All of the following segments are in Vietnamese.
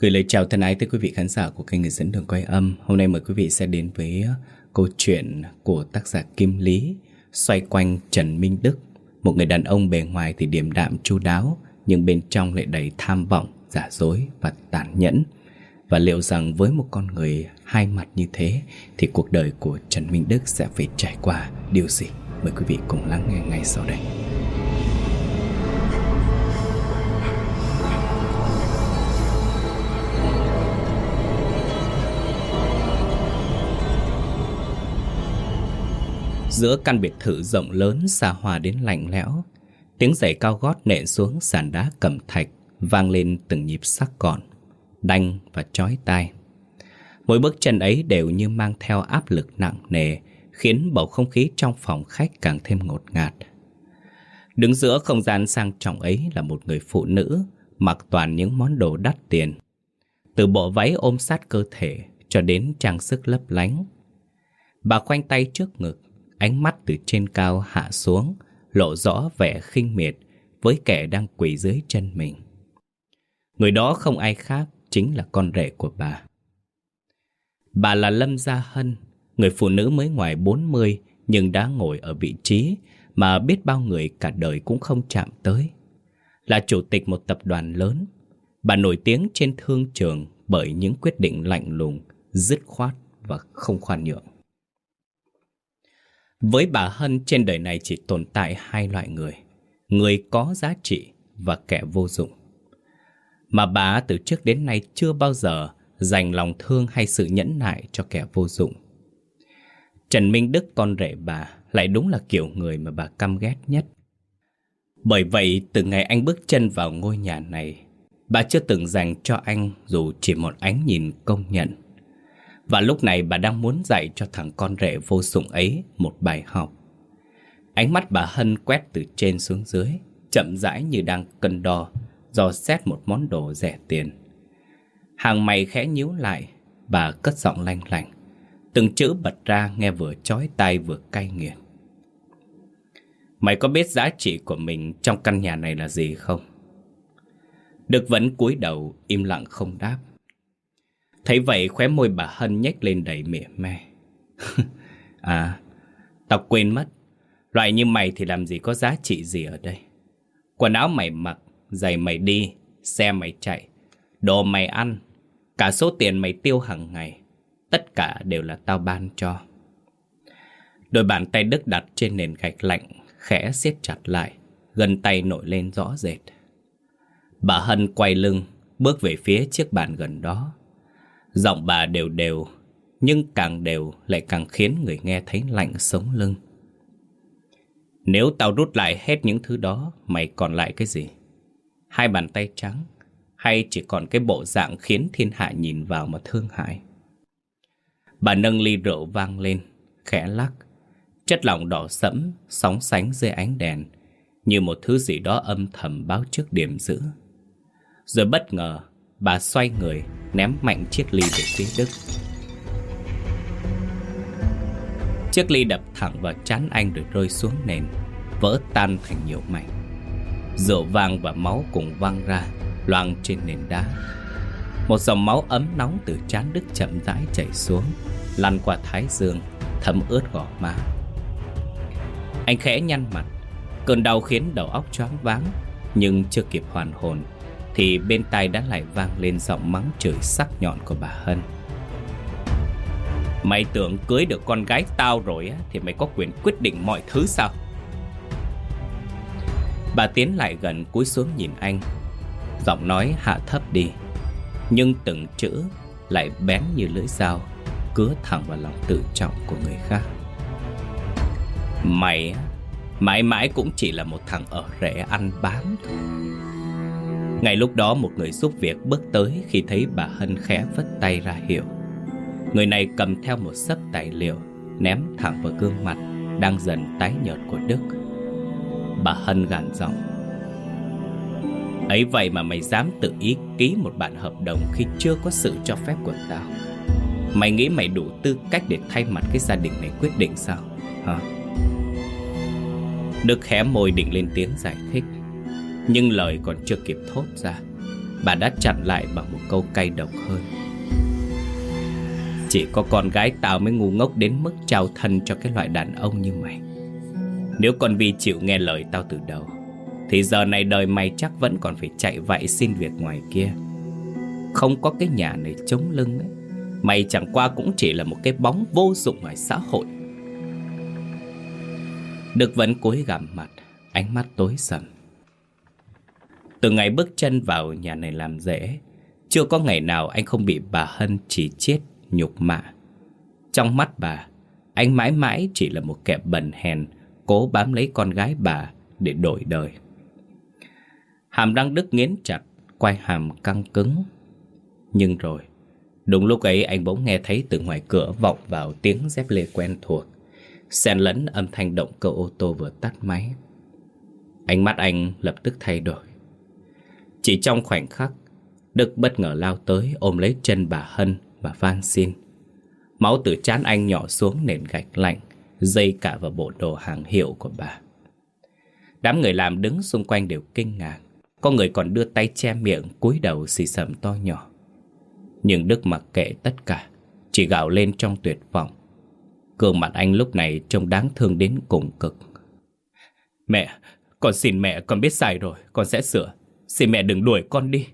Gửi lời chào thân ái tới quý vị khán giả của kênh Người Dẫn Đường Quay Âm. Hôm nay mời quý vị sẽ đến với câu chuyện của tác giả Kim Lý, xoay quanh Trần Minh Đức, một người đàn ông bề ngoài thì điềm đạm chu đáo, nhưng bên trong lại đầy tham vọng, giả dối và tàn nhẫn. Và liệu rằng với một con người hai mặt như thế thì cuộc đời của Trần Minh Đức sẽ phải trải qua điều gì? Mời quý vị cùng lắng nghe ngay sau đây. Giữa căn biệt thự rộng lớn xa hoa đến lạnh lẽo, tiếng giày cao gót nện xuống sàn đá cẩm thạch vang lên từng nhịp sắc gọn, đanh và chói tai. Mỗi bước chân ấy đều như mang theo áp lực nặng nề, khiến bầu không khí trong phòng khách càng thêm ngột ngạt. Đứng giữa không gian sang trọng ấy là một người phụ nữ mặc toàn những món đồ đắt tiền, từ bộ váy ôm sát cơ thể cho đến trang sức lấp lánh. Bà khoanh tay trước ngực, ánh mắt từ trên cao hạ xuống, lộ rõ vẻ khinh miệt với kẻ đang quỳ dưới chân mình. Người đó không ai khác, chính là con rể của bà. Bà là Lâm Gia Hân, người phụ nữ mới ngoài 40 nhưng đã ngồi ở vị trí mà biết bao người cả đời cũng không chạm tới. Là chủ tịch một tập đoàn lớn, bà nổi tiếng trên thương trường bởi những quyết định lạnh lùng, dứt khoát và không khoan nhượng. Với bà Hân, trên đời này chỉ tồn tại hai loại người: người có giá trị và kẻ vô dụng. Mà bà từ trước đến nay chưa bao giờ dành lòng thương hay sự nhẫn nại cho kẻ vô dụng. Trần Minh Đức, con rể bà, lại đúng là kiểu người mà bà căm ghét nhất. Bởi vậy, từ ngày anh bước chân vào ngôi nhà này, bà chưa từng dành cho anh dù chỉ một ánh nhìn công nhận. Và lúc này bà đang muốn dạy cho thằng con rể vô dụng ấy một bài học. Ánh mắt bà Hân quét từ trên xuống dưới, chậm rãi như đang cân đo, dò xét một món đồ rẻ tiền. Hàng mày khẽ nhíu lại, bà cất giọng lanh lảnh, từng chữ bật ra nghe vừa chói tai vừa cay nghiệt. Mày có biết giá trị của mình trong căn nhà này là gì không? Đức vẫn cúi đầu im lặng không đáp. Thấy vậy, khóe môi bà Hân nhếch lên đầy mỉa mai. À, tao quên mất, loại như mày thì làm gì có giá trị gì ở đây. Quần áo mày mặc, giày mày đi, xe mày chạy, đồ mày ăn, cả số tiền mày tiêu hàng ngày, tất cả đều là tao ban cho. Đôi bàn tay Đức đặt trên nền gạch lạnh khẽ siết chặt lại, gân tay nổi lên rõ rệt. Bà Hân quay lưng, bước về phía chiếc bàn gần đó. Giọng bà đều đều, nhưng càng đều lại càng khiến người nghe thấy lạnh sống lưng. Nếu tao rút lại hết những thứ đó, mày còn lại cái gì? Hai bàn tay trắng, hay chỉ còn cái bộ dạng khiến thiên hạ nhìn vào mà thương hại? Bà nâng ly rượu vang lên, khẽ lắc. Chất lỏng đỏ sẫm sóng sánh dưới ánh đèn, như một thứ gì đó âm thầm báo trước điểm dữ. Rồi bất ngờ, bà xoay người, ném mạnh chiếc ly về phía Đức. Chiếc ly đập thẳng vào trán anh rồi rơi xuống nền, vỡ tan thành nhiều mảnh. Rượu vang và máu cùng văng ra, loang trên nền đá. Một dòng máu ấm nóng từ trán Đức chậm rãi chảy xuống, lăn qua thái dương, thấm ướt gò má. Anh khẽ nhăn mặt, cơn đau khiến đầu óc choáng váng, nhưng chưa kịp hoàn hồn thì bên tai đã lại vang lên giọng mắng chửi sắc nhọn của bà Hân. Mày tưởng cưới được con gái tao rồi á thì mày có quyền quyết định mọi thứ sao? Bà tiến lại gần, cúi xuống nhìn anh, giọng nói hạ thấp đi, nhưng từng chữ lại bén như lưỡi dao, cứa thẳng vào lòng tự trọng của người khác. Mày mãi mãi cũng chỉ là một thằng ở rẻ ăn bám thôi. Ngay lúc đó, một người giúp việc bước tới khi thấy bà Hân khẽ vất tay ra hiệu. Người này cầm theo một xấp tài liệu, ném thẳng vào gương mặt đang dần tái nhợt của Đức. Bà Hân gằn giọng: ấy vậy mà mày dám tự ý ký một bản hợp đồng khi chưa có sự cho phép của tao? Mày nghĩ mày đủ tư cách để thay mặt cái gia đình này quyết định sao hả? Đức khẽ môi định lên tiếng giải thích, nhưng lời còn chưa kịp thốt ra bà đã chặn lại bằng một câu cay độc hơn. Chỉ có con gái tao mới ngu ngốc đến mức trao thân cho cái loại đàn ông như mày. Nếu con Vi chịu nghe lời tao từ đầu thì giờ này đời mày chắc vẫn còn phải chạy vạy xin việc ngoài kia. Không có cái nhà này chống lưng ấy, mày chẳng qua cũng chỉ là một cái bóng vô dụng ngoài xã hội. Đức vẫn cúi gằm mặt, ánh mắt tối sầm. Từ ngày bước chân vào nhà này làm rể, chưa có ngày nào anh không bị bà Hân chỉ chiết, nhục mạ. Trong mắt bà, anh mãi mãi chỉ là một kẻ bần hèn cố bám lấy con gái bà để đổi đời. Hàm răng Đức nghiến chặt, quai hàm căng cứng. Nhưng rồi, đúng lúc ấy anh bỗng nghe thấy từ ngoài cửa vọng vào tiếng dép lê quen thuộc, xen lẫn âm thanh động cơ ô tô vừa tắt máy. Ánh mắt anh lập tức thay đổi. Chỉ trong khoảnh khắc, Đức bất ngờ lao tới ôm lấy chân bà Hân và van xin. Máu từ trán anh nhỏ xuống nền gạch lạnh, dây cả vào bộ đồ hàng hiệu của bà. Đám người làm đứng xung quanh đều kinh ngạc. Có người còn đưa tay che miệng, cúi đầu xì xầm to nhỏ. Nhưng Đức mặc kệ tất cả, chỉ gào lên trong tuyệt vọng. Gương mặt anh lúc này trông đáng thương đến cùng cực. Mẹ, con xin mẹ, con biết sai rồi, con sẽ sửa. Xin mẹ đừng đuổi con đi.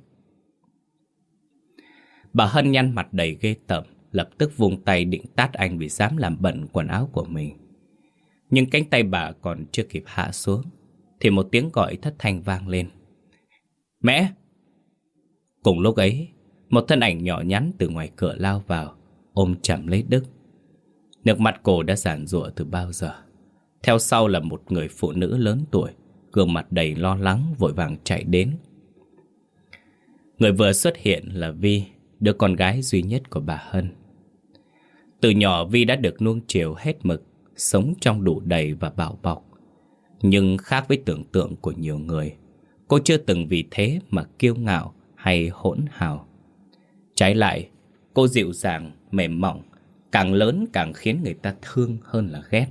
Bà Hân nhăn mặt đầy ghê tởm, lập tức vung tay định tát anh vì dám làm bẩn quần áo của mình. Nhưng cánh tay bà còn chưa kịp hạ xuống thì một tiếng gọi thất thanh vang lên. Mẹ! Cùng lúc ấy, một thân ảnh nhỏ nhắn từ ngoài cửa lao vào, ôm chầm lấy Đức. Nước mắt cô đã giàn giụa từ bao giờ. Theo sau là một người phụ nữ lớn tuổi, gương mặt đầy lo lắng vội vàng chạy đến. Người vừa xuất hiện là Vi, đứa con gái duy nhất của bà Hân. Từ nhỏ Vi đã được nuông chiều hết mực, sống trong đủ đầy và bảo bọc. Nhưng khác với tưởng tượng của nhiều người, cô chưa từng vì thế mà kiêu ngạo hay hỗn hào. Trái lại, cô dịu dàng, mềm mỏng, càng lớn càng khiến người ta thương hơn là ghét.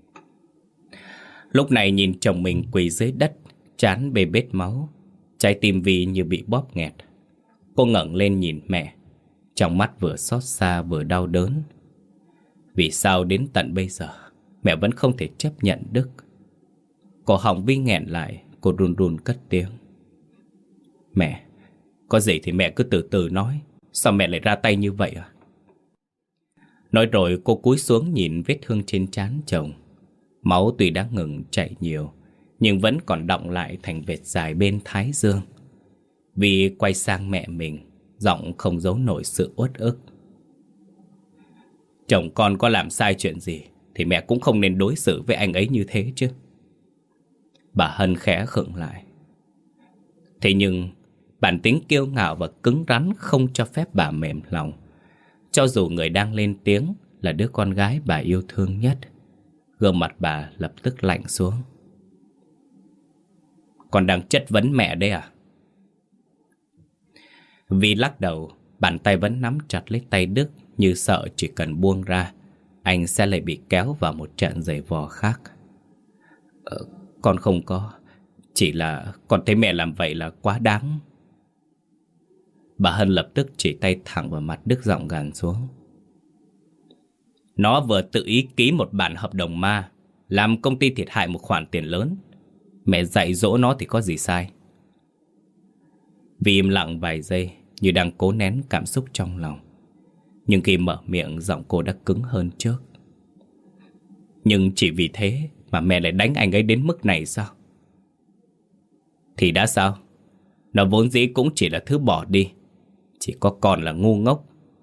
Lúc này nhìn chồng mình quỳ dưới đất, trán bê bết máu, trái tim Vi như bị bóp nghẹt. Cô ngẩng lên nhìn mẹ, trong mắt vừa xót xa vừa đau đớn. Vì sao đến tận bây giờ mẹ vẫn không thể chấp nhận Đức? Cổ họng Vi nghẹn lại, cô run run cất tiếng. Mẹ, có gì thì mẹ cứ từ từ nói. Sao mẹ lại ra tay như vậy à? Nói rồi cô cúi xuống nhìn vết thương trên trán chồng. Máu tuy đã ngừng chảy nhiều, nhưng vẫn còn đọng lại thành vệt dài bên thái dương. Vi quay sang mẹ mình, giọng không giấu nổi sự uất ức. Chồng con có làm sai chuyện gì thì mẹ cũng không nên đối xử với anh ấy như thế chứ. Bà Hân khẽ khựng lại. Thế nhưng bản tính kiêu ngạo và cứng rắn không cho phép bà mềm lòng. Cho dù người đang lên tiếng là đứa con gái bà yêu thương nhất. Gương mặt bà lập tức lạnh xuống. Con đang chất vấn mẹ đấy à? Vi lắc đầu, bàn tay vẫn nắm chặt lấy tay Đức, như sợ chỉ cần buông ra anh sẽ lại bị kéo vào một trận giày vò khác. Con không có, chỉ là con thấy mẹ làm vậy là quá đáng. Bà Hân lập tức chỉ tay thẳng vào mặt Đức, giọng gằn xuống. Nó vừa tự ý ký một bản hợp đồng ma, làm công ty thiệt hại một khoản tiền lớn. Mẹ dạy dỗ nó thì có gì sai? Vi im lặng vài giây, như đang cố nén cảm xúc trong lòng. Nhưng khi mở miệng, giọng cô đã cứng hơn trước. Nhưng chỉ vì thế mà mẹ lại đánh anh ấy đến mức này sao? Thì đã sao? Nó vốn dĩ cũng chỉ là thứ bỏ đi, chỉ có con là ngu ngốc.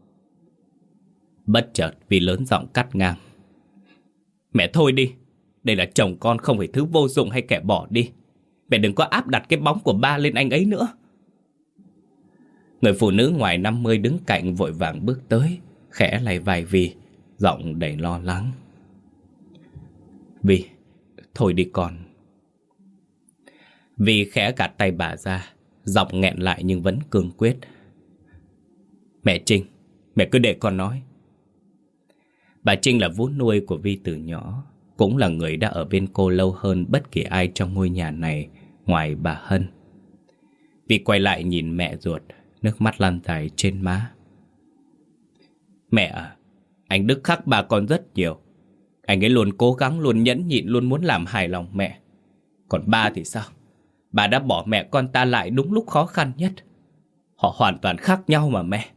Bất chợt Vi lớn giọng cắt ngang. Mẹ thôi đi, đây là chồng con, không phải thứ vô dụng hay kẻ bỏ đi. Mẹ đừng có áp đặt cái bóng của ba lên anh ấy nữa. Người phụ nữ ngoài 50 đứng cạnh vội vàng bước tới, khẽ lay vai Vi, giọng đầy lo lắng. Vi, thôi đi con. Vi khẽ gạt tay bà ra, giọng nghẹn lại nhưng vẫn cương quyết. Mẹ Trinh, mẹ cứ để con nói. Bà Trinh là vú nuôi của Vi từ nhỏ, cũng là người đã ở bên cô lâu hơn bất kỳ ai trong ngôi nhà này ngoài bà Hân. Vi quay lại nhìn mẹ ruột, nước mắt lăn dài trên má. Mẹ à, anh Đức khắc bà con rất nhiều. Anh ấy luôn cố gắng, luôn nhẫn nhịn, luôn muốn làm hài lòng mẹ. Còn ba thì sao? Bà đã bỏ mẹ con ta lại đúng lúc khó khăn nhất. Họ hoàn toàn khác nhau mà mẹ.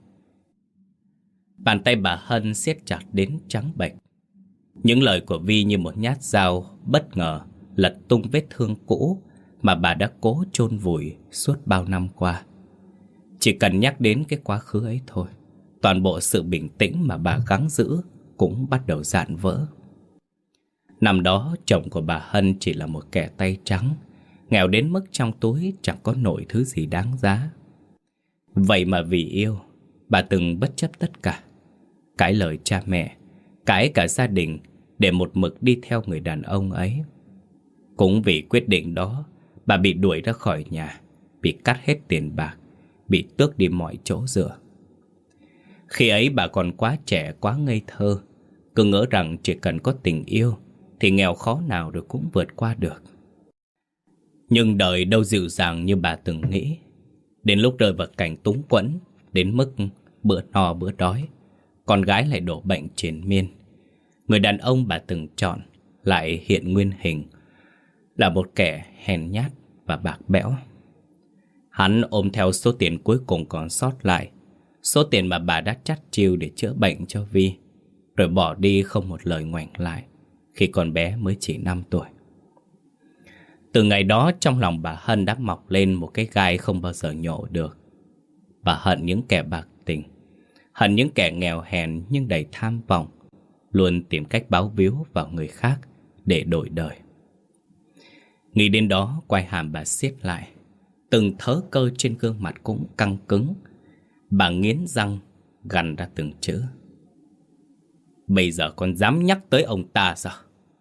Bàn tay bà Hân siết chặt đến trắng bệch. Những lời của Vi như một nhát dao bất ngờ lật tung vết thương cũ mà bà đã cố chôn vùi suốt bao năm qua. Chỉ cần nhắc đến cái quá khứ ấy thôi, toàn bộ sự bình tĩnh mà bà gắng giữ cũng bắt đầu rạn vỡ. Năm đó chồng của bà Hân chỉ là một kẻ tay trắng, nghèo đến mức trong túi chẳng có nổi thứ gì đáng giá. Vậy mà vì yêu, bà từng bất chấp tất cả, cãi lời cha mẹ, cãi cả gia đình để một mực đi theo người đàn ông ấy. Cũng vì quyết định đó, bà bị đuổi ra khỏi nhà, bị cắt hết tiền bạc, bị tước đi mọi chỗ dựa. Khi ấy bà còn quá trẻ, quá ngây thơ, cứ ngỡ rằng chỉ cần có tình yêu thì nghèo khó nào rồi cũng vượt qua được. Nhưng đời đâu dịu dàng như bà từng nghĩ. Đến lúc rơi vào cảnh túng quẫn, đến mức bữa no bữa đói, con gái lại đổ bệnh triền miên. Người đàn ông bà từng chọn lại hiện nguyên hình là một kẻ hèn nhát và bạc bẽo. Hắn ôm theo số tiền cuối cùng còn sót lại, số tiền mà bà đã chắt chiu để chữa bệnh cho Vi, rồi bỏ đi không một lời ngoảnh lại khi con bé mới chỉ 5 tuổi. Từ ngày đó trong lòng bà Hân đã mọc lên một cái gai không bao giờ nhổ được. Bà hận những kẻ bạc tình, hận những kẻ nghèo hèn nhưng đầy tham vọng, luôn tìm cách báu víu vào người khác để đổi đời. Nghĩ đến đó, quai hàm bà siết lại, từng thớ cơ trên gương mặt cũng căng cứng. Bà nghiến răng gằn ra từng chữ. Bây giờ còn dám nhắc tới ông ta sao?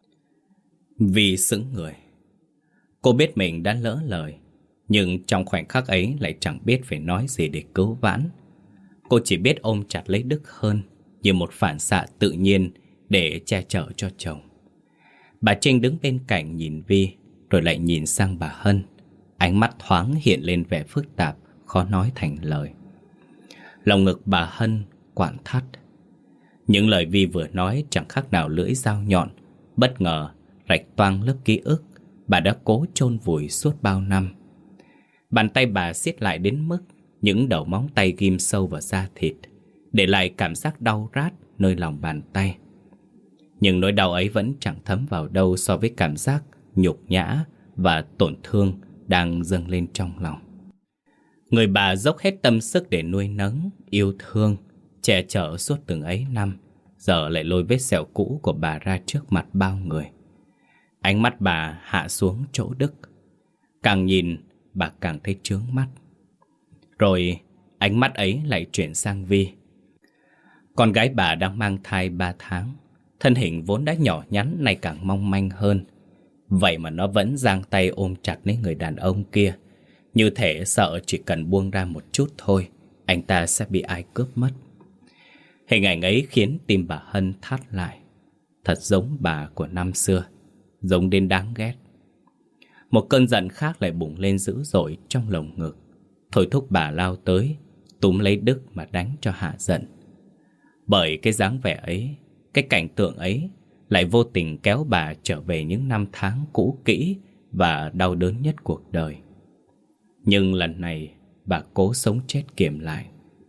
Vì sững người. Cô biết mình đã lỡ lời, nhưng trong khoảnh khắc ấy lại chẳng biết phải nói gì để cứu vãn. Cô chỉ biết ôm chặt lấy Đức hơn, như một phản xạ tự nhiên để che chở cho chồng. Bà Trinh đứng bên cạnh nhìn Vi, rồi lại nhìn sang bà Hân. Ánh mắt thoáng hiện lên vẻ phức tạp, khó nói thành lời. Lòng ngực bà Hân quặn thắt. Những lời Vi vừa nói chẳng khác nào lưỡi dao nhọn, bất ngờ rạch toang lớp ký ức bà đã cố chôn vùi suốt bao năm. Bàn tay bà siết lại đến mức những đầu móng tay ghim sâu vào da thịt, để lại cảm giác đau rát nơi lòng bàn tay. Nhưng nỗi đau ấy vẫn chẳng thấm vào đâu so với cảm giác nhục nhã và tổn thương đang dâng lên trong lòng. Người bà dốc hết tâm sức để nuôi nấng, yêu thương, che chở suốt từng ấy năm, giờ lại lôi vết sẹo cũ của bà ra trước mặt bao người. Ánh mắt bà hạ xuống chỗ Đức. Càng nhìn, bà càng thấy chướng mắt. Rồi ánh mắt ấy lại chuyển sang Vi. Con gái bà đang mang thai 3 tháng, thân hình vốn đã nhỏ nhắn nay càng mong manh hơn. Vậy mà nó vẫn giang tay ôm chặt lấy người đàn ông kia, như thể sợ chỉ cần buông ra một chút thôi, anh ta sẽ bị ai cướp mất. Hình ảnh ấy khiến tim bà Hân thắt lại. Thật giống bà của năm xưa, giống đến đáng ghét. Một cơn giận khác lại bùng lên dữ dội trong lồng ngực, thôi thúc bà lao tới, túm lấy Đức mà đánh cho hạ giận. Bởi cái dáng vẻ ấy, cái cảnh tượng ấy lại vô tình kéo bà trở về những năm tháng cũ kỹ và đau đớn nhất cuộc đời. Nhưng lần này bà cố sống chết kiềm lại.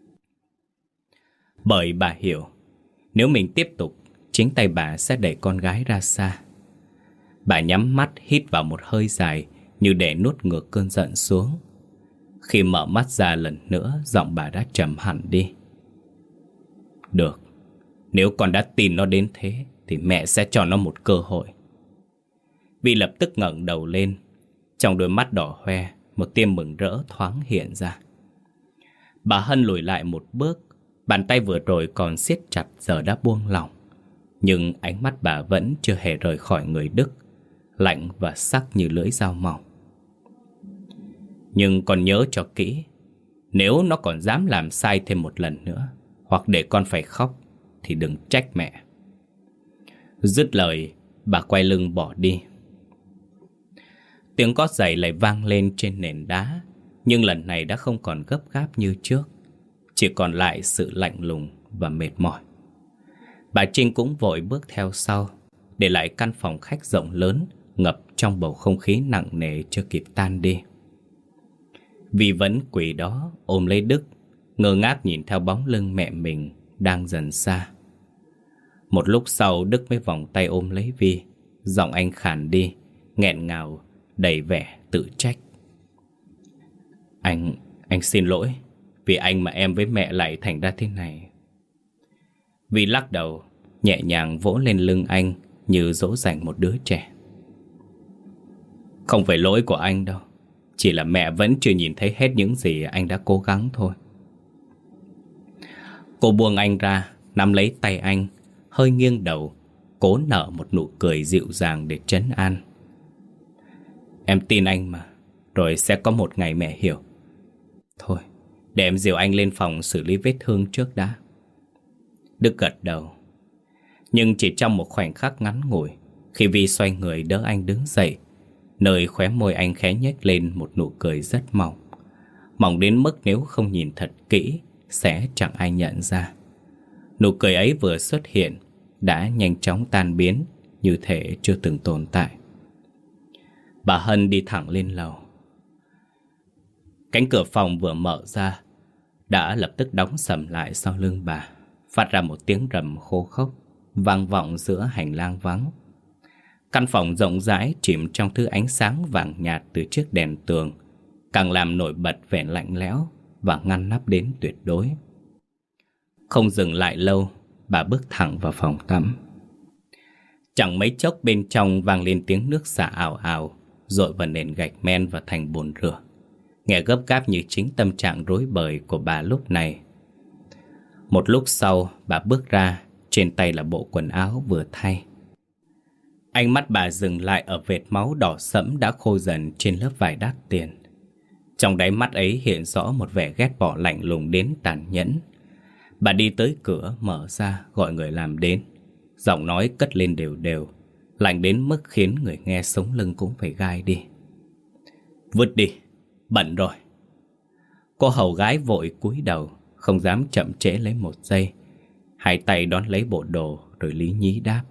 Bởi bà hiểu, nếu mình tiếp tục, chính tay bà sẽ đẩy con gái ra xa. Bà nhắm mắt hít vào một hơi dài, như để nuốt ngược cơn giận xuống. Khi mở mắt ra lần nữa, giọng bà đã trầm hẳn đi. Được, nếu con đã tin nó đến thế thì mẹ sẽ cho nó một cơ hội. Vi lập tức ngẩng đầu lên. Trong đôi mắt đỏ hoe, một tia mừng rỡ thoáng hiện ra. Bà Hân lùi lại một bước. Bàn tay vừa rồi còn siết chặt giờ đã buông lỏng. Nhưng ánh mắt bà vẫn chưa hề rời khỏi người Đức, lạnh và sắc như lưỡi dao mỏng. Nhưng con nhớ cho kỹ, nếu nó còn dám làm sai thêm một lần nữa, hoặc để con phải khóc, thì đừng trách mẹ. Dứt lời, bà quay lưng bỏ đi. Tiếng gót giày lại vang lên trên nền đá, Nhưng lần này đã không còn gấp gáp như trước, chỉ còn lại sự lạnh lùng và mệt mỏi. Bà Trinh cũng vội bước theo sau, để lại căn phòng khách rộng lớn ngập trong bầu không khí nặng nề chưa kịp tan đi. Vi vẫn quỳ đó ôm lấy Đức, ngơ ngác nhìn theo bóng lưng mẹ mình đang dần xa. Một lúc sau Đức mới vòng tay ôm lấy Vi, giọng anh khàn đi, nghẹn ngào, đầy vẻ tự trách. Anh xin lỗi, vì anh mà em với mẹ lại thành ra thế này. Vi lắc đầu, nhẹ nhàng vỗ lên lưng anh như dỗ dành một đứa trẻ. Không phải lỗi của anh đâu, chỉ là mẹ vẫn chưa nhìn thấy hết những gì anh đã cố gắng thôi. Cô buông anh ra, nắm lấy tay anh, hơi nghiêng đầu, cố nở một nụ cười dịu dàng để trấn an. Em tin anh mà, rồi sẽ có một ngày mẹ hiểu. Thôi, để em dìu anh lên phòng xử lý vết thương trước đã. Đức gật đầu. Nhưng chỉ trong một khoảnh khắc ngắn ngủi, khi Vi xoay người đỡ anh đứng dậy, nơi khóe môi anh khẽ nhếch lên một nụ cười rất mỏng. Mỏng đến mức nếu không nhìn thật kỹ sẽ chẳng ai nhận ra. Nụ cười ấy vừa xuất hiện đã nhanh chóng tan biến, như thể chưa từng tồn tại. Bà Hân đi thẳng lên lầu. Cánh cửa phòng vừa mở ra đã lập tức đóng sầm lại sau lưng bà, phát ra một tiếng rầm khô khốc vang vọng giữa hành lang vắng. Căn phòng rộng rãi chìm trong thứ ánh sáng vàng nhạt từ chiếc đèn tường, càng làm nổi bật vẻ lạnh lẽo và ngăn nắp đến tuyệt đối. Không dừng lại lâu, bà bước thẳng vào phòng tắm. Chẳng mấy chốc bên trong vang lên tiếng nước xả ào ào dội vào nền gạch men và thành bồn rửa, nghe gấp gáp như chính tâm trạng rối bời của bà lúc này. Một lúc sau, bà bước ra, trên tay là bộ quần áo vừa thay. Ánh mắt bà dừng lại ở vệt máu đỏ sẫm đã khô dần trên lớp vải đắt tiền. Trong đáy mắt ấy hiện rõ một vẻ ghét bỏ lạnh lùng đến tàn nhẫn. Bà đi tới cửa, mở ra, gọi người làm đến. Giọng nói cất lên đều đều, lạnh đến mức khiến người nghe sống lưng cũng phải gai đi. Vứt đi, bận rồi. Cô hầu gái vội cúi đầu, không dám chậm trễ lấy một giây. Hai tay đón lấy bộ đồ rồi lý nhí đáp.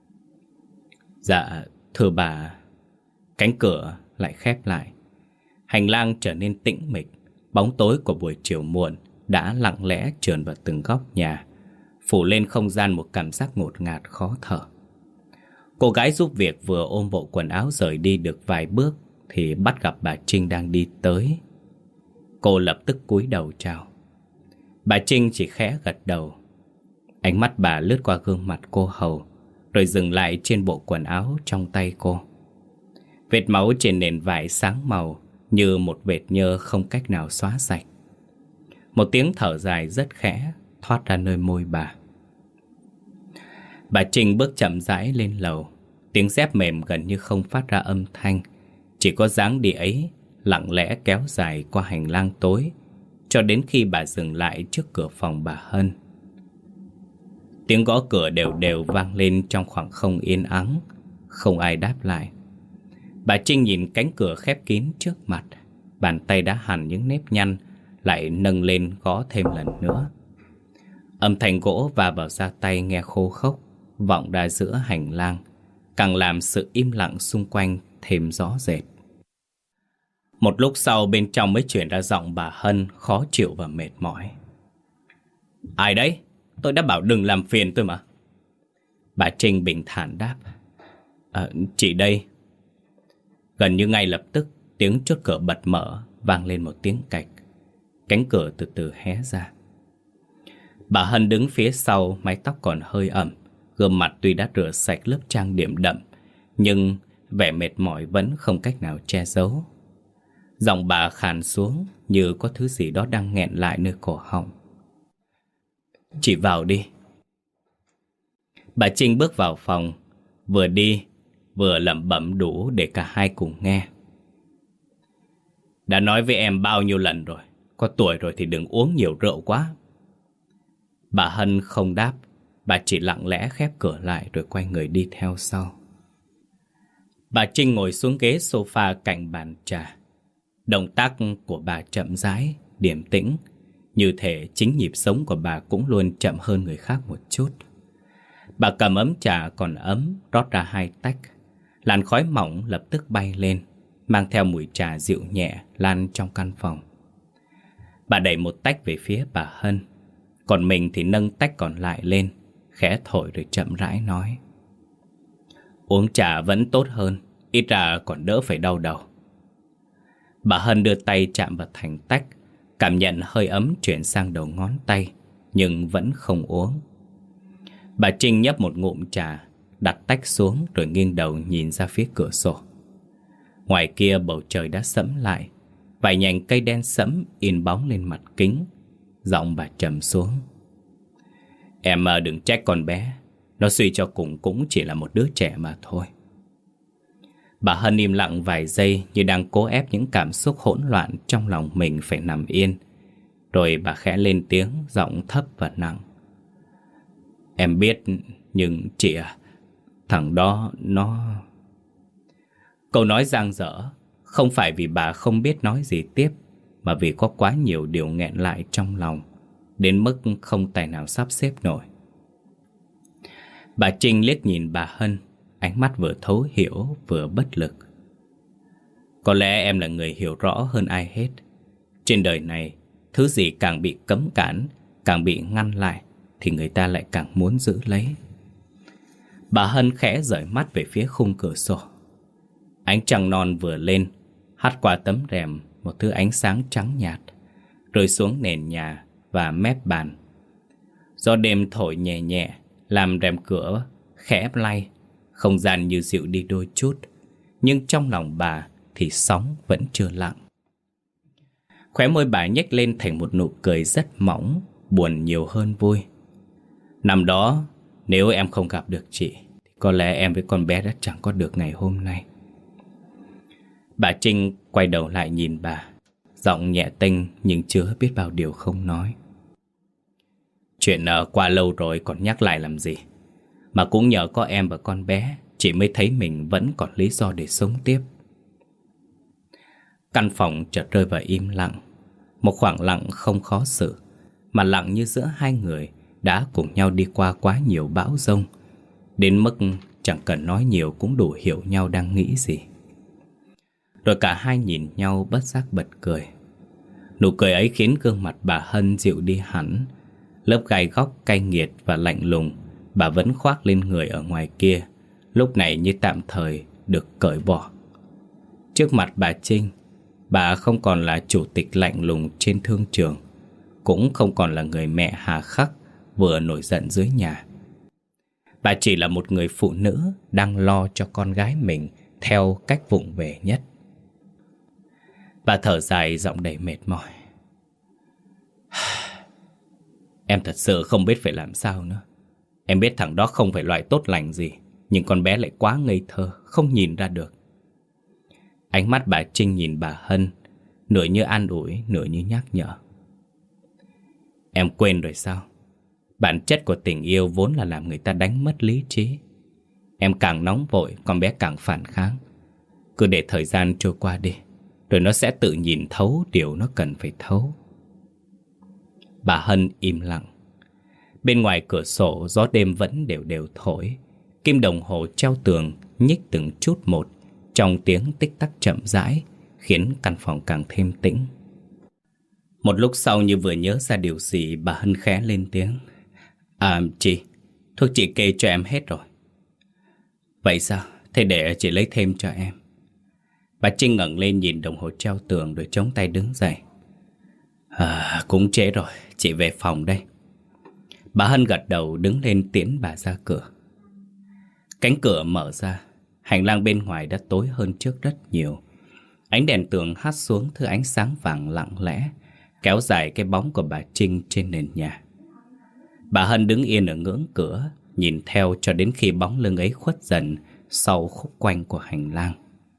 Dạ, thưa bà. Cánh cửa lại khép lại. Hành lang trở nên tĩnh mịch. Bóng tối của buổi chiều muộn đã lặng lẽ trườn vào từng góc nhà, phủ lên không gian một cảm giác ngột ngạt khó thở. Cô gái giúp việc vừa ôm bộ quần áo rời đi được vài bước thì bắt gặp bà Trinh đang đi tới. Cô lập tức cúi đầu chào. Bà Trinh chỉ khẽ gật đầu. Ánh mắt bà lướt qua gương mặt cô hầu, rồi dừng lại trên bộ quần áo trong tay cô. Vệt máu trên nền vải sáng màu như một vệt nhơ không cách nào xóa sạch. Một tiếng thở dài rất khẽ thoát ra nơi môi bà. Bà Trinh bước chậm rãi lên lầu. Tiếng dép mềm gần như không phát ra âm thanh. Chỉ có dáng đi ấy lặng lẽ kéo dài qua hành lang tối, cho đến khi bà dừng lại trước cửa phòng bà Hân. Tiếng gõ cửa đều đều vang lên trong khoảng không yên ắng. Không ai đáp lại. Bà Trinh nhìn cánh cửa khép kín trước mặt. Bàn tay đã hằn những nếp nhăn lại nâng lên gõ thêm lần nữa. Âm thanh gỗ va vào da tay nghe khô khốc vọng ra giữa hành lang, càng làm sự im lặng xung quanh thêm rõ rệt. Một lúc sau bên trong mới chuyển ra giọng bà Hân khó chịu và mệt mỏi. Ai đấy? Tôi đã bảo đừng làm phiền tôi mà. Bà Trinh bình thản đáp. Chị đây. Gần như ngay lập tức tiếng chốt cửa bật mở, vang lên một tiếng cạch. Cánh cửa từ từ hé ra. Bà Hân đứng phía sau, mái tóc còn hơi ẩm. Gương mặt tuy đã rửa sạch lớp trang điểm đậm, nhưng vẻ mệt mỏi vẫn không cách nào che giấu. Giọng bà khàn xuống như có thứ gì đó đang nghẹn lại nơi cổ họng. Chị vào đi. Bà Trinh bước vào phòng, vừa đi vừa lẩm bẩm đủ để cả hai cùng nghe. Đã nói với em bao nhiêu lần rồi, có tuổi rồi thì đừng uống nhiều rượu quá. Bà Hân không đáp. Bà chỉ lặng lẽ khép cửa lại rồi quay người đi theo sau. Bà Trinh ngồi xuống ghế sofa cạnh bàn trà. Động tác của bà chậm rãi, điềm tĩnh, như thể chính nhịp sống của bà cũng luôn chậm hơn người khác một chút. Bà cầm ấm trà còn ấm, rót ra 2 tách. Làn khói mỏng lập tức bay lên, mang theo mùi trà dịu nhẹ lan trong căn phòng. Bà đẩy một tách về phía bà Hân, còn mình thì nâng tách còn lại lên, khẽ thổi rồi chậm rãi nói: Uống trà vẫn tốt hơn, ít ra còn đỡ phải đau đầu. Bà Hân đưa tay chạm vào thành tách, cảm nhận hơi ấm chuyển sang đầu ngón tay, nhưng vẫn không uống. Bà Trinh nhấp một ngụm trà, đặt tách xuống rồi nghiêng đầu nhìn ra phía cửa sổ. Ngoài kia bầu trời đã sẫm lại, vài nhành cây đen sẫm in bóng lên mặt kính. Giọng bà trầm xuống: Em đừng trách con bé, nó suy cho cùng cũng chỉ là một đứa trẻ mà thôi. Bà Hân im lặng vài giây như đang cố ép những cảm xúc hỗn loạn trong lòng mình phải nằm yên. Rồi bà khẽ lên tiếng, giọng thấp và nặng: Em biết, nhưng chị à, thằng đó nó... Câu nói dang dở, không phải vì bà không biết nói gì tiếp, mà vì có quá nhiều điều nghẹn lại trong lòng, đến mức không tài nào sắp xếp nổi. Bà Trinh liếc nhìn bà Hân, ánh mắt vừa thấu hiểu vừa bất lực. Có lẽ em là người hiểu rõ hơn ai hết. Trên đời này, thứ gì càng bị cấm cản, càng bị ngăn lại, thì người ta lại càng muốn giữ lấy. Bà Hân khẽ dời mắt về phía khung cửa sổ. Ánh trăng non vừa lên, hắt qua tấm rèm một thứ ánh sáng trắng nhạt, rơi xuống nền nhà và mép bàn. Gió đêm thổi nhẹ nhẹ, làm rèm cửa khẽ lay, không gian như dịu đi đôi chút. Nhưng trong lòng bà thì sóng vẫn chưa lặng. Khóe môi bà nhếch lên thành một nụ cười rất mỏng, buồn nhiều hơn vui. Năm đó, nếu em không gặp được chị, thì có lẽ em với con bé đã chẳng có được ngày hôm nay. Bà Trinh quay đầu lại nhìn bà, giọng nhẹ tênh nhưng chứa biết bao điều không nói. Chuyện qua lâu rồi còn nhắc lại làm gì. Mà cũng nhờ có em và con bé, chị mới thấy mình vẫn còn lý do để sống tiếp. Căn phòng chợt rơi vào im lặng. Một khoảng lặng không khó xử, mà lặng như giữa hai người đã cùng nhau đi qua quá nhiều bão giông, đến mức chẳng cần nói nhiều cũng đủ hiểu nhau đang nghĩ gì. Rồi cả hai nhìn nhau bất giác bật cười. Nụ cười ấy khiến gương mặt bà Hân dịu đi hẳn. Lớp gai góc cay nghiệt và lạnh lùng bà vẫn khoác lên người ở ngoài kia, lúc này như tạm thời được cởi bỏ. Trước mặt bà Trinh, bà không còn là chủ tịch lạnh lùng trên thương trường, cũng không còn là người mẹ hà khắc vừa nổi giận dưới nhà. Bà chỉ là một người phụ nữ đang lo cho con gái mình theo cách vụng về nhất. Bà thở dài giọng đầy mệt mỏi. Em thật sự không biết phải làm sao nữa. Em biết thằng đó không phải loại tốt lành gì, nhưng con bé lại quá ngây thơ, không nhìn ra được. Ánh mắt bà Trinh nhìn bà Hân, nửa như an ủi, nửa như nhắc nhở. Em quên rồi sao? Bản chất của tình yêu vốn là làm người ta đánh mất lý trí. Em càng nóng vội, con bé càng phản kháng. Cứ để thời gian trôi qua đi, rồi nó sẽ tự nhìn thấu điều nó cần phải thấu. Bà Hân im lặng. Bên ngoài cửa sổ gió đêm vẫn đều đều thổi. Kim đồng hồ treo tường nhích từng chút một trong tiếng tích tắc chậm rãi, khiến căn phòng càng thêm tĩnh. Một lúc sau như vừa nhớ ra điều gì, bà Hân khẽ lên tiếng. Chị, thuốc chị kê cho em hết rồi. Vậy sao? Thế để chị lấy thêm cho em. Bà Trinh ngẩng lên nhìn đồng hồ treo tường rồi chống tay đứng dậy. Cũng trễ rồi, chị về phòng đây. Bà Hân gật đầu đứng lên tiễn bà ra cửa. Cánh cửa mở ra, hành lang bên ngoài đã tối hơn trước rất nhiều. Ánh đèn tường hắt xuống thứ ánh sáng vàng lặng lẽ, kéo dài cái bóng của bà Trinh trên nền nhà. Bà Hân đứng yên ở ngưỡng cửa, nhìn theo cho đến khi bóng lưng ấy khuất dần sau khúc quanh của hành lang.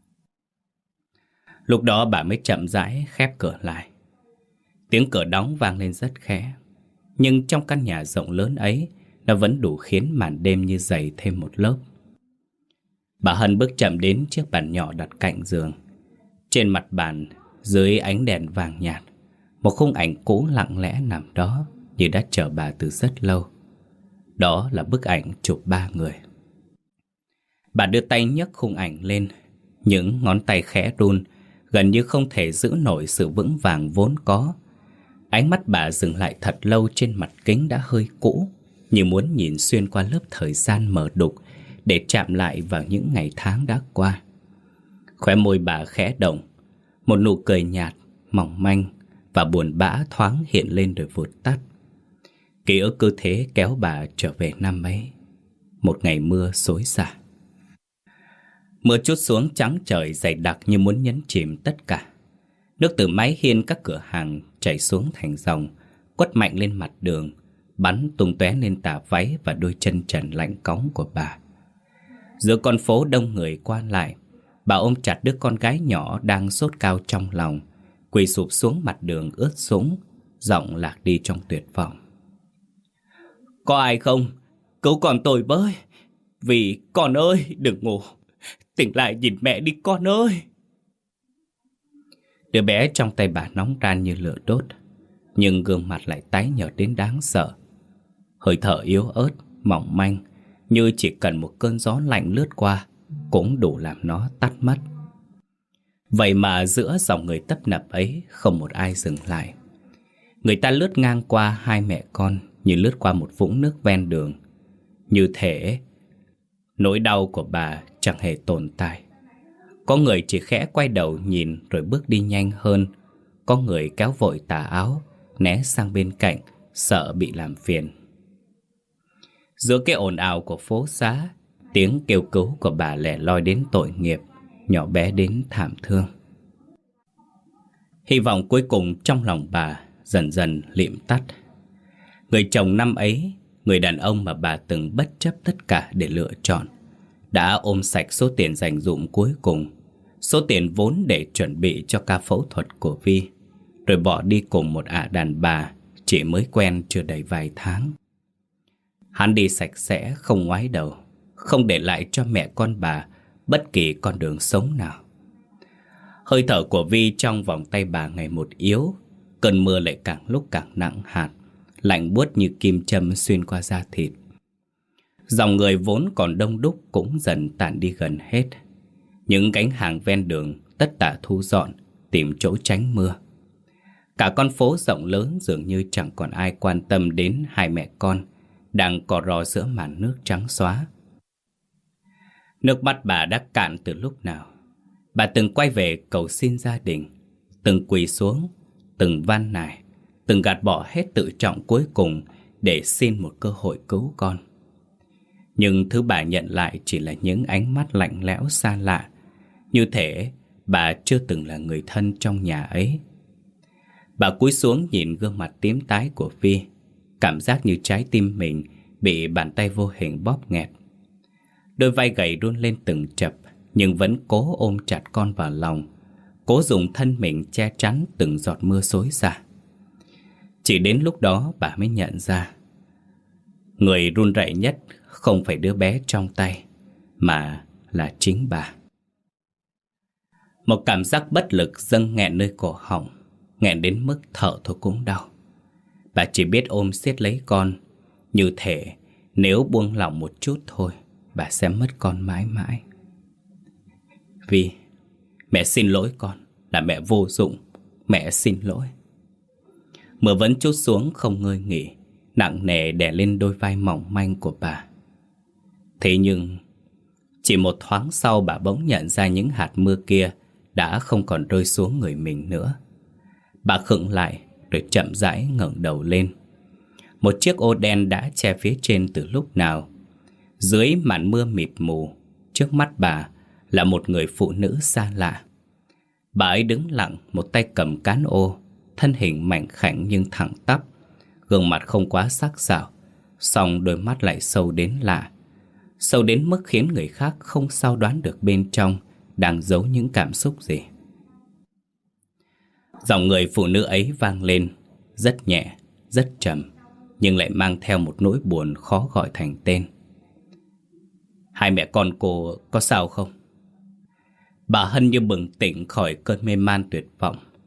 Lúc đó bà mới chậm rãi khép cửa lại. Tiếng cửa đóng vang lên rất khẽ, nhưng trong căn nhà rộng lớn ấy, nó vẫn đủ khiến màn đêm như dày thêm một lớp. Bà Hân bước chậm đến chiếc bàn nhỏ đặt cạnh giường. Trên mặt bàn, Dưới ánh đèn vàng nhạt, một khung ảnh cũ lặng lẽ nằm đó như đã chờ bà từ rất lâu. Đó là bức ảnh chụp ba người. Bà đưa tay nhấc khung ảnh lên. Những ngón tay khẽ run, gần như không thể giữ nổi sự vững vàng vốn có. Ánh mắt bà dừng lại thật lâu trên mặt kính đã hơi cũ, như muốn nhìn xuyên qua lớp thời gian mờ đục để chạm lại vào những ngày tháng đã qua. Khóe môi bà khẽ động, một nụ cười nhạt, mỏng manh và buồn bã thoáng hiện lên rồi vụt tắt. Ký ức cứ thế kéo bà trở về năm ấy, một ngày mưa xối xả. Mưa trút xuống trắng trời dày đặc như muốn nhấn chìm tất cả. Nước từ mái hiên các cửa hàng chảy xuống thành dòng, quất mạnh lên mặt đường, bắn tung tóe lên tà váy và đôi chân trần lạnh cóng của bà. Giữa con phố đông người qua lại, bà ôm chặt đứa con gái nhỏ đang sốt cao trong lòng, quỳ sụp xuống mặt đường ướt sũng, giọng lạc đi trong tuyệt vọng. Có ai không? Cứu con tôi với! Vì con ơi, đừng ngủ! Tỉnh lại nhìn mẹ đi con ơi! Đứa bé trong tay bà nóng ran như lửa đốt, nhưng gương mặt lại tái nhợt đến đáng sợ. Hơi thở yếu ớt, mỏng manh, như chỉ cần một cơn gió lạnh lướt qua cũng đủ làm nó tắt mất. Vậy mà giữa dòng người tấp nập ấy không một ai dừng lại. Người ta lướt ngang qua hai mẹ con như lướt qua một vũng nước ven đường. Như thể nỗi đau của bà chẳng hề tồn tại. Có người chỉ khẽ quay đầu nhìn rồi bước đi nhanh hơn. Có người kéo vội tà áo, né sang bên cạnh, sợ bị làm phiền. Giữa cái ồn ào của phố xá, tiếng kêu cứu của bà lẻ loi đến tội nghiệp, nhỏ bé đến thảm thương. Hy vọng cuối cùng trong lòng bà dần dần lịm tắt. Người chồng năm ấy, người đàn ông mà bà từng bất chấp tất cả để lựa chọn, đã ôm sạch số tiền dành dụm cuối cùng, số tiền vốn để chuẩn bị cho ca phẫu thuật của Vi, rồi bỏ đi cùng một ả đàn bà chỉ mới quen chưa đầy vài tháng. Hắn đi sạch sẽ không ngoái đầu, không để lại cho mẹ con bà bất kỳ con đường sống nào. Hơi thở của Vi trong vòng tay bà ngày một yếu, cơn mưa lại càng lúc càng nặng hạt, lạnh buốt như kim châm xuyên qua da thịt. Dòng người vốn còn đông đúc cũng dần tản đi gần hết. Những gánh hàng ven đường tất tả thu dọn, tìm chỗ tránh mưa. Cả con phố rộng lớn dường như chẳng còn ai quan tâm đến hai mẹ con đang cò rò giữa màn nước trắng xóa. Nước mắt bà đã cạn từ lúc nào. Bà từng quay về cầu xin gia đình, từng quỳ xuống, từng van nài, từng gạt bỏ hết tự trọng cuối cùng để xin một cơ hội cứu con. Nhưng thứ bà nhận lại chỉ là những ánh mắt lạnh lẽo xa lạ, như thể bà chưa từng là người thân trong nhà ấy. Bà cúi xuống nhìn gương mặt tím tái của Vi, cảm giác như trái tim mình bị bàn tay vô hình bóp nghẹt. Đôi vai gầy run lên từng chập, nhưng vẫn cố ôm chặt con vào lòng, cố dùng thân mình che chắn từng giọt mưa xối xả. Chỉ đến lúc đó bà mới nhận ra, người run rẩy nhất không phải đứa bé trong tay, mà là chính bà. Một cảm giác bất lực dâng nghẹn nơi cổ họng, nghẹn đến mức thở thôi cũng đau. Bà chỉ biết ôm siết lấy con, như thể nếu buông lỏng một chút thôi, bà sẽ mất con mãi mãi. Vi, mẹ xin lỗi con, là mẹ vô dụng, mẹ xin lỗi. Mưa vẫn trút xuống không ngơi nghỉ, nặng nề đè lên đôi vai mỏng manh của bà. Thế nhưng chỉ một thoáng sau bà bỗng nhận ra những hạt mưa kia đã không còn rơi xuống người mình nữa. Bà khựng lại rồi chậm rãi ngẩng đầu lên. Một chiếc ô đen đã che phía trên từ lúc nào. Dưới màn mưa mịt mù, trước mắt bà là một người phụ nữ xa lạ. Bà ấy đứng lặng, một tay cầm cán ô, thân hình mảnh khảnh nhưng thẳng tắp, gương mặt không quá sắc sảo, song đôi mắt lại sâu đến lạ, sâu đến mức khiến người khác không sao đoán được bên trong đang giấu những cảm xúc gì. Giọng người phụ nữ ấy vang lên, rất nhẹ, rất trầm, nhưng lại mang theo một nỗi buồn khó gọi thành tên. Hai mẹ con cô có sao không? Bà Hân như bừng tỉnh khỏi cơn mê man tuyệt vọng,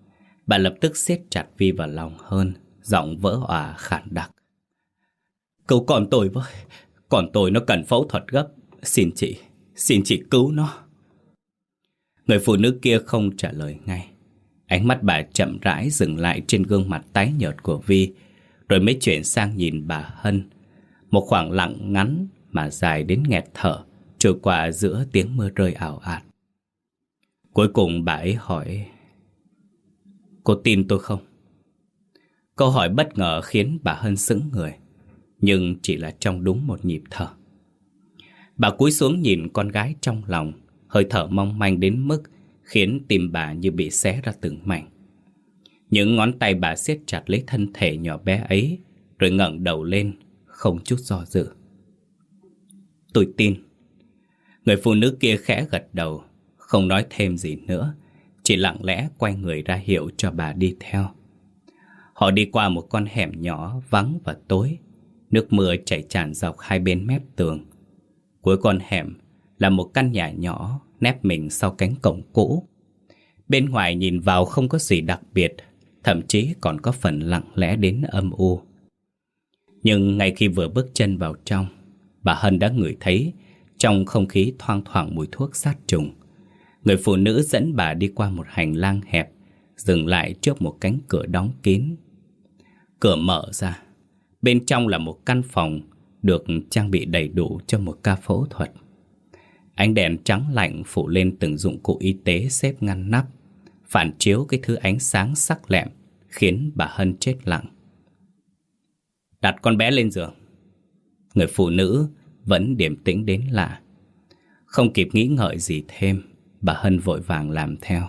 Bà lập tức siết chặt Vi vào lòng hơn, giọng vỡ òa khản đặc. Cứu con tôi với, con tôi nó cần phẫu thuật gấp. Xin chị cứu nó. Người phụ nữ kia không trả lời ngay. Ánh mắt bà chậm rãi dừng lại trên gương mặt tái nhợt của Vi, rồi mới chuyển sang nhìn bà Hân. Một khoảng lặng ngắn mà dài đến nghẹt thở trôi qua giữa tiếng mưa rơi ảo ạt. Cuối cùng bà ấy hỏi: Cô tin tôi không? Câu hỏi bất ngờ khiến bà Hân sững người, nhưng chỉ là trong đúng một nhịp thở. Bà cúi xuống nhìn con gái trong lòng, hơi thở mong manh đến mức khiến tim bà như bị xé ra từng mảnh. Những ngón tay bà siết chặt lấy thân thể nhỏ bé ấy, rồi ngẩng đầu lên, không chút do dự. Tôi tin. Người phụ nữ kia khẽ gật đầu, không nói thêm gì nữa, chỉ lặng lẽ quay người ra hiệu cho bà đi theo. Họ đi qua một con hẻm nhỏ vắng và tối. Nước mưa chảy tràn dọc hai bên mép tường. Cuối con hẻm là một căn nhà nhỏ nép mình sau cánh cổng cũ. Bên ngoài nhìn vào không có gì đặc biệt, thậm chí còn có phần lặng lẽ đến âm u. Nhưng ngay khi vừa bước chân vào trong, bà Hân đã ngửi thấy trong không khí thoang thoảng mùi thuốc sát trùng. Người phụ nữ dẫn bà đi qua một hành lang hẹp, dừng lại trước một cánh cửa đóng kín. Cửa mở ra, bên trong là một căn phòng được trang bị đầy đủ cho một ca phẫu thuật. Ánh đèn trắng lạnh phủ lên từng dụng cụ y tế xếp ngăn nắp, phản chiếu cái thứ ánh sáng sắc lẹm khiến bà Hân chết lặng. Đặt con bé lên giường. Người phụ nữ vẫn điềm tĩnh đến lạ. Không kịp nghĩ ngợi gì thêm, bà Hân vội vàng làm theo.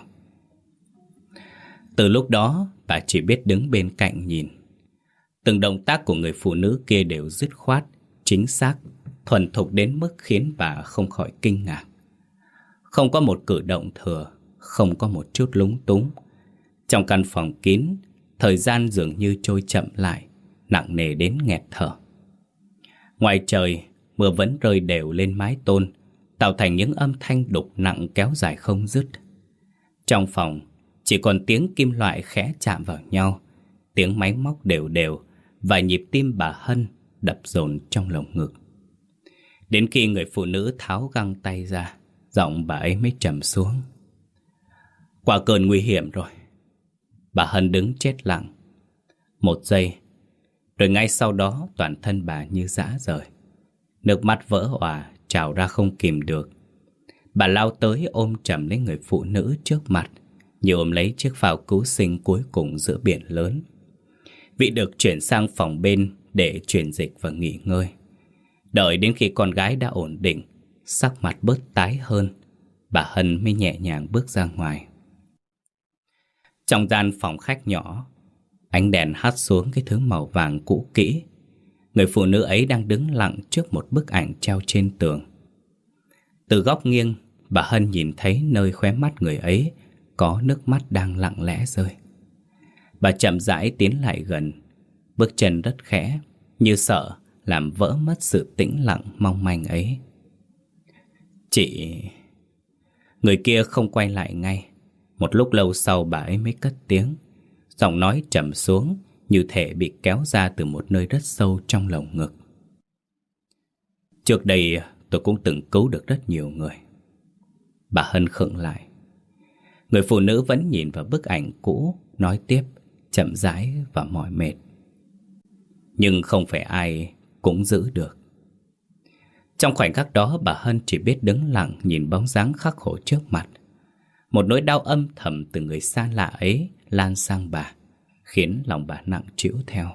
Từ lúc đó, bà chỉ biết đứng bên cạnh nhìn. Từng động tác của người phụ nữ kia đều dứt khoát, chính xác, thuần thục đến mức khiến bà không khỏi kinh ngạc. Không có một cử động thừa, không có một chút lúng túng. Trong căn phòng kín, thời gian dường như trôi chậm lại, nặng nề đến nghẹt thở. Ngoài trời, mưa vẫn rơi đều lên mái tôn, tạo thành những âm thanh đục nặng kéo dài không dứt. Trong phòng, chỉ còn tiếng kim loại khẽ chạm vào nhau, tiếng máy móc đều đều và nhịp tim bà Hân đập dồn trong lồng ngực. Đến khi người phụ nữ tháo găng tay ra, giọng bà ấy mới trầm xuống. Qua cơn nguy hiểm rồi. Bà Hân đứng chết lặng. Một giây, rồi ngay sau đó toàn thân bà như rã rời. Nước mắt vỡ òa trào ra không kìm được. Bà lao tới ôm chầm lấy người phụ nữ trước mặt, như ôm lấy chiếc phao cứu sinh cuối cùng giữa biển lớn. Vị được chuyển sang phòng bên để truyền dịch và nghỉ ngơi. Đợi đến khi con gái đã ổn định, sắc mặt bớt tái hơn, bà Hân mới nhẹ nhàng bước ra ngoài. Trong gian phòng khách nhỏ, ánh đèn hắt xuống cái thứ màu vàng cũ kỹ. Người phụ nữ ấy đang đứng lặng trước một bức ảnh treo trên tường. Từ góc nghiêng, bà Hân nhìn thấy nơi khóe mắt người ấy có nước mắt đang lặng lẽ rơi. Bà chậm rãi tiến lại gần, bước chân rất khẽ, như sợ làm vỡ mất sự tĩnh lặng mong manh ấy. Chị... Người kia không quay lại ngay. Một lúc lâu sau bà ấy mới cất tiếng, giọng nói trầm xuống như thể bị kéo ra từ một nơi rất sâu trong lồng ngực. Trước đây tôi cũng từng cứu được rất nhiều người. Bà Hân khựng lại. Người phụ nữ vẫn nhìn vào bức ảnh cũ, nói tiếp, chậm rãi và mỏi mệt. Nhưng không phải ai cũng giữ được. Trong khoảnh khắc đó, bà Hân chỉ biết đứng lặng nhìn bóng dáng khắc khổ trước mặt. Một nỗi đau âm thầm từ người xa lạ ấy lan sang bà, khiến lòng bà nặng trĩu theo.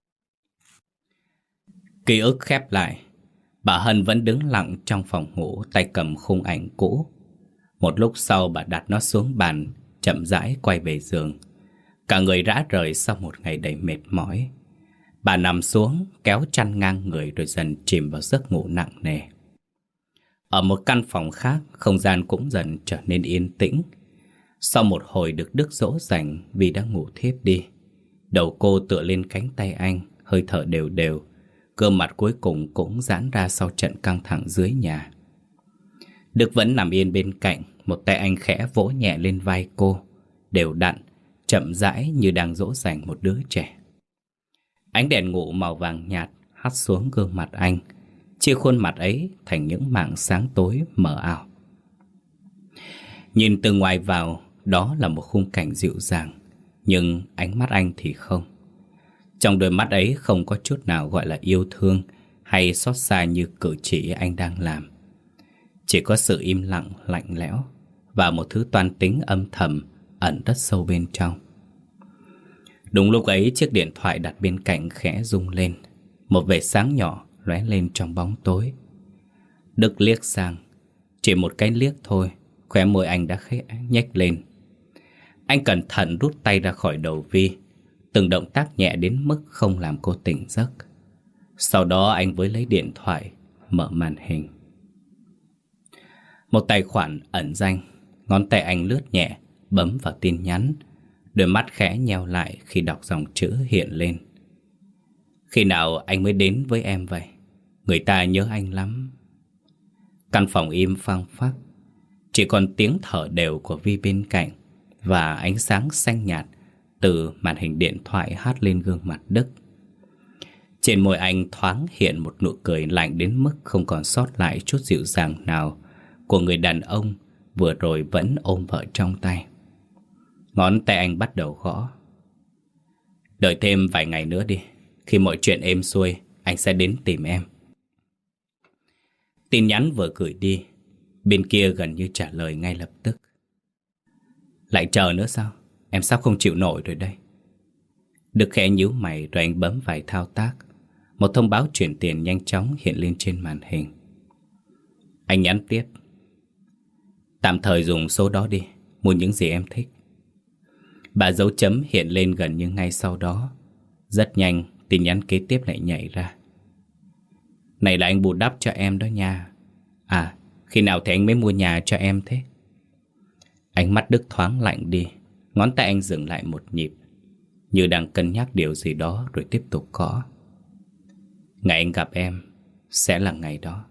Ký ức khép lại, bà Hân vẫn đứng lặng trong phòng ngủ, tay cầm khung ảnh cũ. Một lúc sau bà đặt nó xuống bàn, chậm rãi quay về giường. Cả người rã rời sau một ngày đầy mệt mỏi. Bà nằm xuống, kéo chăn ngang người rồi dần chìm vào giấc ngủ nặng nề. Ở một căn phòng khác, không gian cũng dần trở nên yên tĩnh. Sau một hồi được Đức dỗ dành, Vi đã ngủ thiếp đi. Đầu cô tựa lên cánh tay anh, hơi thở đều đều. Gương mặt cuối cùng cũng giãn ra sau trận căng thẳng dưới nhà. Đức vẫn nằm yên bên cạnh, một tay anh khẽ vỗ nhẹ lên vai cô, đều đặn, chậm rãi như đang dỗ dành một đứa trẻ. Ánh đèn ngủ màu vàng nhạt hắt xuống gương mặt anh, chia khuôn mặt ấy thành những mảng sáng tối mờ ảo. Nhìn từ ngoài vào, đó là một khung cảnh dịu dàng, nhưng ánh mắt anh thì không. Trong đôi mắt ấy không có chút nào gọi là yêu thương hay xót xa như cử chỉ anh đang làm. Chỉ có sự im lặng lạnh lẽo và một thứ toan tính âm thầm ẩn rất sâu bên trong. Đúng lúc ấy, chiếc điện thoại đặt bên cạnh khẽ rung lên. Một vệt sáng nhỏ lóe lên trong bóng tối. Đức liếc sang. Chỉ một cái liếc thôi, khóe môi anh đã khẽ nhếch lên. Anh cẩn thận rút tay ra khỏi đầu Vi, từng động tác nhẹ đến mức không làm cô tỉnh giấc. Sau đó anh với lấy điện thoại, mở màn hình. Một tài khoản ẩn danh. Ngón tay anh lướt nhẹ, bấm vào tin nhắn. Đôi mắt khẽ nheo lại khi đọc dòng chữ hiện lên. Khi nào anh mới đến với em vậy? Người ta nhớ anh lắm. Căn phòng im phăng phắc, chỉ còn tiếng thở đều của Vi bên cạnh và ánh sáng xanh nhạt từ màn hình điện thoại hát lên gương mặt Đức. Trên môi anh thoáng hiện một nụ cười lạnh đến mức không còn sót lại chút dịu dàng nào của người đàn ông vừa rồi vẫn ôm vợ trong tay. Ngón tay anh bắt đầu gõ. Đợi thêm vài ngày nữa đi. Khi mọi chuyện êm xuôi, anh sẽ đến tìm em. Tin nhắn vừa gửi đi, bên kia gần như trả lời ngay lập tức. Lại chờ nữa sao? Em sắp không chịu nổi rồi đây. Đức khẽ nhíu mày rồi anh bấm vài thao tác. Một thông báo chuyển tiền nhanh chóng hiện lên trên màn hình. Anh nhắn tiếp. Tạm thời dùng số đó đi, mua những gì em thích. Ba dấu chấm hiện lên gần như ngay sau đó. Rất nhanh, tin nhắn kế tiếp lại nhảy ra. Này là anh bù đắp cho em đó nha. À, khi nào thì anh mới mua nhà cho em thế? Ánh mắt Đức thoáng lạnh đi. Ngón tay anh dừng lại một nhịp, như đang cân nhắc điều gì đó rồi tiếp tục gõ. Ngày anh gặp em sẽ là ngày đó.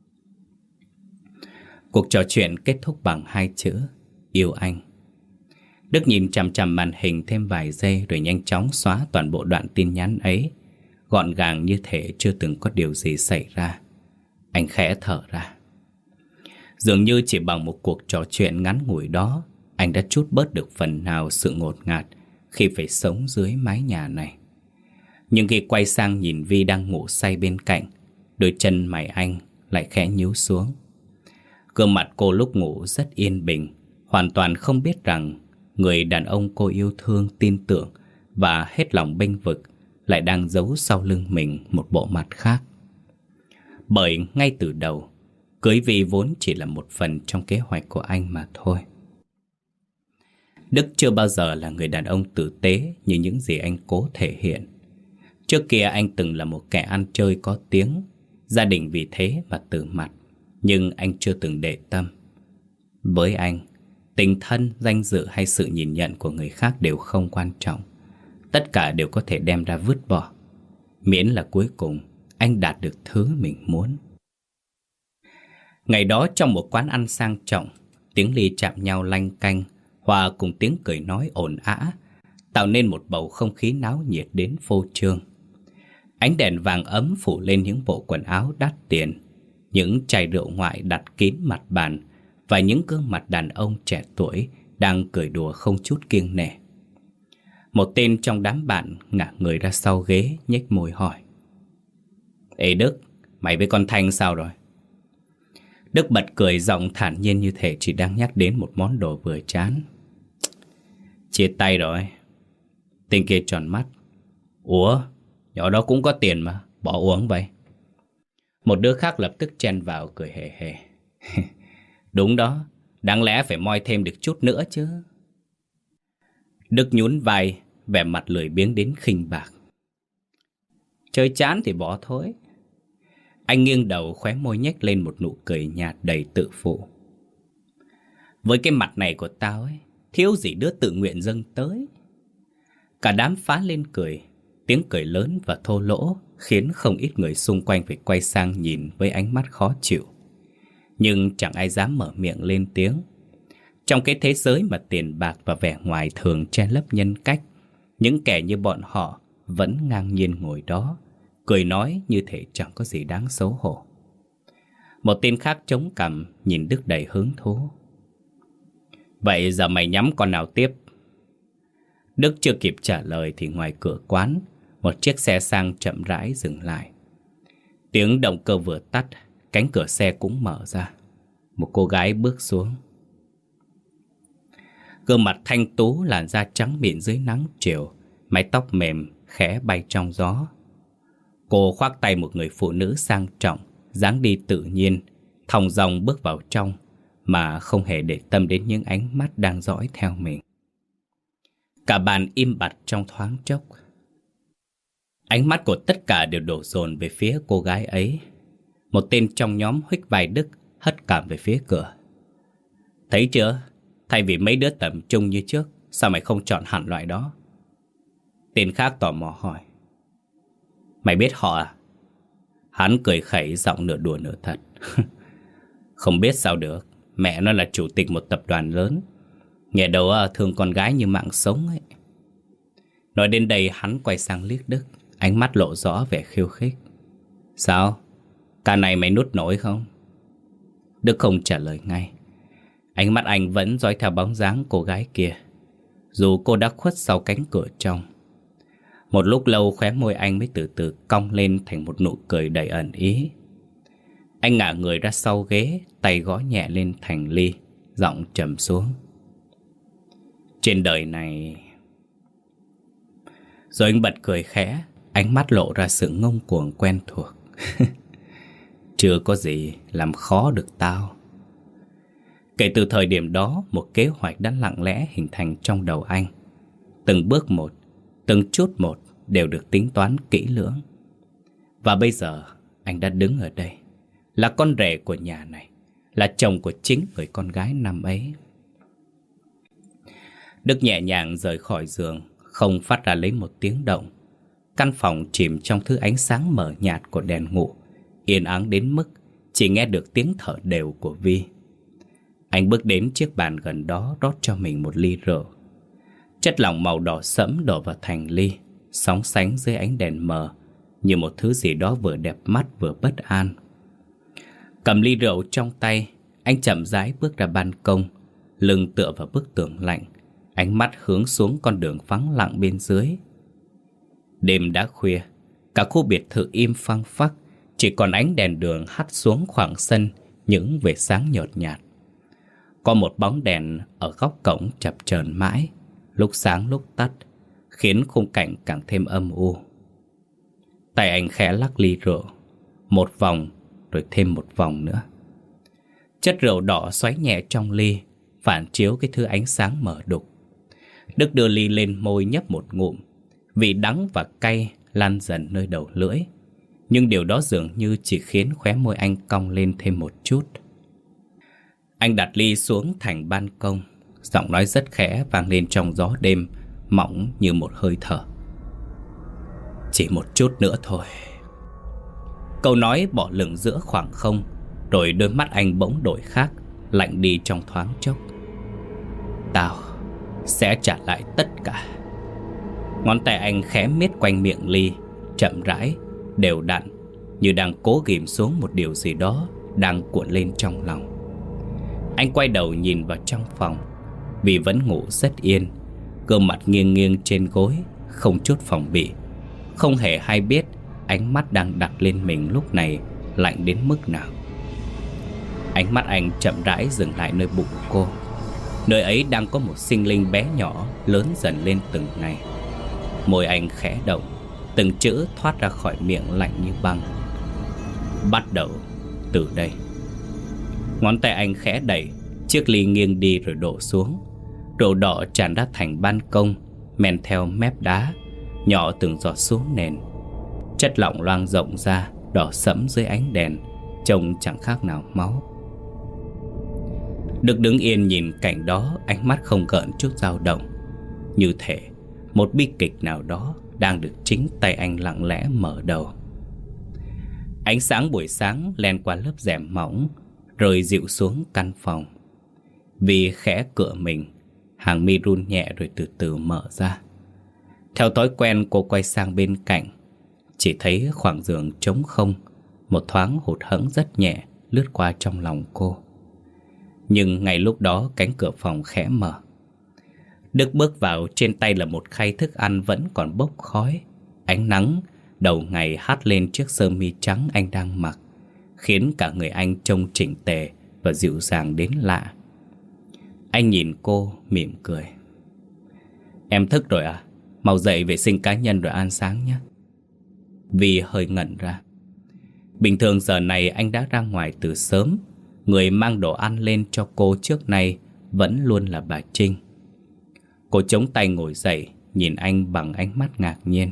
Cuộc trò chuyện kết thúc bằng hai chữ yêu anh. Đức nhìn chằm chằm màn hình thêm vài giây rồi nhanh chóng xóa toàn bộ đoạn tin nhắn ấy, gọn gàng như thể chưa từng có điều gì xảy ra. Anh khẽ thở ra. Dường như chỉ bằng một cuộc trò chuyện ngắn ngủi đó, anh đã trút bớt được phần nào sự ngột ngạt khi phải sống dưới mái nhà này. Nhưng khi quay sang nhìn Vi đang ngủ say bên cạnh, đôi chân mày anh lại khẽ nhíu xuống. Gương mặt cô lúc ngủ rất yên bình, hoàn toàn không biết rằng người đàn ông cô yêu thương, tin tưởng và hết lòng bênh vực lại đang giấu sau lưng mình một bộ mặt khác. Bởi ngay từ đầu, cưới Vi vốn chỉ là một phần trong kế hoạch của anh mà thôi. Đức chưa bao giờ là người đàn ông tử tế như những gì anh cố thể hiện. Trước kia anh từng là một kẻ ăn chơi có tiếng, gia đình vì thế mà từ mặt, nhưng anh chưa từng để tâm. Với anh, tình thân, danh dự hay sự nhìn nhận của người khác đều không quan trọng. Tất cả đều có thể đem ra vứt bỏ, miễn là cuối cùng anh đạt được thứ mình muốn. Ngày đó trong một quán ăn sang trọng, tiếng ly chạm nhau lanh canh hòa cùng tiếng cười nói ồn ào, tạo nên một bầu không khí náo nhiệt đến phô trương. Ánh đèn vàng ấm phủ lên những bộ quần áo đắt tiền, những chai rượu ngoại đặt kín mặt bàn và những gương mặt đàn ông trẻ tuổi đang cười đùa không chút kiêng nể. Một tên trong đám bạn ngả người ra sau ghế, nhếch môi hỏi: Ê Đức, mày với con Thanh sao rồi? Đức bật cười giọng thản nhiên như thể chỉ đang nhắc đến một món đồ vừa chán. Chia tay rồi. Tên kia tròn mắt. Ủa, nhỏ đó cũng có tiền mà, bỏ uống vậy. Một đứa khác lập tức chen vào cười hề hề. Đúng đó, đáng lẽ phải moi thêm được chút nữa chứ. Đức nhún vai, vẻ mặt lười biếng đến khinh bạc. Chơi chán thì bỏ thôi. Anh nghiêng đầu, khóe môi nhếch lên một nụ cười nhạt đầy tự phụ. Với cái mặt này của tao ấy, thiếu gì đứa tự nguyện dâng tới. Cả đám phá lên cười. Tiếng cười lớn và thô lỗ khiến không ít người xung quanh phải quay sang nhìn với ánh mắt khó chịu. Nhưng chẳng ai dám mở miệng lên tiếng. Trong cái thế giới mà tiền bạc và vẻ ngoài thường che lấp nhân cách, những kẻ như bọn họ vẫn ngang nhiên ngồi đó, cười nói như thể chẳng có gì đáng xấu hổ. Một tên khác chống cằm nhìn Đức đầy hứng thú. Vậy giờ mày nhắm con nào tiếp? Đức chưa kịp trả lời thì ngoài cửa quán, một chiếc xe sang chậm rãi dừng lại. Tiếng động cơ vừa tắt, cánh cửa xe cũng mở ra. Một cô gái bước xuống. Gương mặt thanh tú, làn da trắng mịn dưới nắng chiều, mái tóc mềm khẽ bay trong gió. Cô khoác tay một người phụ nữ sang trọng, dáng đi tự nhiên, thong dong bước vào trong, mà không hề để tâm đến những ánh mắt đang dõi theo mình. Cả bàn im bặt trong thoáng chốc. Ánh mắt của tất cả đều đổ dồn về phía cô gái ấy. Một tên trong nhóm huých vai Đức, hất cảm về phía cửa. Thấy chưa? Thay vì mấy đứa tầm trung như trước, sao mày không chọn hẳn loại đó? Tên khác tò mò hỏi. Mày biết họ à? Hắn cười khẩy, giọng nửa đùa nửa thật. Không biết sao được. Mẹ nó là chủ tịch một tập đoàn lớn. Nghe đầu thương con gái như mạng sống ấy. Nói đến đây hắn quay sang liếc Đức, ánh mắt lộ rõ vẻ khiêu khích. Sao? Ca này mày nuốt nổi không? Đức không trả lời ngay. Ánh mắt anh vẫn dõi theo bóng dáng cô gái kia, dù cô đã khuất sau cánh cửa trong. Một lúc lâu khóe môi anh mới từ từ cong lên thành một nụ cười đầy ẩn ý. Anh ngả người ra sau ghế, tay gõ nhẹ lên thành ly, giọng trầm xuống. Trên đời này... Rồi anh bật cười khẽ, ánh mắt lộ ra sự ngông cuồng quen thuộc. Chưa có gì làm khó được tao. Kể từ thời điểm đó, một kế hoạch đã lặng lẽ hình thành trong đầu anh. Từng bước một, từng chút một đều được tính toán kỹ lưỡng. Và bây giờ anh đã đứng ở đây, là con rể của nhà này, là chồng của chính người con gái năm ấy. Đức nhẹ nhàng rời khỏi giường, không phát ra lấy một tiếng động. Căn phòng chìm trong thứ ánh sáng mờ nhạt của đèn ngủ, yên ắng đến mức chỉ nghe được tiếng thở đều của Vi. Anh bước đến chiếc bàn gần đó, rót cho mình một ly rượu. Chất lỏng màu đỏ sẫm đổ vào thành ly, sóng sánh dưới ánh đèn mờ, như một thứ gì đó vừa đẹp mắt vừa bất an. Cầm ly rượu trong tay, anh chậm rãi bước ra ban công, lưng tựa vào bức tường lạnh, ánh mắt hướng xuống con đường vắng lặng bên dưới. Đêm đã khuya, cả khu biệt thự im phăng phắc, chỉ còn ánh đèn đường hắt xuống khoảng sân những vệt sáng nhợt nhạt. Có một bóng đèn ở góc cổng chập chờn mãi, lúc sáng lúc tắt, khiến khung cảnh càng thêm âm u. Tay anh khẽ lắc ly rượu, một vòng rồi thêm một vòng nữa. Chất rượu đỏ xoáy nhẹ trong ly, phản chiếu cái thứ ánh sáng mờ đục. Đức đưa ly lên môi nhấp một ngụm, vị đắng và cay lan dần nơi đầu lưỡi. Nhưng điều đó dường như chỉ khiến khóe môi anh cong lên thêm một chút. Anh đặt ly xuống thành ban công, giọng nói rất khẽ vang lên trong gió đêm, mỏng như một hơi thở. Chỉ một chút nữa thôi. Câu nói bỏ lửng giữa khoảng không, rồi đôi mắt anh bỗng đổi khác, lạnh đi trong thoáng chốc. Tao sẽ trả lại tất cả. Ngón tay anh khẽ miết quanh miệng ly, chậm rãi, đều đặn, như đang cố ghìm xuống một điều gì đó đang cuộn lên trong lòng. Anh quay đầu nhìn vào trong phòng. Vì vẫn ngủ rất yên, gương mặt nghiêng nghiêng trên gối, không chút phòng bị, không hề hay biết ánh mắt đang đặt lên mình lúc này lạnh đến mức nào. Ánh mắt anh chậm rãi dừng lại nơi bụng cô. Nơi ấy đang có một sinh linh bé nhỏ lớn dần lên từng ngày. Môi anh khẽ động, từng chữ thoát ra khỏi miệng lạnh như băng. Bắt đầu từ đây. Ngón tay anh khẽ đẩy, chiếc ly nghiêng đi rồi đổ xuống. Rượu đỏ tràn ra thành ban công, men theo mép đá, nhỏ từng giọt xuống nền. Chất lỏng loang rộng ra, đỏ sẫm dưới ánh đèn, trông chẳng khác nào máu. Đức đứng yên nhìn cảnh đó, ánh mắt không gợn chút dao động, như thể một bi kịch nào đó đang được chính tay anh lặng lẽ mở đầu. Ánh sáng buổi sáng len qua lớp rèm mỏng, rơi dịu xuống căn phòng. Vì khẽ cựa mình, hàng mi run nhẹ rồi từ từ mở ra. Theo thói quen cô quay sang bên cạnh, chỉ thấy khoảng giường trống không. Một thoáng hụt hẫng rất nhẹ lướt qua trong lòng cô. Nhưng ngay lúc đó cánh cửa phòng khẽ mở. Đức bước vào, trên tay là một khay thức ăn vẫn còn bốc khói. Ánh nắng đầu ngày hắt lên chiếc sơ mi trắng anh đang mặc, khiến cả người anh trông chỉnh tề và dịu dàng đến lạ. Anh nhìn cô mỉm cười. Em thức rồi à? Mau dậy vệ sinh cá nhân rồi ăn sáng nhé. Vi hơi ngẩn ra. Bình thường giờ này anh đã ra ngoài từ sớm. Người mang đồ ăn lên cho cô trước nay vẫn luôn là bà Trinh. Cô chống tay ngồi dậy, nhìn anh bằng ánh mắt ngạc nhiên.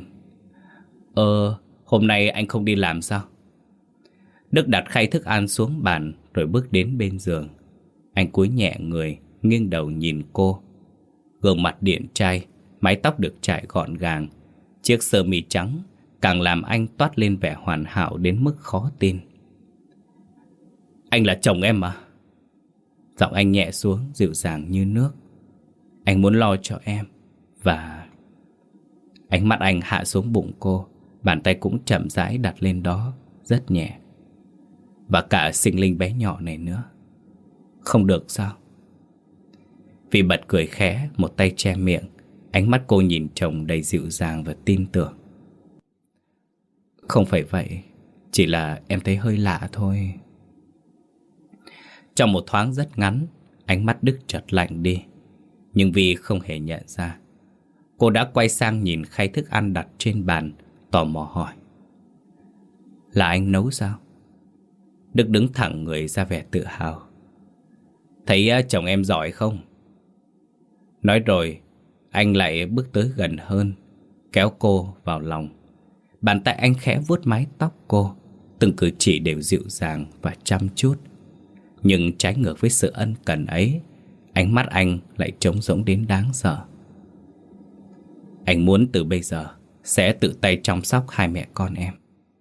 Hôm nay anh không đi làm sao? Đức đặt khay thức ăn xuống bàn rồi bước đến bên giường. Anh cúi nhẹ người, nghiêng đầu nhìn cô. Gương mặt điển trai, mái tóc được chải gọn gàng, chiếc sơ mi trắng càng làm anh toát lên vẻ hoàn hảo đến mức khó tin. Anh là chồng em à? Giọng anh nhẹ xuống, dịu dàng như nước. Anh muốn lo cho em. Và... Ánh mắt anh hạ xuống bụng cô, bàn tay cũng chậm rãi đặt lên đó, rất nhẹ. Và cả sinh linh bé nhỏ này nữa. Không được sao? Vì bật cười khẽ, một tay che miệng. Ánh mắt cô nhìn chồng đầy dịu dàng và tin tưởng. Không phải vậy, chỉ là em thấy hơi lạ thôi. Trong một thoáng rất ngắn, ánh mắt Đức chợt lạnh đi. Nhưng vì không hề nhận ra, cô đã quay sang nhìn khay thức ăn đặt trên bàn, tò mò hỏi. Là anh nấu sao? Đức đứng thẳng người ra vẻ tự hào. Thấy chồng em giỏi không? Nói rồi, anh lại bước tới gần hơn, kéo cô vào lòng. Bàn tay anh khẽ vuốt mái tóc cô, từng cử chỉ đều dịu dàng và chăm chút. Nhưng trái ngược với sự ân cần ấy, ánh mắt anh lại trống rỗng đến đáng sợ. Anh muốn từ bây giờ sẽ tự tay chăm sóc hai mẹ con em.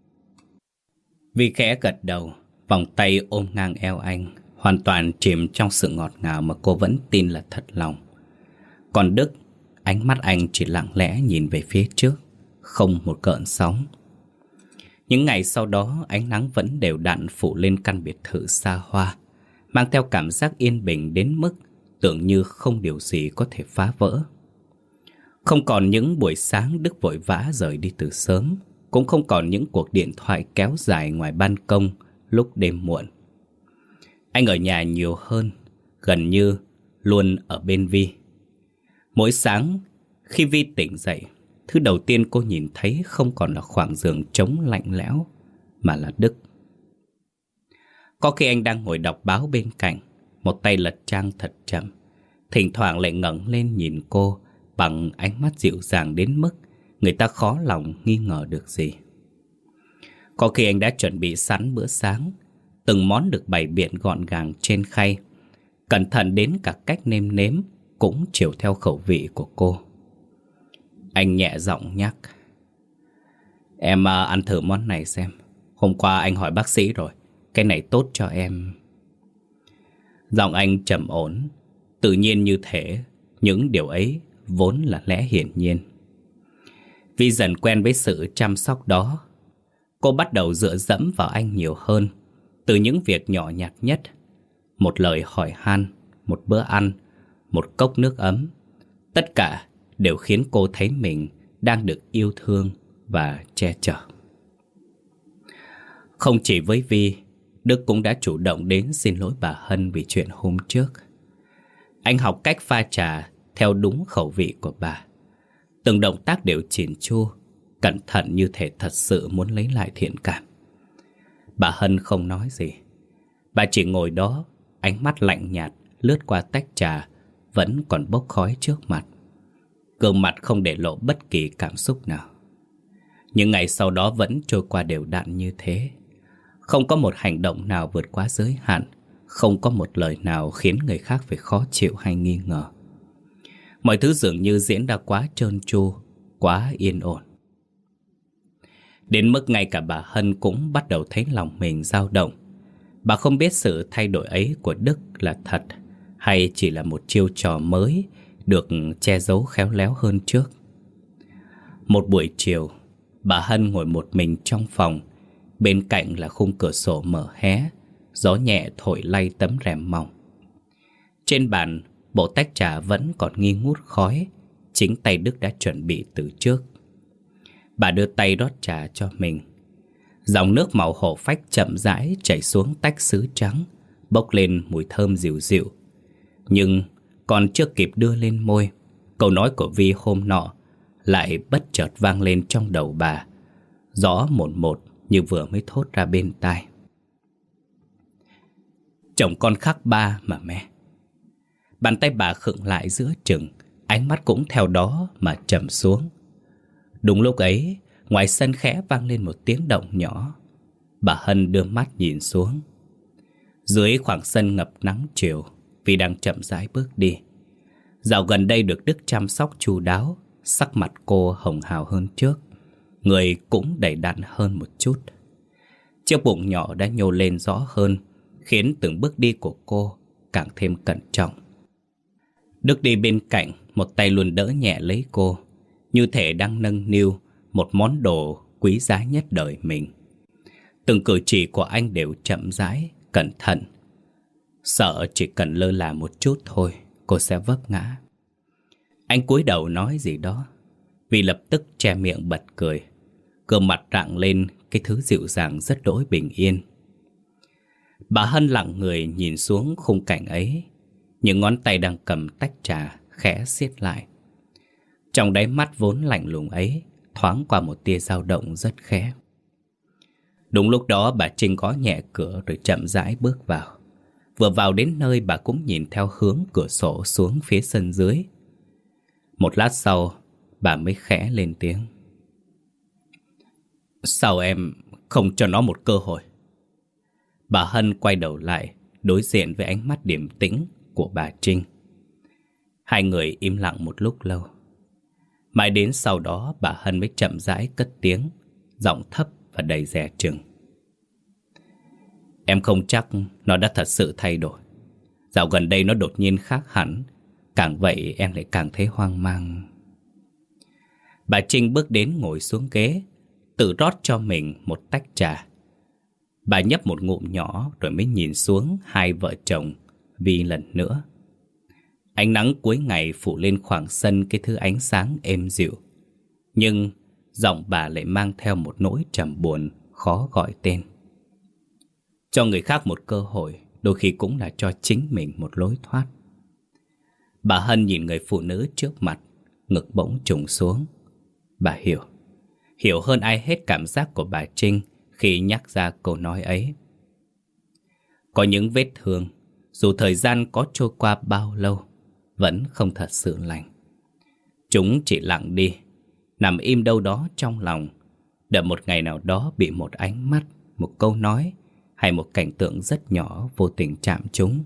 Vi khẽ gật đầu, vòng tay ôm ngang eo anh, hoàn toàn chìm trong sự ngọt ngào mà cô vẫn tin là thật lòng. Còn Đức, ánh mắt anh chỉ lặng lẽ nhìn về phía trước, không một gợn sóng. Những ngày sau đó, ánh nắng vẫn đều đặn phủ lên căn biệt thự xa hoa, mang theo cảm giác yên bình đến mức tưởng như không điều gì có thể phá vỡ. Không còn những buổi sáng Đức vội vã rời đi từ sớm, cũng không còn những cuộc điện thoại kéo dài ngoài ban công lúc đêm muộn. Anh ở nhà nhiều hơn, gần như luôn ở bên Vi. Mỗi sáng, khi Vi tỉnh dậy, thứ đầu tiên cô nhìn thấy không còn là khoảng giường trống lạnh lẽo, mà là Đức. Có khi anh đang ngồi đọc báo bên cạnh, một tay lật trang thật chậm, thỉnh thoảng lại ngẩng lên nhìn cô bằng ánh mắt dịu dàng đến mức người ta khó lòng nghi ngờ được gì. Có khi anh đã chuẩn bị sẵn bữa sáng, từng món được bày biện gọn gàng trên khay, cẩn thận đến cả cách nêm nếm cũng chiều theo khẩu vị của cô. Anh nhẹ giọng nhắc. Em ăn thử món này xem. Hôm qua anh hỏi bác sĩ rồi, cái này tốt cho em. Giọng anh trầm ổn, tự nhiên như thể những điều ấy vốn là lẽ hiển nhiên. Vì dần quen với sự chăm sóc đó, cô bắt đầu dựa dẫm vào anh nhiều hơn. Từ những việc nhỏ nhặt nhất, một lời hỏi han, một bữa ăn, một cốc nước ấm, tất cả đều khiến cô thấy mình đang được yêu thương và che chở. Không chỉ với Vi, Đức cũng đã chủ động đến xin lỗi bà Hân vì chuyện hôm trước. Anh học cách pha trà theo đúng khẩu vị của bà. Từng động tác đều chỉn chu, cẩn thận như thể thật sự muốn lấy lại thiện cảm. Bà Hân không nói gì. Bà chỉ ngồi đó, ánh mắt lạnh nhạt lướt qua tách trà vẫn còn bốc khói trước mặt. Gương mặt không để lộ bất kỳ cảm xúc nào. Những ngày sau đó vẫn trôi qua đều đặn như thế. Không có một hành động nào vượt quá giới hạn, không có một lời nào khiến người khác phải khó chịu hay nghi ngờ. Mọi thứ dường như diễn ra quá trơn tru, quá yên ổn. Đến mức ngay cả bà Hân cũng bắt đầu thấy lòng mình dao động. Bà không biết sự thay đổi ấy của Đức là thật hay chỉ là một chiêu trò mới được che giấu khéo léo hơn trước. Một buổi chiều, bà Hân ngồi một mình trong phòng. Bên cạnh là khung cửa sổ mở hé, gió nhẹ thổi lay tấm rèm mỏng. Trên bàn, bộ tách trà vẫn còn nghi ngút khói, chính tay Đức đã chuẩn bị từ trước. Bà đưa tay rót trà cho mình. Dòng nước màu hổ phách chậm rãi chảy xuống tách sứ trắng, bốc lên mùi thơm dịu dịu. Nhưng còn chưa kịp đưa lên môi, câu nói của Vi hôm nọ lại bất chợt vang lên trong đầu bà, rõ một một như vừa mới thốt ra bên tai. Chồng con khác ba mà mẹ. Bàn tay bà khựng lại giữa chừng, ánh mắt cũng theo đó mà trầm xuống. Đúng lúc ấy, ngoài sân khẽ vang lên một tiếng động nhỏ. Bà Hân đưa mắt nhìn xuống. Dưới khoảng sân ngập nắng chiều, Vi đang chậm rãi bước đi. Dạo gần đây được Đức chăm sóc chu đáo, sắc mặt cô hồng hào hơn trước, người cũng đầy đặn hơn một chút. Chiếc bụng nhỏ đã nhô lên rõ hơn, khiến từng bước đi của cô càng thêm cẩn trọng. Đức đi bên cạnh, một tay luôn đỡ nhẹ lấy cô, như thể đang nâng niu một món đồ quý giá nhất đời mình. Từng cử chỉ của anh đều chậm rãi, cẩn thận. Sợ chỉ cần lơ là một chút thôi, cô sẽ vấp ngã. Anh cúi đầu nói gì đó, vì lập tức che miệng bật cười, gương mặt rạng lên cái thứ dịu dàng rất đỗi bình yên. Bà Hân lặng người nhìn xuống khung cảnh ấy, những ngón tay đang cầm tách trà khẽ siết lại. Trong đáy mắt vốn lạnh lùng ấy thoáng qua một tia dao động rất khẽ. Đúng lúc đó bà Trinh gõ nhẹ cửa rồi chậm rãi bước vào. Vừa vào đến nơi bà cũng nhìn theo hướng cửa sổ xuống phía sân dưới. Một lát sau bà mới khẽ lên tiếng. Sao em không cho nó một cơ hội? Bà Hân quay đầu lại, đối diện với ánh mắt điềm tĩnh của bà Trinh. Hai người im lặng một lúc lâu. Mãi đến sau đó bà Hân mới chậm rãi cất tiếng, giọng thấp và đầy dè chừng. Em không chắc nó đã thật sự thay đổi. Dạo gần đây nó đột nhiên khác hẳn. Càng vậy em lại càng thấy hoang mang. Bà Trinh bước đến ngồi xuống ghế, tự rót cho mình một tách trà. Bà nhấp một ngụm nhỏ rồi mới nhìn xuống hai vợ chồng Vi lần nữa. Ánh nắng cuối ngày phủ lên khoảng sân cái thứ ánh sáng êm dịu. Nhưng giọng bà lại mang theo một nỗi trầm buồn khó gọi tên. Cho người khác một cơ hội đôi khi cũng là cho chính mình một lối thoát. Bà Hân nhìn người phụ nữ trước mặt, ngực bỗng trùng xuống. Bà hiểu hơn ai hết cảm giác của bà Trinh khi nhắc ra câu nói ấy. Có những vết thương, dù thời gian có trôi qua bao lâu, vẫn không thật sự lành. Chúng chỉ lặng đi, nằm im đâu đó trong lòng, đợi một ngày nào đó bị một ánh mắt, một câu nói hay một cảnh tượng rất nhỏ vô tình chạm chúng.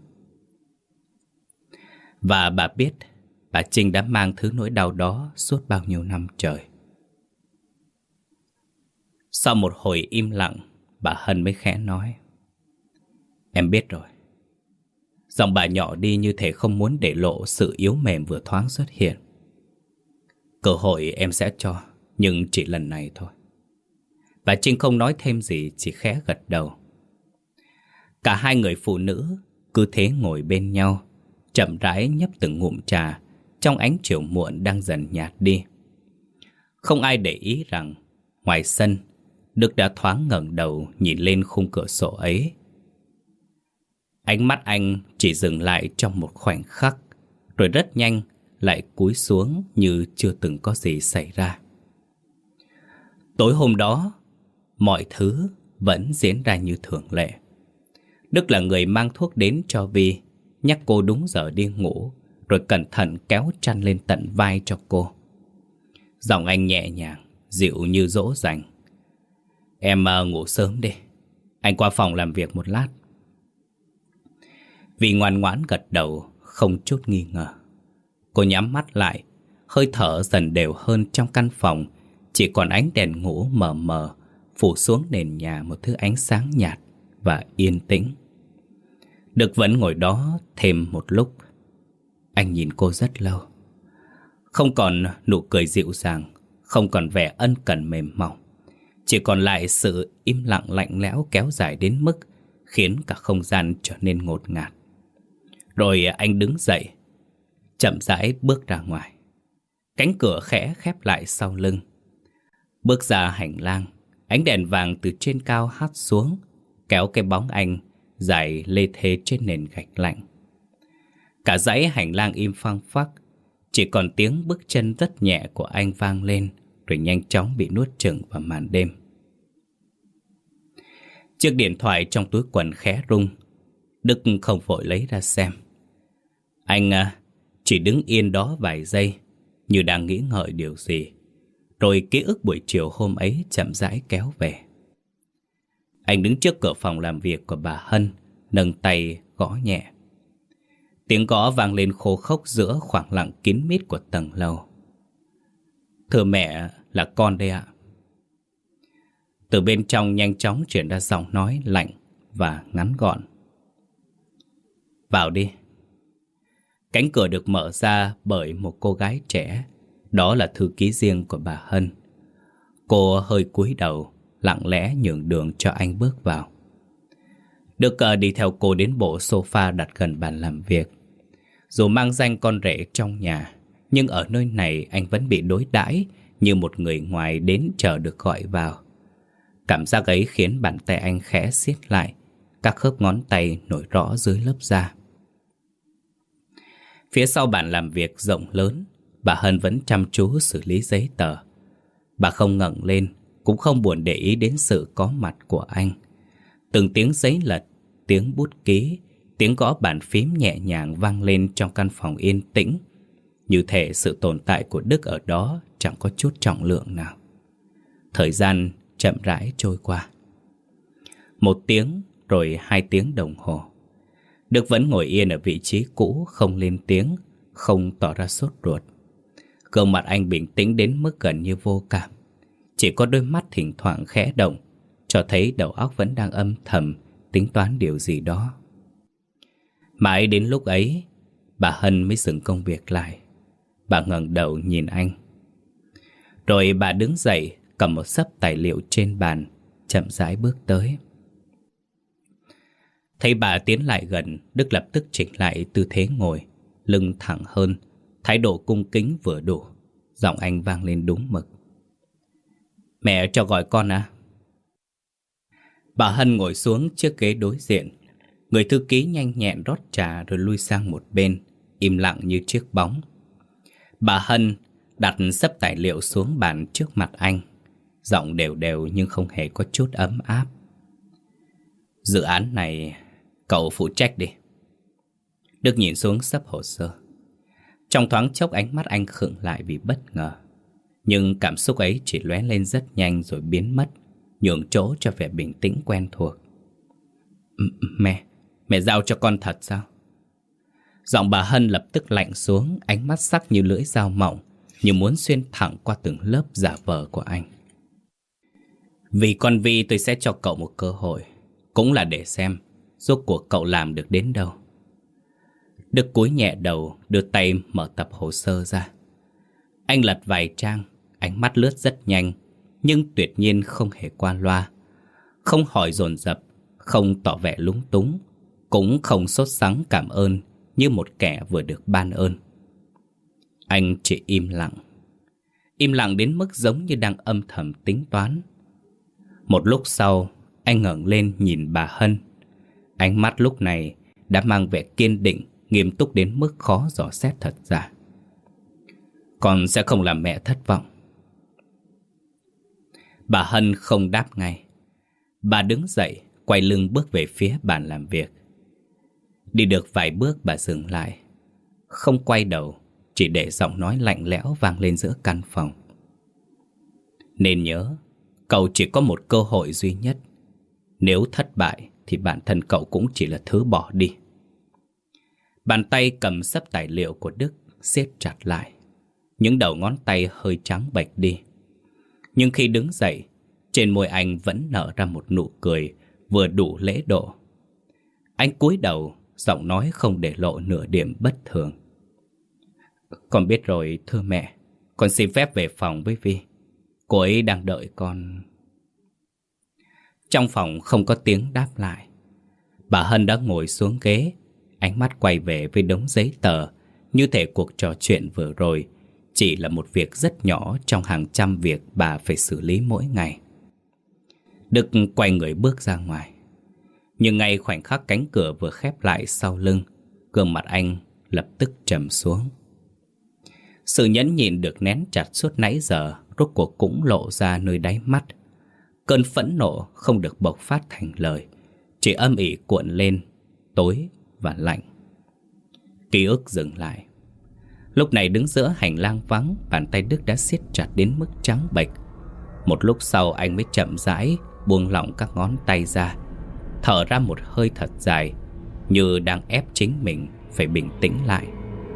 Và bà biết bà Trinh đã mang thứ nỗi đau đó suốt bao nhiêu năm trời. Sau một hồi im lặng, bà Hân mới khẽ nói. Em biết rồi. Giọng bà nhỏ đi như thể không muốn để lộ sự yếu mềm vừa thoáng xuất hiện. Cơ hội em sẽ cho, nhưng chỉ lần này thôi. Bà Trinh không nói thêm gì, chỉ khẽ gật đầu. Cả hai người phụ nữ cứ thế ngồi bên nhau, chậm rãi nhấp từng ngụm trà trong ánh chiều muộn đang dần nhạt đi. Không ai để ý rằng ngoài sân, Đức đã thoáng ngẩng đầu nhìn lên khung cửa sổ ấy. Ánh mắt anh chỉ dừng lại trong một khoảnh khắc, rồi rất nhanh lại cúi xuống như chưa từng có gì xảy ra. Tối hôm đó, mọi thứ vẫn diễn ra như thường lệ. Đức là người mang thuốc đến cho Vi, nhắc cô đúng giờ đi ngủ, rồi cẩn thận kéo chăn lên tận vai cho cô. Giọng anh nhẹ nhàng, dịu như dỗ dành. Em ngủ sớm đi, anh qua phòng làm việc một lát. Vi ngoan ngoãn gật đầu, không chút nghi ngờ. Cô nhắm mắt lại, hơi thở dần đều hơn trong căn phòng. Chỉ còn ánh đèn ngủ mờ mờ phủ xuống nền nhà một thứ ánh sáng nhạt và yên tĩnh. Đức vẫn ngồi đó thêm một lúc. Anh nhìn cô rất lâu. Không còn nụ cười dịu dàng, không còn vẻ ân cần mềm mỏng, chỉ còn lại sự im lặng lạnh lẽo kéo dài đến mức khiến cả không gian trở nên ngột ngạt. Rồi anh đứng dậy, chậm rãi bước ra ngoài. Cánh cửa khẽ khép lại sau lưng. Bước ra hành lang, ánh đèn vàng từ trên cao hắt xuống, kéo cái bóng anh dài lê thê trên nền gạch lạnh. Cả dãy hành lang im phăng phắc, chỉ còn tiếng bước chân rất nhẹ của anh vang lên, rồi nhanh chóng bị nuốt chửng vào màn đêm. Chiếc điện thoại trong túi quần khẽ rung. Đức không vội lấy ra xem. Anh chỉ đứng yên đó vài giây, như đang nghĩ ngợi điều gì. Rồi ký ức buổi chiều hôm ấy chậm rãi kéo về. Anh đứng trước cửa phòng làm việc của bà Hân, nâng tay gõ nhẹ. Tiếng gõ vang lên khô khốc giữa khoảng lặng kín mít của tầng lầu. Thưa mẹ, là con đây ạ. Từ bên trong nhanh chóng chuyển ra giọng nói lạnh và ngắn gọn. Vào đi. Cánh cửa được mở ra bởi một cô gái trẻ. Đó là thư ký riêng của bà Hân. Cô hơi cúi đầu, lặng lẽ nhường đường cho anh bước vào. Đức đi theo cô đến bộ sofa đặt gần bàn làm việc. Dù mang danh con rể trong nhà, nhưng ở nơi này anh vẫn bị đối đãi như một người ngoài đến chờ được gọi vào. Cảm giác ấy khiến bàn tay anh khẽ siết lại, các khớp ngón tay nổi rõ dưới lớp da. Phía sau bàn làm việc rộng lớn, bà Hân vẫn chăm chú xử lý giấy tờ. Bà không ngẩng lên, cũng không buồn để ý đến sự có mặt của anh. Từng tiếng giấy lật, tiếng bút ký, tiếng gõ bàn phím nhẹ nhàng vang lên trong căn phòng yên tĩnh, như thể sự tồn tại của Đức ở đó chẳng có chút trọng lượng nào. Thời gian chậm rãi trôi qua. 1 tiếng, rồi 2 tiếng đồng hồ. Đức vẫn ngồi yên ở vị trí cũ, không lên tiếng, không tỏ ra sốt ruột. Gương mặt anh bình tĩnh đến mức gần như vô cảm. Chỉ có đôi mắt thỉnh thoảng khẽ động, cho thấy đầu óc vẫn đang âm thầm tính toán điều gì đó. Mãi đến lúc ấy, bà Hân mới dừng công việc lại. Bà ngẩng đầu nhìn anh. Rồi bà đứng dậy, cầm một xấp tài liệu trên bàn, chậm rãi bước tới. Thấy bà tiến lại gần, Đức lập tức chỉnh lại tư thế ngồi, lưng thẳng hơn, thái độ cung kính vừa đủ. Giọng anh vang lên đúng mực. Mẹ cho gọi con à? Bà Hân ngồi xuống chiếc ghế đối diện. Người thư ký nhanh nhẹn rót trà rồi lui sang một bên, im lặng như chiếc bóng. Bà Hân đặt xấp tài liệu xuống bàn trước mặt anh, giọng đều đều nhưng không hề có chút ấm áp. Dự án này cậu phụ trách đi. Đức nhìn xuống xấp hồ sơ. Trong thoáng chốc ánh mắt anh khựng lại vì bất ngờ. Nhưng cảm xúc ấy chỉ lóe lên rất nhanh rồi biến mất, nhường chỗ cho vẻ bình tĩnh quen thuộc. Mẹ giao cho con thật sao? Giọng bà Hân lập tức lạnh xuống, ánh mắt sắc như lưỡi dao mỏng, như muốn xuyên thẳng qua từng lớp giả vờ của anh. Vì con Vi tôi sẽ cho cậu một cơ hội, cũng là để xem rốt cuộc cậu làm được đến đâu. Đức cúi nhẹ đầu, đưa tay mở tập hồ sơ ra. Anh lật vài trang, ánh mắt lướt rất nhanh, nhưng tuyệt nhiên không hề qua loa. Không hỏi dồn dập, không tỏ vẻ lúng túng, cũng không sốt sắng cảm ơn như một kẻ vừa được ban ơn. Anh chỉ im lặng. Im lặng đến mức giống như đang âm thầm tính toán. Một lúc sau, anh ngẩng lên nhìn bà Hân. Ánh mắt lúc này đã mang vẻ kiên định, nghiêm túc đến mức khó dò xét thật giả. Con sẽ không làm mẹ thất vọng. Bà Hân không đáp ngay. Bà đứng dậy, quay lưng bước về phía bàn làm việc. Đi được vài bước bà dừng lại, không quay đầu, chỉ để giọng nói lạnh lẽo vang lên giữa căn phòng. Nên nhớ, cậu chỉ có một cơ hội duy nhất. Nếu thất bại thì bản thân cậu cũng chỉ là thứ bỏ đi. Bàn tay cầm xấp tài liệu của Đức siết chặt lại. Những đầu ngón tay hơi trắng bệch đi. Nhưng khi đứng dậy, trên môi anh vẫn nở ra một nụ cười vừa đủ lễ độ. Anh cúi đầu, giọng nói không để lộ nửa điểm bất thường. Con biết rồi thưa mẹ. Con xin phép về phòng với Vi. Cô ấy đang đợi con. Trong phòng không có tiếng đáp lại. Bà Hân đã ngồi xuống ghế, ánh mắt quay về với đống giấy tờ, như thể cuộc trò chuyện vừa rồi chỉ là một việc rất nhỏ trong hàng trăm việc bà phải xử lý mỗi ngày. Đức quay người bước ra ngoài. Nhưng ngay khoảnh khắc cánh cửa vừa khép lại sau lưng, gương mặt anh lập tức trầm xuống. Sự nhẫn nhịn được nén chặt suốt nãy giờ rốt cuộc cũng lộ ra nơi đáy mắt. Cơn phẫn nộ không được bộc phát thành lời, chỉ âm ỉ cuộn lên, tối và lạnh. Ký ức dừng lại. Lúc này đứng giữa hành lang vắng, bàn tay Đức đã siết chặt đến mức trắng bệch. Một lúc sau anh mới chậm rãi buông lỏng các ngón tay ra, thở ra một hơi thật dài, như đang ép chính mình phải bình tĩnh lại.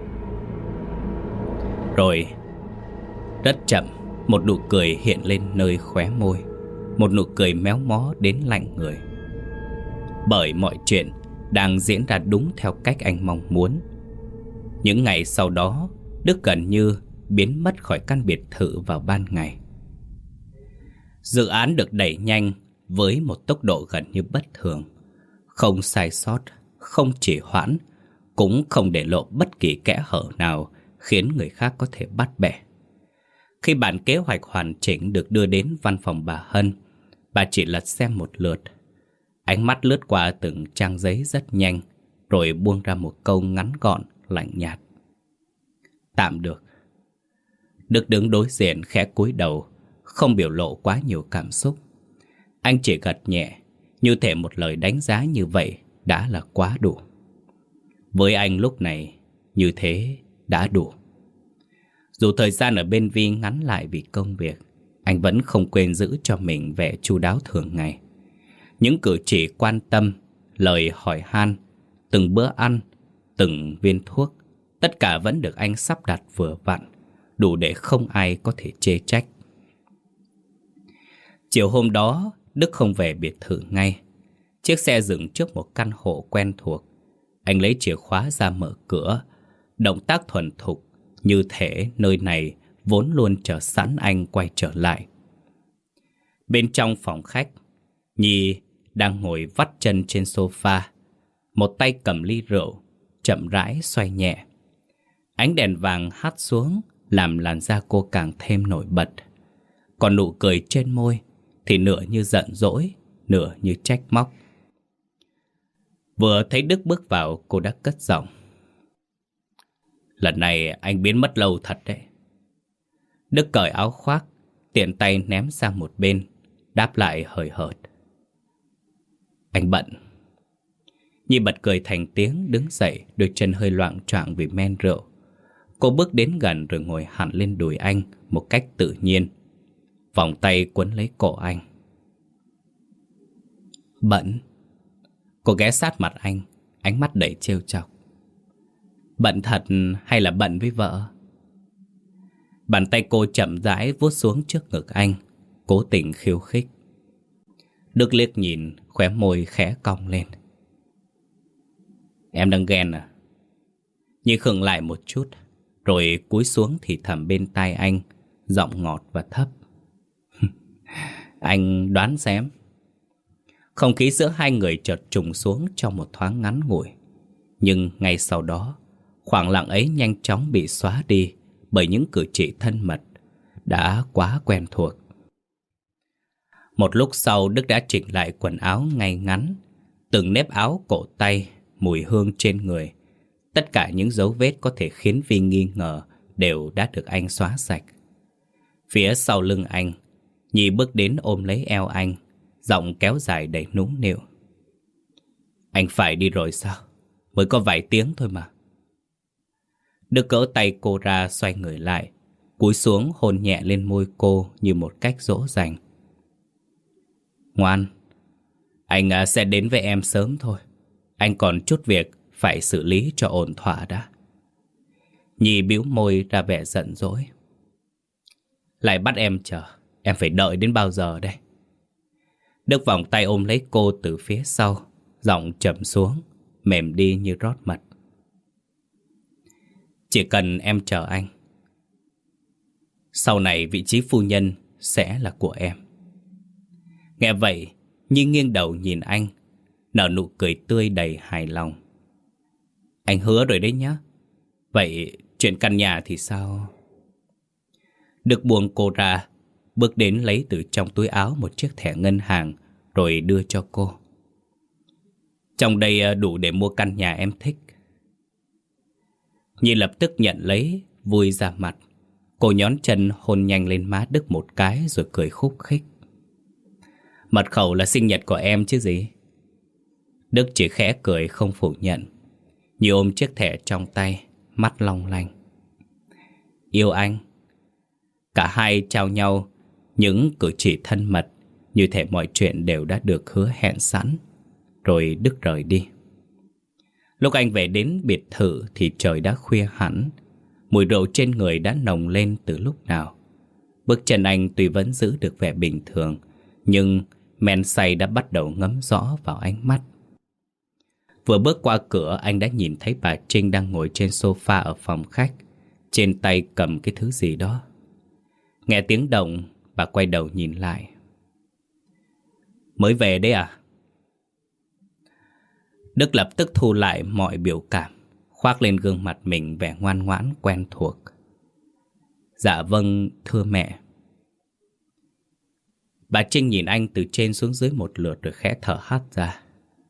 Rồi rất chậm, một nụ cười hiện lên nơi khóe môi, một nụ cười méo mó đến lạnh người. Bởi mọi chuyện đang diễn ra đúng theo cách anh mong muốn. Những ngày sau đó, Đức gần như biến mất khỏi căn biệt thự vào ban ngày. Dự án được đẩy nhanh với một tốc độ gần như bất thường. Không sai sót, không trì hoãn, cũng không để lộ bất kỳ kẽ hở nào khiến người khác có thể bắt bẻ. Khi bản kế hoạch hoàn chỉnh được đưa đến văn phòng bà Hân, bà chỉ lật xem một lượt. Ánh mắt lướt qua từng trang giấy rất nhanh, rồi buông ra một câu ngắn gọn, lạnh nhạt. Tạm được. Đức đứng đối diện khẽ cúi đầu, không biểu lộ quá nhiều cảm xúc. Anh chỉ gật nhẹ, như thể một lời đánh giá như vậy đã là quá đủ. Với anh lúc này, như thế đã đủ. Dù thời gian ở bên Vi ngắn lại vì công việc, anh vẫn không quên giữ cho mình vẻ chu đáo thường ngày. Những cử chỉ quan tâm, lời hỏi han, từng bữa ăn, từng viên thuốc, tất cả vẫn được anh sắp đặt vừa vặn, đủ để không ai có thể chê trách. Chiều hôm đó, Đức không về biệt thự ngay. Chiếc xe dừng trước một căn hộ quen thuộc. Anh lấy chìa khóa ra mở cửa, động tác thuần thục, như thể nơi này vốn luôn chờ sẵn anh quay trở lại. Bên trong phòng khách, Nhi đang ngồi vắt chân trên sofa, một tay cầm ly rượu, chậm rãi xoay nhẹ. Ánh đèn vàng hắt xuống, làm làn da cô càng thêm nổi bật. Còn nụ cười trên môi thì nửa như giận dỗi, nửa như trách móc. Vừa thấy Đức bước vào, cô đã cất giọng. Lần này anh biến mất lâu thật đấy. Đức cởi áo khoác, tiện tay ném sang một bên, đáp lại hời hợt. Anh bận. Nhi bật cười thành tiếng, đứng dậy, đôi chân hơi loạng choạng vì men rượu. Cô bước đến gần rồi ngồi hẳn lên đùi anh một cách tự nhiên, vòng tay quấn lấy cổ anh. Bận. Cô ghé sát mặt anh, ánh mắt đầy trêu chọc. Bận thật hay là bận với vợ? Bàn tay cô chậm rãi vuốt xuống trước ngực anh, cố tình khiêu khích. Đức liếc nhìn, khóe môi khẽ cong lên. Em đang ghen à? Nhi khựng lại một chút, rồi cúi xuống thì thầm bên tai anh, giọng ngọt và thấp. Anh đoán xem. Không khí giữa hai người chợt trùng xuống trong một thoáng ngắn ngủi. Nhưng ngay sau đó, khoảng lặng ấy nhanh chóng bị xóa đi bởi những cử chỉ thân mật đã quá quen thuộc. Một lúc sau, Đức đã chỉnh lại quần áo ngay ngắn, từng nếp áo cổ tay, mùi hương trên người. Tất cả những dấu vết có thể khiến Vi nghi ngờ đều đã được anh xóa sạch. Phía sau lưng anh, Nhi bước đến ôm lấy eo anh, giọng kéo dài đầy nũng nịu. Anh phải đi rồi sao? Mới có vài tiếng thôi mà. Đức cỡ tay cô ra, xoay người lại, cúi xuống hôn nhẹ lên môi cô như một cách dỗ dành. Ngoan, anh sẽ đến với em sớm thôi. Anh còn chút việc phải xử lý cho ổn thỏa đã. Nhi bĩu môi ra vẻ giận dỗi. Lại bắt em chờ, em phải đợi đến bao giờ đây? Đức vòng tay ôm lấy cô từ phía sau, giọng trầm xuống, mềm đi như rót mật. Chỉ cần em chờ anh. Sau này vị trí phu nhân sẽ là của em. Nghe vậy, Nhi nghiêng đầu nhìn anh, nở nụ cười tươi đầy hài lòng. Anh hứa rồi đấy nhá. Vậy chuyện căn nhà thì sao? Đức buông cô ra, bước đến lấy từ trong túi áo một chiếc thẻ ngân hàng rồi đưa cho cô. Trong đây đủ để mua căn nhà em thích. Nhi lập tức nhận lấy, vui ra mặt. Cô nhón chân hôn nhanh lên má Đức một cái rồi cười khúc khích. Mật khẩu là sinh nhật của em chứ gì. Đức chỉ khẽ cười không phủ nhận. Nhi ôm chiếc thẻ trong tay, mắt long lanh. Yêu anh. Cả hai trao nhau những cử chỉ thân mật, như thể mọi chuyện đều đã được hứa hẹn sẵn. Rồi Đức rời đi. Lúc anh về đến biệt thự thì trời đã khuya hẳn. Mùi rượu trên người đã nồng lên từ lúc nào. Bước chân anh tuy vẫn giữ được vẻ bình thường, nhưng men say đã bắt đầu ngấm rõ vào ánh mắt. Vừa bước qua cửa, anh đã nhìn thấy bà Trinh đang ngồi trên sofa ở phòng khách, trên tay cầm cái thứ gì đó. Nghe tiếng động, bà quay đầu nhìn lại. Mới về đấy à? Đức lập tức thu lại mọi biểu cảm, khoác lên gương mặt mình vẻ ngoan ngoãn quen thuộc. Dạ vâng, thưa mẹ. Bà Trinh nhìn anh từ trên xuống dưới một lượt rồi khẽ thở hắt ra.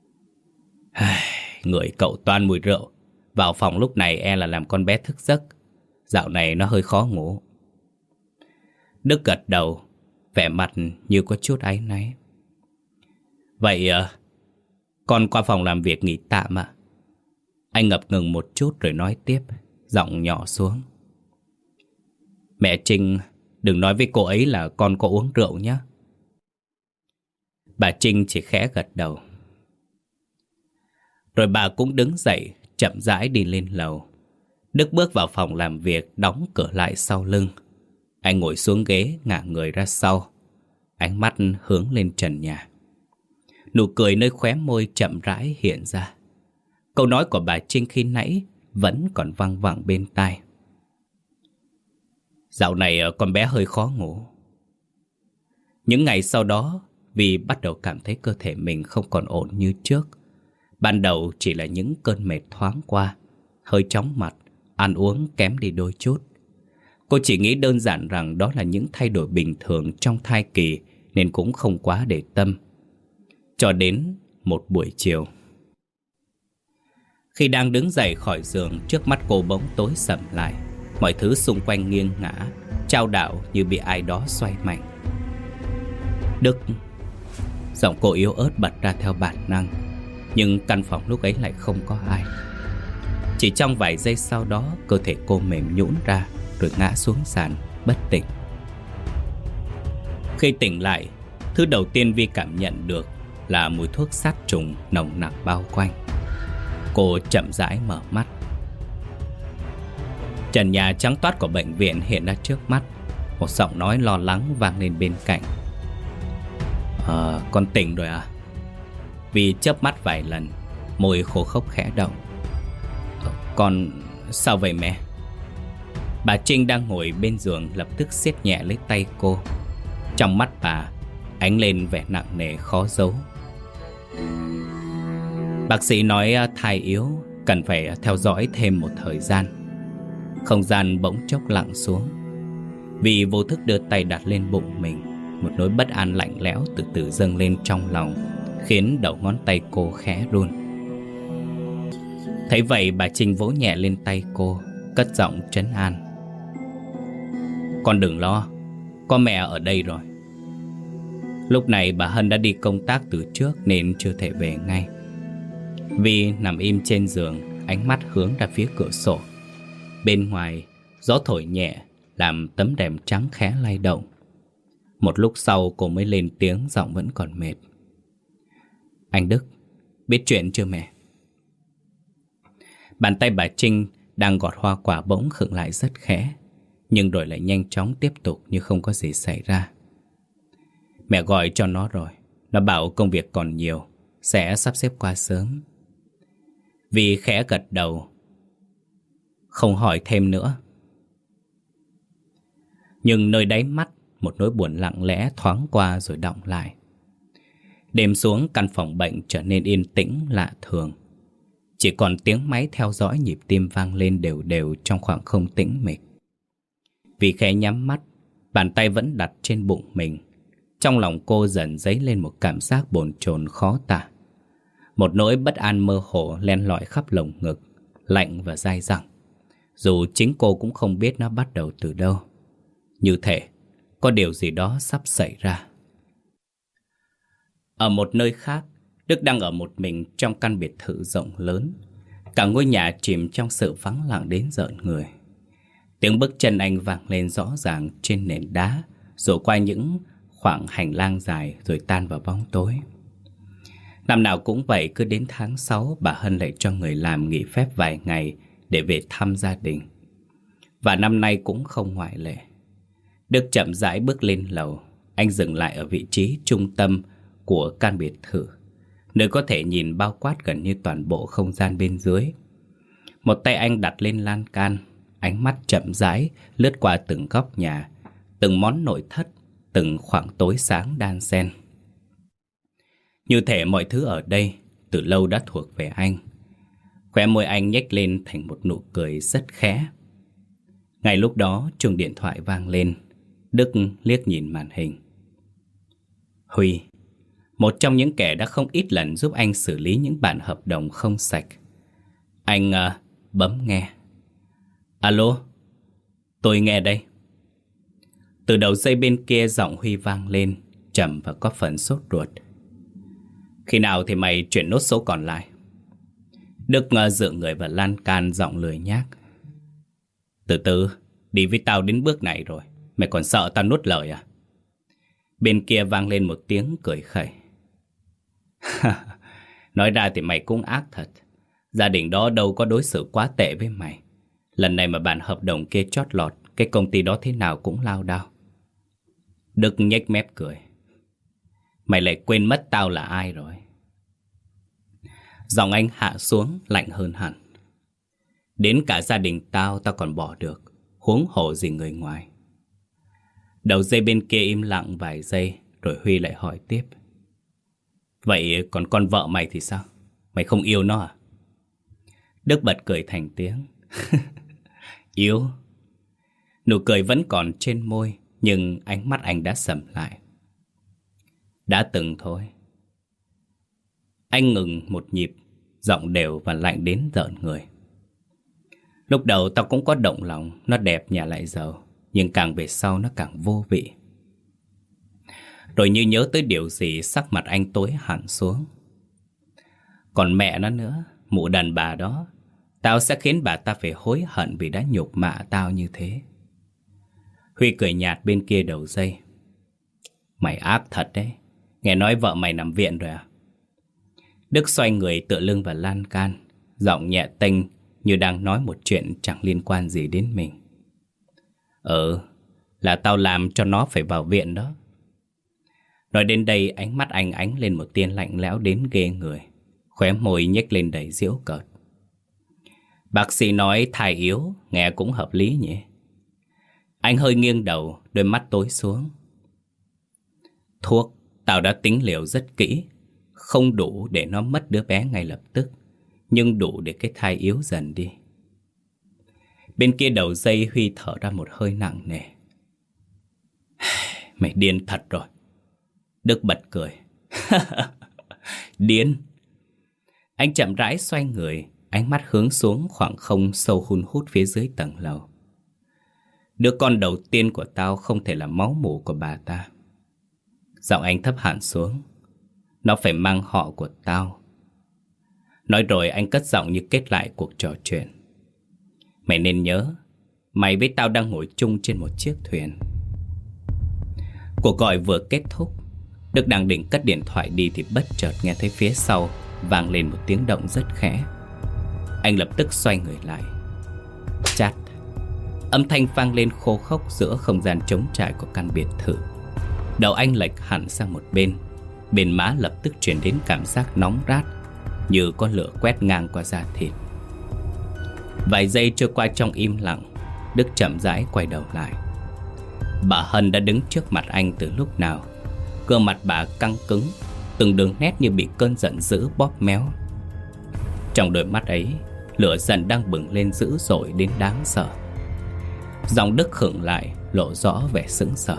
Người cậu toan mùi rượu, vào phòng lúc này e là làm con bé thức giấc. Dạo này nó hơi khó ngủ. Đức gật đầu, vẻ mặt như có chút áy náy. Vậy con qua phòng làm việc nghỉ tạm ạ. Anh ngập ngừng một chút rồi nói tiếp, giọng nhỏ xuống. Mẹ Trinh, đừng nói với cô ấy là con có uống rượu nhé. Bà Trinh chỉ khẽ gật đầu. Rồi bà cũng đứng dậy, chậm rãi đi lên lầu. Đức bước vào phòng làm việc, đóng cửa lại sau lưng. Anh ngồi xuống ghế, ngả người ra sau, ánh mắt hướng lên trần nhà. Nụ cười nơi khóe môi chậm rãi hiện ra. Câu nói của bà Trinh khi nãy vẫn còn văng vẳng bên tai. Dạo này con bé hơi khó ngủ. Những ngày sau đó, vì bắt đầu cảm thấy cơ thể mình không còn ổn như trước. Ban đầu chỉ là những cơn mệt thoáng qua, hơi chóng mặt, ăn uống kém đi đôi chút. Cô chỉ nghĩ đơn giản rằng đó là những thay đổi bình thường trong thai kỳ nên cũng không quá để tâm. Cho đến một buổi chiều, khi đang đứng dậy khỏi giường, trước mắt cô bỗng tối sầm lại. Mọi thứ xung quanh nghiêng ngả, chao đảo như bị ai đó xoay mạnh. Đức. Giọng cô yếu ớt bật ra theo bản năng, nhưng căn phòng lúc ấy lại không có ai. Chỉ trong vài giây sau đó, cơ thể cô mềm nhũn ra rồi ngã xuống sàn bất tỉnh. Khi tỉnh lại, thứ đầu tiên Vi cảm nhận được là mùi thuốc sát trùng nồng nặc bao quanh. Cô chậm rãi mở mắt. Trần nhà trắng toát của bệnh viện hiện ra trước mắt. Một giọng nói lo lắng vang lên bên cạnh. Con tỉnh rồi à? Vi chớp mắt vài lần, môi khô khốc khẽ động. Con... sao vậy mẹ? Bà Trinh đang ngồi bên giường lập tức siết nhẹ lấy tay cô. Trong mắt bà ánh lên vẻ nặng nề khó giấu. Bác sĩ nói thai yếu, cần phải theo dõi thêm một thời gian. Không gian bỗng chốc lặng xuống. Vì vô thức đưa tay đặt lên bụng mình. Một nỗi bất an lạnh lẽo từ từ dâng lên trong lòng, khiến đầu ngón tay cô khẽ run. Thấy vậy, bà Trinh vỗ nhẹ lên tay cô, cất giọng trấn an. Con đừng lo, có mẹ ở đây rồi. Lúc này bà Hân đã đi công tác từ trước nên chưa thể về ngay. Vi nằm im trên giường, ánh mắt hướng ra phía cửa sổ. Bên ngoài, gió thổi nhẹ làm tấm rèm trắng khẽ lay động. Một lúc sau cô mới lên tiếng, giọng vẫn còn mệt. Anh Đức, biết chuyện chưa mẹ? Bàn tay bà Trinh đang gọt hoa quả bỗng khựng lại rất khẽ, nhưng rồi lại nhanh chóng tiếp tục như không có gì xảy ra. Mẹ gọi cho nó rồi, nó bảo công việc còn nhiều, sẽ sắp xếp qua sớm. Vi khẽ gật đầu. không hỏi thêm nữa. Nhưng nơi đáy mắt, một nỗi buồn lặng lẽ thoáng qua rồi đọng lại. Đêm xuống, căn phòng bệnh trở nên yên tĩnh lạ thường. Chỉ còn tiếng máy theo dõi nhịp tim vang lên đều đều trong khoảng không tĩnh mịch. Vì khẽ nhắm mắt, bàn tay vẫn đặt trên bụng mình. Trong lòng cô dần dấy lên một cảm giác bồn chồn khó tả. Một nỗi bất an mơ hồ len lỏi khắp lồng ngực, lạnh và dai dẳng. Dù chính cô cũng không biết nó bắt đầu từ đâu. Như thể có điều gì đó sắp xảy ra. Ở một nơi khác, Đức đang ở một mình trong căn biệt thự rộng lớn. Cả ngôi nhà chìm trong sự vắng lặng đến rợn người. Tiếng bước chân anh vang lên rõ ràng trên nền đá, rồi qua những khoảng hành lang dài rồi tan vào bóng tối. Năm nào cũng vậy, cứ đến tháng 6 bà Hân lại cho người làm nghỉ phép vài ngày để về thăm gia đình. Và năm nay cũng không ngoại lệ. Đức chậm rãi bước lên lầu. Anh dừng lại ở vị trí trung tâm của căn biệt thự, nơi có thể nhìn bao quát gần như toàn bộ không gian bên dưới. Một tay anh đặt lên lan can, ánh mắt chậm rãi lướt qua từng góc nhà, từng món nội thất, từng khoảng tối sáng đan xen. Như thể mọi thứ ở đây từ lâu đã thuộc về anh. Khóe môi anh nhếch lên thành một nụ cười rất khẽ. Ngay lúc đó chuông điện thoại vang lên. Đức liếc nhìn màn hình. Huy, một trong những kẻ đã không ít lần giúp anh xử lý những bản hợp đồng không sạch. Anh bấm nghe. Alo, tôi nghe đây. Từ đầu dây bên kia giọng Huy vang lên, trầm và có phần sốt ruột. Khi nào thì mày chuyển nốt số còn lại? Đức dựa người vào lan can, giọng lười nhác. Từ từ, đi với tao đến bước này rồi, mày còn sợ tao nuốt lời à? Bên kia vang lên một tiếng cười khẩy. Nói ra thì mày cũng ác thật. Gia đình đó đâu có đối xử quá tệ với mày. Lần này mà bản hợp đồng kia chót lọt, cái công ty đó thế nào cũng lao đao. Đức nhếch mép cười. Mày lại quên mất tao là ai rồi. Giọng anh hạ xuống lạnh hơn hẳn. Đến cả gia đình tao còn bỏ được, huống hồ gì người ngoài. Đầu dây bên kia im lặng vài giây, rồi Huy lại hỏi tiếp. Vậy còn con vợ mày thì sao? Mày không yêu nó à? Đức bật cười thành tiếng. Yêu? Nụ cười vẫn còn trên môi, nhưng ánh mắt anh đã sầm lại. Đã từng thôi. Anh ngừng một nhịp, giọng đều và lạnh đến rợn người. Lúc đầu tao cũng có động lòng, nó đẹp nhà lại giàu, nhưng càng về sau nó càng vô vị. Rồi như nhớ tới điều gì, sắc mặt anh tối hẳn xuống. Còn mẹ nó nữa, mụ đàn bà đó, tao sẽ khiến bà ta phải hối hận vì đã nhục mạ tao như thế. Huy cười nhạt bên kia đầu dây. Mày ác thật đấy. Nghe nói vợ mày nằm viện rồi à? Đức xoay người tựa lưng vào lan can, giọng nhẹ tênh như đang nói một chuyện chẳng liên quan gì đến mình. Là tao làm cho nó phải vào viện đó. Nói đến đây, ánh mắt anh ánh lên một tia lạnh lẽo đến ghê người, khóe môi nhếch lên đầy giễu cợt. Bác sĩ nói thai yếu, nghe cũng hợp lý nhỉ? Anh hơi nghiêng đầu, đôi mắt tối xuống. Thuốc tao đã tính liều rất kỹ, không đủ để nó mất đứa bé ngay lập tức, nhưng đủ để cái thai yếu dần đi. Bên kia đầu dây Huy thở ra một hơi nặng nề. Mày điên thật rồi. Đức bật cười. Điên? Anh chậm rãi xoay người, ánh mắt hướng xuống khoảng không sâu hun hút phía dưới tầng lầu. Đứa con đầu tiên của tao không thể là máu mủ của bà ta. Giọng anh thấp hẳn xuống. Nó phải mang họ của tao. Nói rồi anh cất giọng như kết lại cuộc trò chuyện. Mày nên nhớ, mày với tao đang ngồi chung trên một chiếc thuyền. Cuộc gọi vừa kết thúc, Đức đang định cất điện thoại đi thì bất chợt nghe thấy phía sau vang lên một tiếng động rất khẽ. Anh lập tức xoay người lại. Chát. Âm thanh vang lên khô khốc giữa không gian trống trải của căn biệt thự. Đầu anh lệch hẳn sang một bên. Bên má lập tức truyền đến cảm giác nóng rát, như có lửa quét ngang qua da thịt. Vài giây trôi qua trong im lặng, Đức chậm rãi quay đầu lại. Bà Hân đã đứng trước mặt anh từ lúc nào. Gương mặt bà căng cứng, từng đường nét như bị cơn giận dữ bóp méo. Trong đôi mắt ấy, lửa giận đang bừng lên dữ dội đến đáng sợ. Giọng Đức khựng lại, lộ rõ vẻ sững sờ.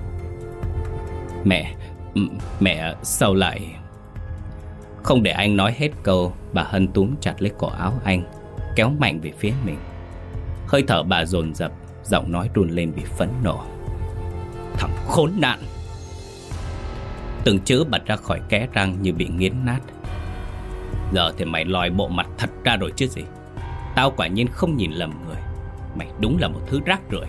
Mẹ sao lại... Không để anh nói hết câu, bà Hân túm chặt lấy cổ áo anh, kéo mạnh về phía mình. Hơi thở bà dồn dập, giọng nói run lên vì phẫn nộ. Thằng khốn nạn! Từng chữ bật ra khỏi kẽ răng như bị nghiến nát. Giờ thì mày lòi bộ mặt thật ra rồi chứ gì. Tao quả nhiên không nhìn lầm người. Mày đúng là một thứ rác rưởi.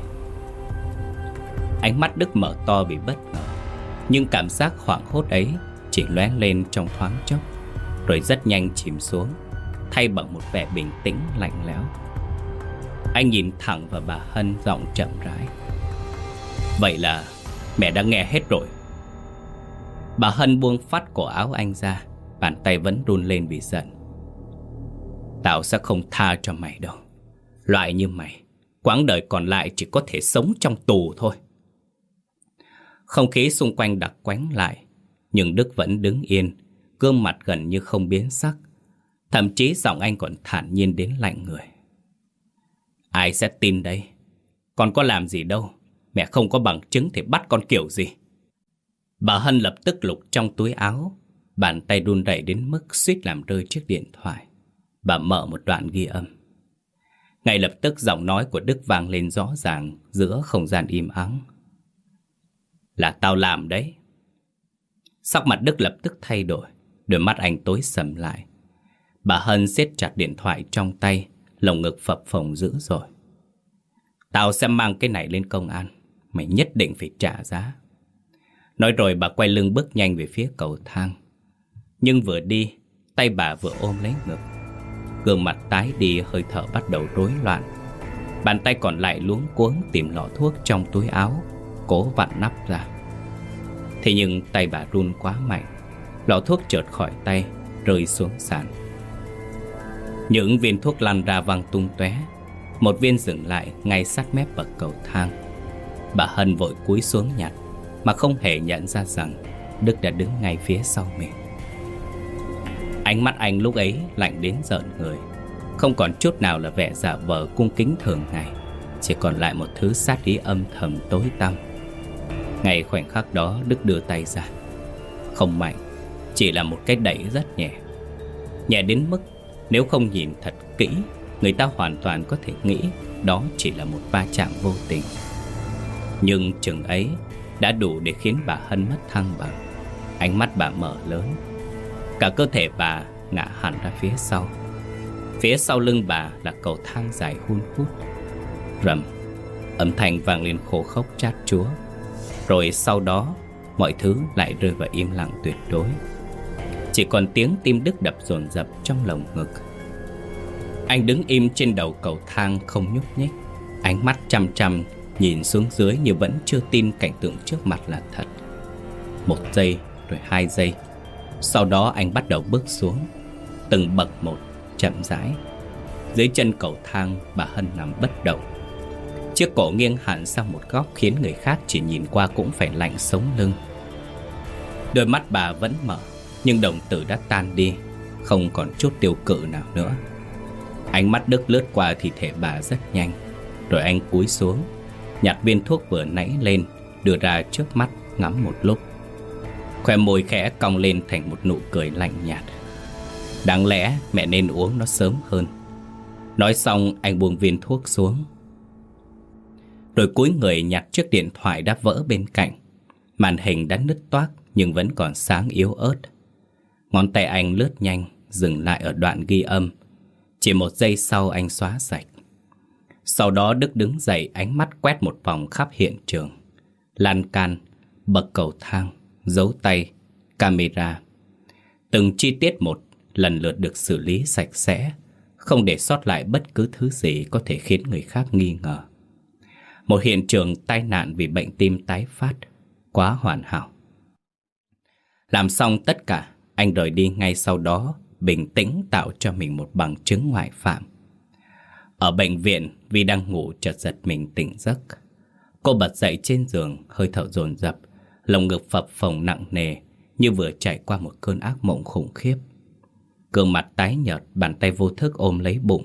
Ánh mắt Đức mở to vì bất ngờ, nhưng cảm giác hoảng hốt ấy chỉ lóe lên trong thoáng chốc, rồi rất nhanh chìm xuống, thay bằng một vẻ bình tĩnh lạnh lẽo. Anh nhìn thẳng vào bà Hân, giọng chậm rãi. Vậy là mẹ đã nghe hết rồi. Bà Hân buông phắt cổ áo anh ra, bàn tay vẫn run lên vì giận. Tao sẽ không tha cho mày đâu. Loại như mày, quãng đời còn lại chỉ có thể sống trong tù thôi. Không khí xung quanh đặc quánh lại, nhưng Đức vẫn đứng yên, gương mặt gần như không biến sắc. Thậm chí giọng anh còn thản nhiên đến lạnh người. Ai sẽ tin đây? Con có làm gì đâu. Mẹ không có bằng chứng thì bắt con kiểu gì? Bà Hân lập tức lục trong túi áo, bàn tay run rẩy đến mức suýt làm rơi chiếc điện thoại. Bà mở một đoạn ghi âm. Ngay lập tức giọng nói của Đức vang lên rõ ràng giữa không gian im ắng. Là tao làm đấy. Sắc mặt Đức lập tức thay đổi, đôi mắt anh tối sầm lại. Bà Hân siết chặt điện thoại trong tay, lồng ngực phập phồng dữ dội. Tao sẽ mang cái này lên công an. Mày nhất định phải trả giá. Nói rồi bà quay lưng bước nhanh về phía cầu thang. Nhưng vừa đi, tay bà vừa ôm lấy ngực. Gương mặt tái đi, hơi thở bắt đầu rối loạn. Bàn tay còn lại luống cuống tìm lọ thuốc trong túi áo, cố vặn nắp ra. Thế nhưng tay bà run quá mạnh, lọ thuốc trượt khỏi tay, rơi xuống sàn. Những viên thuốc lăn ra văng tung tóe. Một viên dừng lại ngay sát mép bậc cầu thang. Bà Hân vội cúi xuống nhặt, mà không hề nhận ra rằng Đức đã đứng ngay phía sau mình. Ánh mắt anh lúc ấy lạnh đến rợn người, không còn chút nào là vẻ giả vờ cung kính thường ngày, chỉ còn lại một thứ sát ý âm thầm tối tăm. Ngay khoảnh khắc đó, Đức đưa tay ra. Không mạnh, chỉ là một cái đẩy rất nhẹ. Nhẹ đến mức nếu không nhìn thật kỹ, người ta hoàn toàn có thể nghĩ đó chỉ là một va chạm vô tình. Nhưng chừng ấy đã đủ để khiến bà Hân mất thăng bằng. Ánh mắt bà mở lớn, cả cơ thể bà ngã hẳn ra phía sau. Phía sau lưng bà là cầu thang dài hun hút. Rầm, âm thanh vang lên khô khốc chát chúa. Rồi sau đó mọi thứ lại rơi vào im lặng tuyệt đối. Chỉ còn tiếng tim Đức đập dồn dập trong lồng ngực. Anh đứng im trên đầu cầu thang không nhúc nhích, ánh mắt chăm chăm nhìn xuống dưới như vẫn chưa tin cảnh tượng trước mặt là thật. 1 giây, rồi 2 giây. Sau đó anh bắt đầu bước xuống, từng bậc một, chậm rãi. Dưới chân cầu thang, bà Hân nằm bất động. Chiếc cổ nghiêng hẳn sang một góc khiến người khác chỉ nhìn qua cũng phải lạnh sống lưng. Đôi mắt bà vẫn mở, nhưng đồng tử đã tan đi, không còn chút tiêu cự nào nữa. Ánh mắt Đức lướt qua thi thể bà rất nhanh, rồi anh cúi xuống, nhặt viên thuốc vừa nãy lên, đưa ra trước mắt ngắm một lúc. Khóe môi khẽ cong lên thành một nụ cười lạnh nhạt. Đáng lẽ mẹ nên uống nó sớm hơn. Nói xong anh buông viên thuốc xuống, rồi cúi người nhặt chiếc điện thoại đã vỡ bên cạnh. Màn hình đã nứt toác nhưng vẫn còn sáng yếu ớt. Ngón tay anh lướt nhanh, dừng lại ở đoạn ghi âm. Chỉ 1 giây sau anh xóa sạch. Sau đó Đức đứng dậy, ánh mắt quét một vòng khắp hiện trường. Lan can, bậc cầu thang, dấu tay, camera. Từng chi tiết một lần lượt được xử lý sạch sẽ, không để sót lại bất cứ thứ gì có thể khiến người khác nghi ngờ. Một hiện trường tai nạn vì bệnh tim tái phát, quá hoàn hảo. Làm xong tất cả, anh rời đi ngay sau đó, bình tĩnh tạo cho mình một bằng chứng ngoại phạm. Ở bệnh viện, vì đang ngủ chợt giật mình tỉnh giấc. Cô bật dậy trên giường, hơi thở dồn dập, lồng ngực phập phồng nặng nề, như vừa trải qua một cơn ác mộng khủng khiếp. Gương mặt tái nhợt, bàn tay vô thức ôm lấy bụng.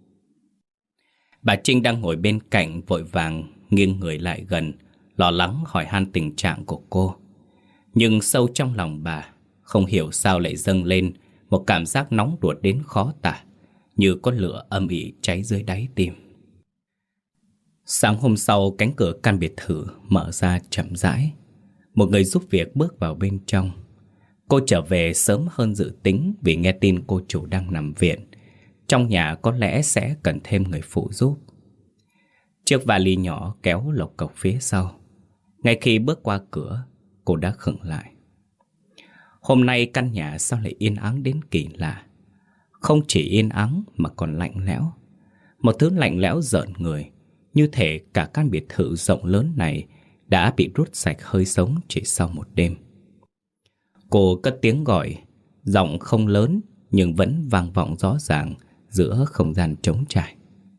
Bà Trinh đang ngồi bên cạnh vội vàng nghiêng người lại gần, lo lắng hỏi han tình trạng của cô. Nhưng sâu trong lòng bà, không hiểu sao lại dâng lên một cảm giác nóng ruột đến khó tả, như có lửa âm ỉ cháy dưới đáy tim. Sáng hôm sau, cánh cửa căn biệt thự mở ra chậm rãi. Một người giúp việc bước vào bên trong. Cô trở về sớm hơn dự tính vì nghe tin cô chủ đang nằm viện. Trong nhà có lẽ sẽ cần thêm người phụ giúp. Chiếc vali nhỏ kéo lộc cộc phía sau. Ngay khi bước qua cửa, cô đã khựng lại. Hôm nay căn nhà sao lại yên ắng đến kỳ lạ. Không chỉ yên ắng mà còn lạnh lẽo. Một thứ lạnh lẽo rợn người, như thể cả căn biệt thự rộng lớn này đã bị rút sạch hơi sống chỉ sau một đêm. Cô cất tiếng gọi, giọng không lớn nhưng vẫn vang vọng rõ ràng giữa không gian trống trải.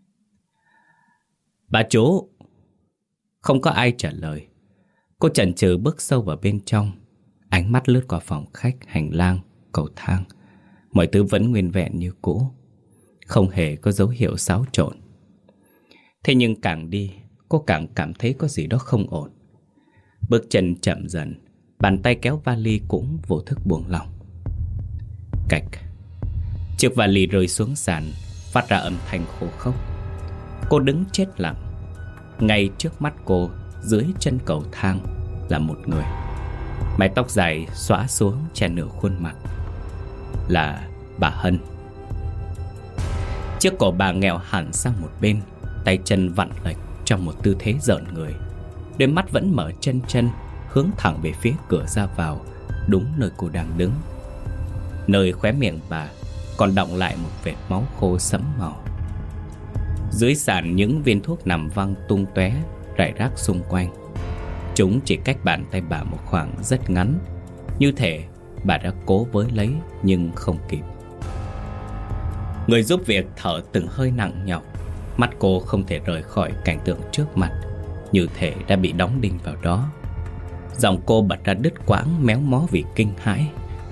Bà chủ! Không có ai trả lời. Cô chần chừ bước sâu vào bên trong. Ánh mắt lướt qua phòng khách, hành lang, cầu thang. Mọi thứ vẫn nguyên vẹn như cũ, không hề có dấu hiệu xáo trộn. Thế nhưng càng đi, cô càng cảm thấy có gì đó không ổn. Bước chân chậm dần, bàn tay kéo vali cũng vô thức buông lỏng. Cạch. Chiếc vali rơi xuống sàn, phát ra âm thanh khô khốc. Cô đứng chết lặng. Ngay trước mắt cô, dưới chân cầu thang là một người. Mái tóc dài xõa xuống che nửa khuôn mặt. Là bà Hân. Chiếc cổ bà nghèo hẳn sang một bên, tay chân vặn lệch trong một tư thế rợn người. Đôi mắt vẫn mở chân chân, hướng thẳng về phía cửa ra vào, đúng nơi cô đang đứng. Nơi khóe miệng bà còn đọng lại một vệt máu khô sẫm màu. Dưới sàn những viên thuốc nằm văng tung tóe, rải rác xung quanh. Chúng chỉ cách bàn tay bà một khoảng rất ngắn, như thể bà đã cố với lấy nhưng không kịp. Người giúp việc thở từng hơi nặng nhọc. Mắt cô không thể rời khỏi cảnh tượng trước mặt, như thể đã bị đóng đinh vào đó. Giọng cô bật ra đứt quãng, méo mó vì kinh hãi.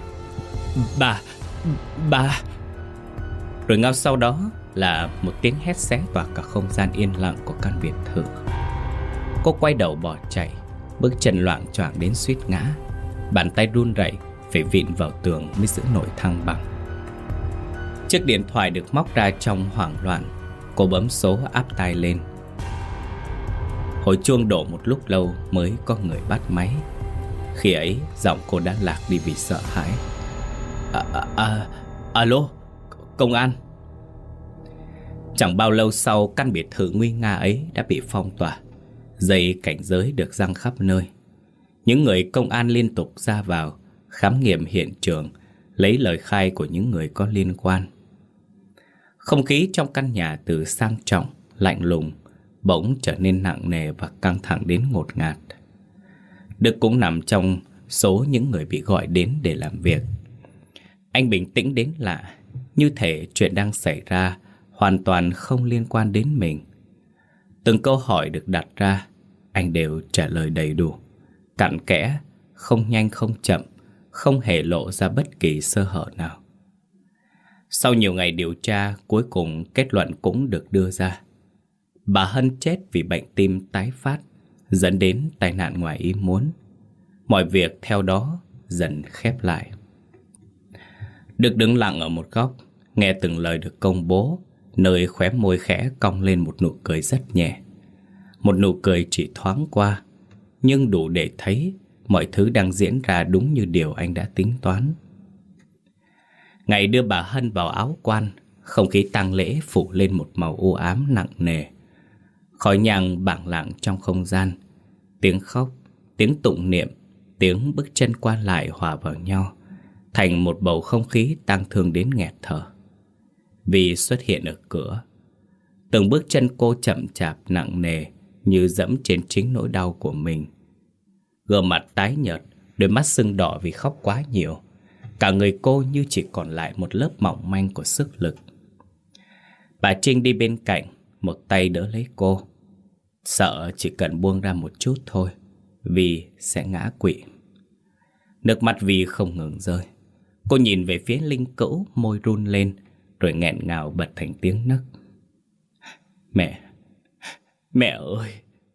Bà. Rồi ngay sau đó là một tiếng hét xé toạc cả không gian yên lặng của căn biệt thự. Cô quay đầu bỏ chạy, bước chân loạng choạng đến suýt ngã. Bàn tay run rẩy phải vịn vào tường mới giữ nổi thăng bằng. Chiếc điện thoại được móc ra trong hoảng loạn. Cô bấm số áp tai lên. Hồi chuông đổ một lúc lâu mới có người bắt máy. Khi ấy giọng cô đã lạc đi vì sợ hãi. Alo, công an. Chẳng bao lâu sau, căn biệt thự nguy nga ấy đã bị phong tỏa. Dây cảnh giới được giăng khắp nơi. Những người công an liên tục ra vào, khám nghiệm hiện trường, lấy lời khai của những người có liên quan. Không khí trong căn nhà từ sang trọng, lạnh lùng, bỗng trở nên nặng nề và căng thẳng đến ngột ngạt. Đức cũng nằm trong số những người bị gọi đến để làm việc. Anh bình tĩnh đến lạ, như thể chuyện đang xảy ra hoàn toàn không liên quan đến mình. Từng câu hỏi được đặt ra, anh đều trả lời đầy đủ, cặn kẽ, không nhanh không chậm, không hề lộ ra bất kỳ sơ hở nào. Sau nhiều ngày điều tra, cuối cùng kết luận cũng được đưa ra. Bà Hân chết vì bệnh tim tái phát, dẫn đến tai nạn ngoài ý muốn. Mọi việc theo đó dần khép lại. Đức đứng lặng ở một góc, nghe từng lời được công bố, nơi khóe môi khẽ cong lên một nụ cười rất nhẹ. Một nụ cười chỉ thoáng qua, nhưng đủ để thấy mọi thứ đang diễn ra đúng như điều anh đã tính toán. Ngày đưa bà Hân vào áo quan, không khí tang lễ phủ lên một màu u ám nặng nề. Khói nhang bảng lặng trong không gian. Tiếng khóc, tiếng tụng niệm, tiếng bước chân qua lại hòa vào nhau, thành một bầu không khí tang thương đến nghẹt thở. Vì xuất hiện ở cửa. Từng bước chân cô chậm chạp nặng nề, như dẫm trên chính nỗi đau của mình. Gương mặt tái nhợt, đôi mắt sưng đỏ vì khóc quá nhiều. Cả người cô như chỉ còn lại một lớp mỏng manh của sức lực. Bà Trinh đi bên cạnh, một tay đỡ lấy cô. Sợ chỉ cần buông ra một chút thôi, Vi sẽ ngã quỵ. Nước mắt Vi không ngừng rơi. Cô nhìn về phía Linh Cữu, môi run lên, rồi nghẹn ngào bật thành tiếng nấc. Mẹ ơi!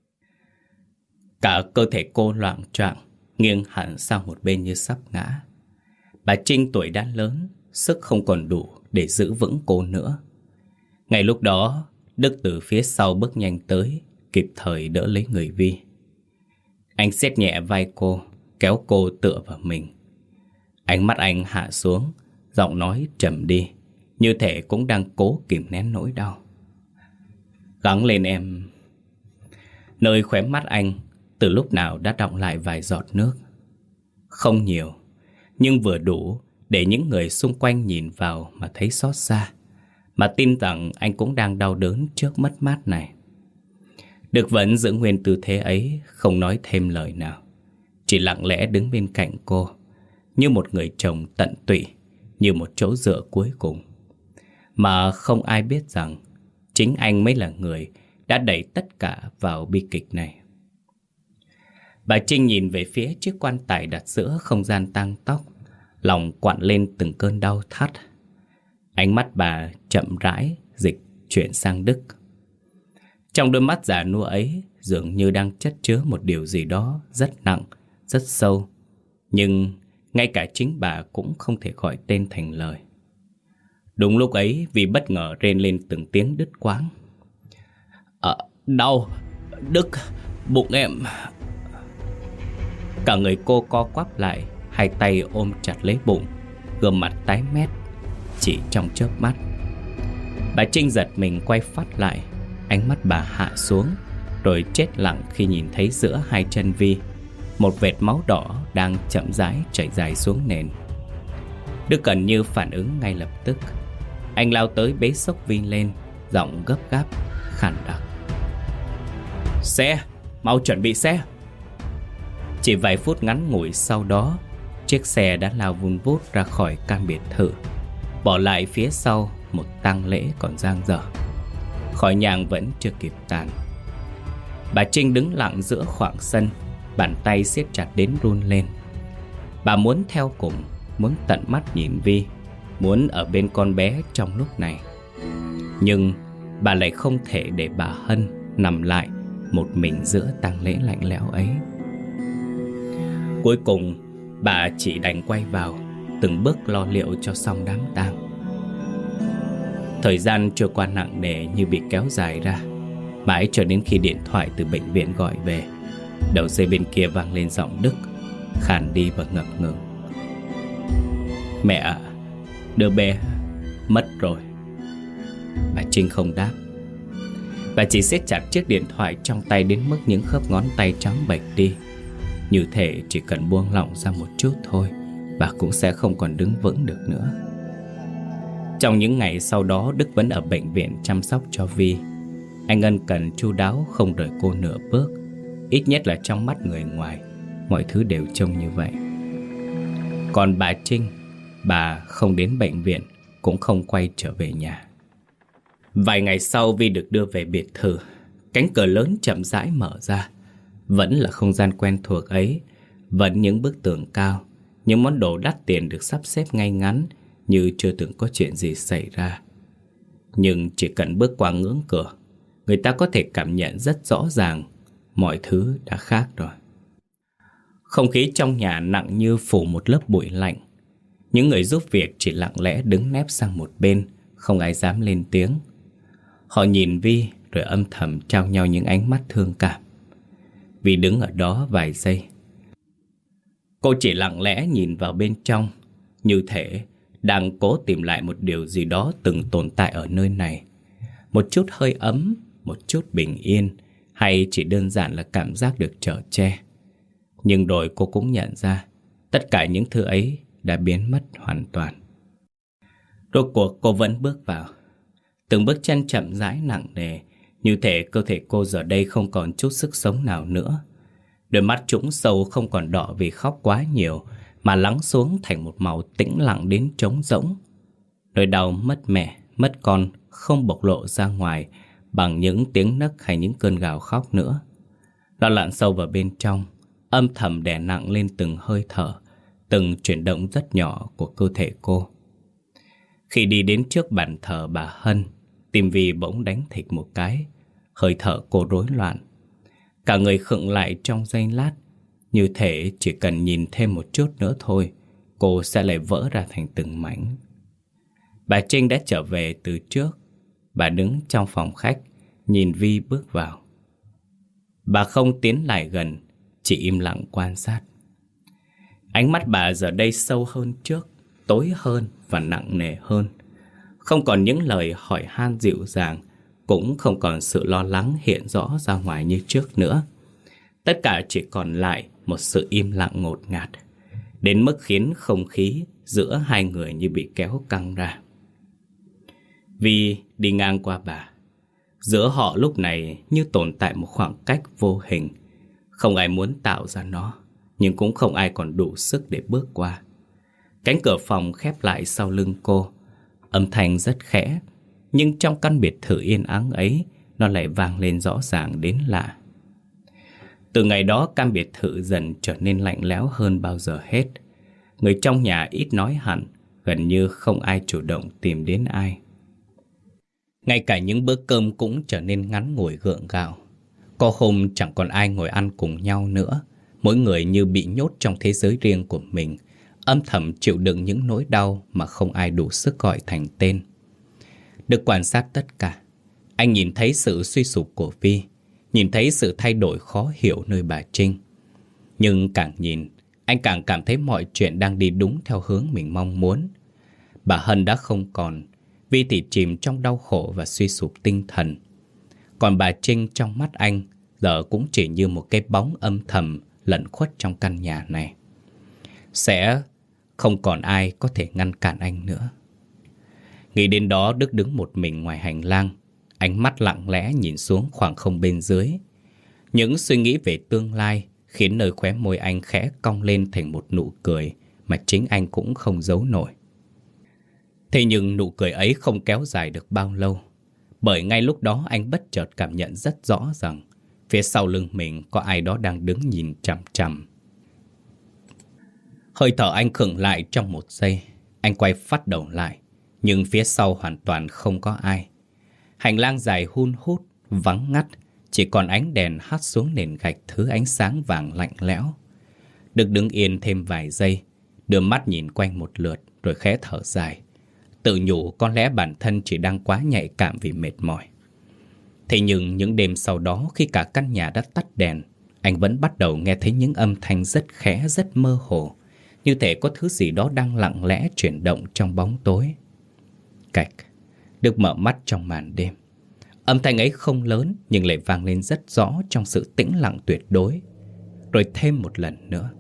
Cả cơ thể cô loạng choạng, nghiêng hẳn sang một bên như sắp ngã. Bà Trinh tuổi đã lớn, sức không còn đủ để giữ vững cô nữa. Ngay lúc đó, Đức từ phía sau bước nhanh tới, kịp thời đỡ lấy người Vi. Anh siết nhẹ vai cô, kéo cô tựa vào mình. Ánh mắt anh hạ xuống, giọng nói trầm đi, như thể cũng đang cố kìm nén nỗi đau. Gắng lên em. Nơi khóe mắt anh từ lúc nào đã đọng lại vài giọt nước. Không nhiều, nhưng vừa đủ để những người xung quanh nhìn vào mà thấy xót xa, mà tin rằng anh cũng đang đau đớn trước mất mát này. Đức vẫn giữ nguyên tư thế ấy, không nói thêm lời nào, chỉ lặng lẽ đứng bên cạnh cô, như một người chồng tận tụy, như một chỗ dựa cuối cùng. Mà không ai biết rằng chính anh mới là người đã đẩy tất cả vào bi kịch này. Bà Trinh nhìn về phía chiếc quan tài đặt giữa không gian tang tóc, lòng quặn lên từng cơn đau thắt. Ánh mắt bà chậm rãi dịch chuyển sang Đức. Trong đôi mắt già nua ấy dường như đang chất chứa một điều gì đó rất nặng, rất sâu, nhưng ngay cả chính bà cũng không thể gọi tên thành lời. Đúng lúc ấy, vì bất ngờ rên lên từng tiếng đứt quãng. Đau, Đức, bụng em. Cả người cô co quắp lại, hai tay ôm chặt lấy bụng, gương mặt tái mét chỉ trong chớp mắt. Bà Trinh giật mình quay phát lại, ánh mắt bà hạ xuống, rồi chết lặng khi nhìn thấy giữa hai chân Vi một vệt máu đỏ đang chậm rãi chảy dài xuống nền. Đức gần như phản ứng ngay lập tức. Anh lao tới bế xốc Vi lên, giọng gấp gáp, khàn đặc. Xe, mau chuẩn bị xe. Chỉ vài phút ngắn ngủi sau đó, chiếc xe đã lao vun vút ra khỏi căn biệt thự, bỏ lại phía sau một tang lễ còn dang dở. Khói nhang vẫn chưa kịp tàn. Bà Trinh đứng lặng giữa khoảng sân, bàn tay siết chặt đến run lên. Bà muốn theo cùng, muốn tận mắt nhìn Vi, muốn ở bên con bé trong lúc này. Nhưng bà lại không thể để bà Hân nằm lại một mình giữa tang lễ lạnh lẽo ấy. Cuối cùng bà chỉ đành quay vào, từng bước lo liệu cho xong đám tang. Thời gian trôi qua nặng nề như bị kéo dài ra, mãi cho đến khi điện thoại từ bệnh viện gọi về. Đầu dây bên kia vang lên giọng Đức, khàn đi và ngập ngừng. Mẹ ạ, đứa bé mất rồi. Bà Trinh không đáp. Bà chỉ siết chặt chiếc điện thoại trong tay đến mức những khớp ngón tay trắng bệch đi. Như thể chỉ cần buông lỏng ra một chút thôi, bà cũng sẽ không còn đứng vững được nữa. Trong những ngày sau đó, Đức vẫn ở bệnh viện chăm sóc cho Vi. Anh ân cần chu đáo, không rời cô nửa bước. Ít nhất là trong mắt người ngoài, mọi thứ đều trông như vậy. Còn bà Trinh, bà không đến bệnh viện, cũng không quay trở về nhà. Vài ngày sau, Vi được đưa về biệt thự. Cánh cửa lớn chậm rãi mở ra. Vẫn là không gian quen thuộc ấy, vẫn những bức tường cao, những món đồ đắt tiền được sắp xếp ngay ngắn, như chưa từng có chuyện gì xảy ra. Nhưng chỉ cần bước qua ngưỡng cửa, người ta có thể cảm nhận rất rõ ràng mọi thứ đã khác rồi. Không khí trong nhà nặng như phủ một lớp bụi lạnh. Những người giúp việc chỉ lặng lẽ đứng nép sang một bên, không ai dám lên tiếng. Họ nhìn Vi rồi âm thầm trao nhau những ánh mắt thương cảm. Vi đứng ở đó vài giây. Cô chỉ lặng lẽ nhìn vào bên trong, như thể đang cố tìm lại một điều gì đó từng tồn tại ở nơi này. Một chút hơi ấm, một chút bình yên, hay chỉ đơn giản là cảm giác được chở che. Nhưng rồi cô cũng nhận ra tất cả những thứ ấy đã biến mất hoàn toàn. Rốt cuộc cô vẫn bước vào. Từng bước chân chậm rãi nặng nề, như thể cơ thể cô giờ đây không còn chút sức sống nào nữa. Đôi mắt trũng sâu không còn đỏ vì khóc quá nhiều, mà lắng xuống thành một màu tĩnh lặng đến trống rỗng. Nỗi đau mất mẹ, mất con không bộc lộ ra ngoài bằng những tiếng nấc hay những cơn gào khóc nữa. Nó lặn sâu vào bên trong, âm thầm đè nặng lên từng hơi thở, từng chuyển động rất nhỏ của cơ thể cô. Khi đi đến trước bàn thờ bà Hân, tim Vi bỗng đánh thịch một cái, hơi thở cô rối loạn. Cả người khựng lại trong giây lát, như thể chỉ cần nhìn thêm một chút nữa thôi, cô sẽ lại vỡ ra thành từng mảnh. Bà Trinh đã trở về từ trước. Bà đứng trong phòng khách, nhìn Vi bước vào. Bà không tiến lại gần, chỉ im lặng quan sát. Ánh mắt bà giờ đây sâu hơn trước, tối hơn và nặng nề hơn. Không còn những lời hỏi han dịu dàng, cũng không còn sự lo lắng hiện rõ ra ngoài như trước nữa. Tất cả chỉ còn lại một sự im lặng ngột ngạt, đến mức khiến không khí giữa hai người như bị kéo căng ra. Vi đi ngang qua bà. Giữa họ lúc này như tồn tại một khoảng cách vô hình. Không ai muốn tạo ra nó, nhưng cũng không ai còn đủ sức để bước qua. Cánh cửa phòng khép lại sau lưng cô. Âm thanh rất khẽ, nhưng trong căn biệt thự yên ắng ấy, nó lại vang lên rõ ràng đến lạ. Từ ngày đó, căn biệt thự dần trở nên lạnh lẽo hơn bao giờ hết. Người trong nhà ít nói hẳn, gần như không ai chủ động tìm đến ai. Ngay cả những bữa cơm cũng trở nên ngắn ngủi gượng gạo. Có hôm chẳng còn ai ngồi ăn cùng nhau nữa. Mỗi người như bị nhốt trong thế giới riêng của mình, âm thầm chịu đựng những nỗi đau mà không ai đủ sức gọi thành tên. Được quan sát tất cả, anh nhìn thấy sự suy sụp của Vi, nhìn thấy sự thay đổi khó hiểu nơi bà Trinh. Nhưng càng nhìn, anh càng cảm thấy mọi chuyện đang đi đúng theo hướng mình mong muốn. Bà Hân đã không còn, Vi thì chìm trong đau khổ và suy sụp tinh thần. Còn bà Trinh trong mắt anh giờ cũng chỉ như một cái bóng âm thầm lẩn khuất trong căn nhà này. Sẽ không còn ai có thể ngăn cản anh nữa. Nghĩ đến đó, Đức đứng một mình ngoài hành lang, ánh mắt lặng lẽ nhìn xuống khoảng không bên dưới. Những suy nghĩ về tương lai khiến nơi khóe môi anh khẽ cong lên thành một nụ cười mà chính anh cũng không giấu nổi. Thế nhưng nụ cười ấy không kéo dài được bao lâu, bởi ngay lúc đó anh bất chợt cảm nhận rất rõ rằng phía sau lưng mình có ai đó đang đứng nhìn chằm chằm. Hơi thở anh khựng lại trong một giây. Anh quay phắt đầu lại, nhưng phía sau hoàn toàn không có ai. Hành lang dài hun hút, vắng ngắt, chỉ còn ánh đèn hắt xuống nền gạch thứ ánh sáng vàng lạnh lẽo. Đức đứng yên thêm vài giây, đưa mắt nhìn quanh một lượt rồi khẽ thở dài, tự nhủ có lẽ bản thân chỉ đang quá nhạy cảm vì mệt mỏi. Thế nhưng những đêm sau đó, khi cả căn nhà đã tắt đèn, anh vẫn bắt đầu nghe thấy những âm thanh rất khẽ, rất mơ hồ, như thể có thứ gì đó đang lặng lẽ chuyển động trong bóng tối. Cạch. Đức mở mắt trong màn đêm. Âm thanh ấy không lớn nhưng lại vang lên rất rõ trong sự tĩnh lặng tuyệt đối. Rồi thêm một lần nữa.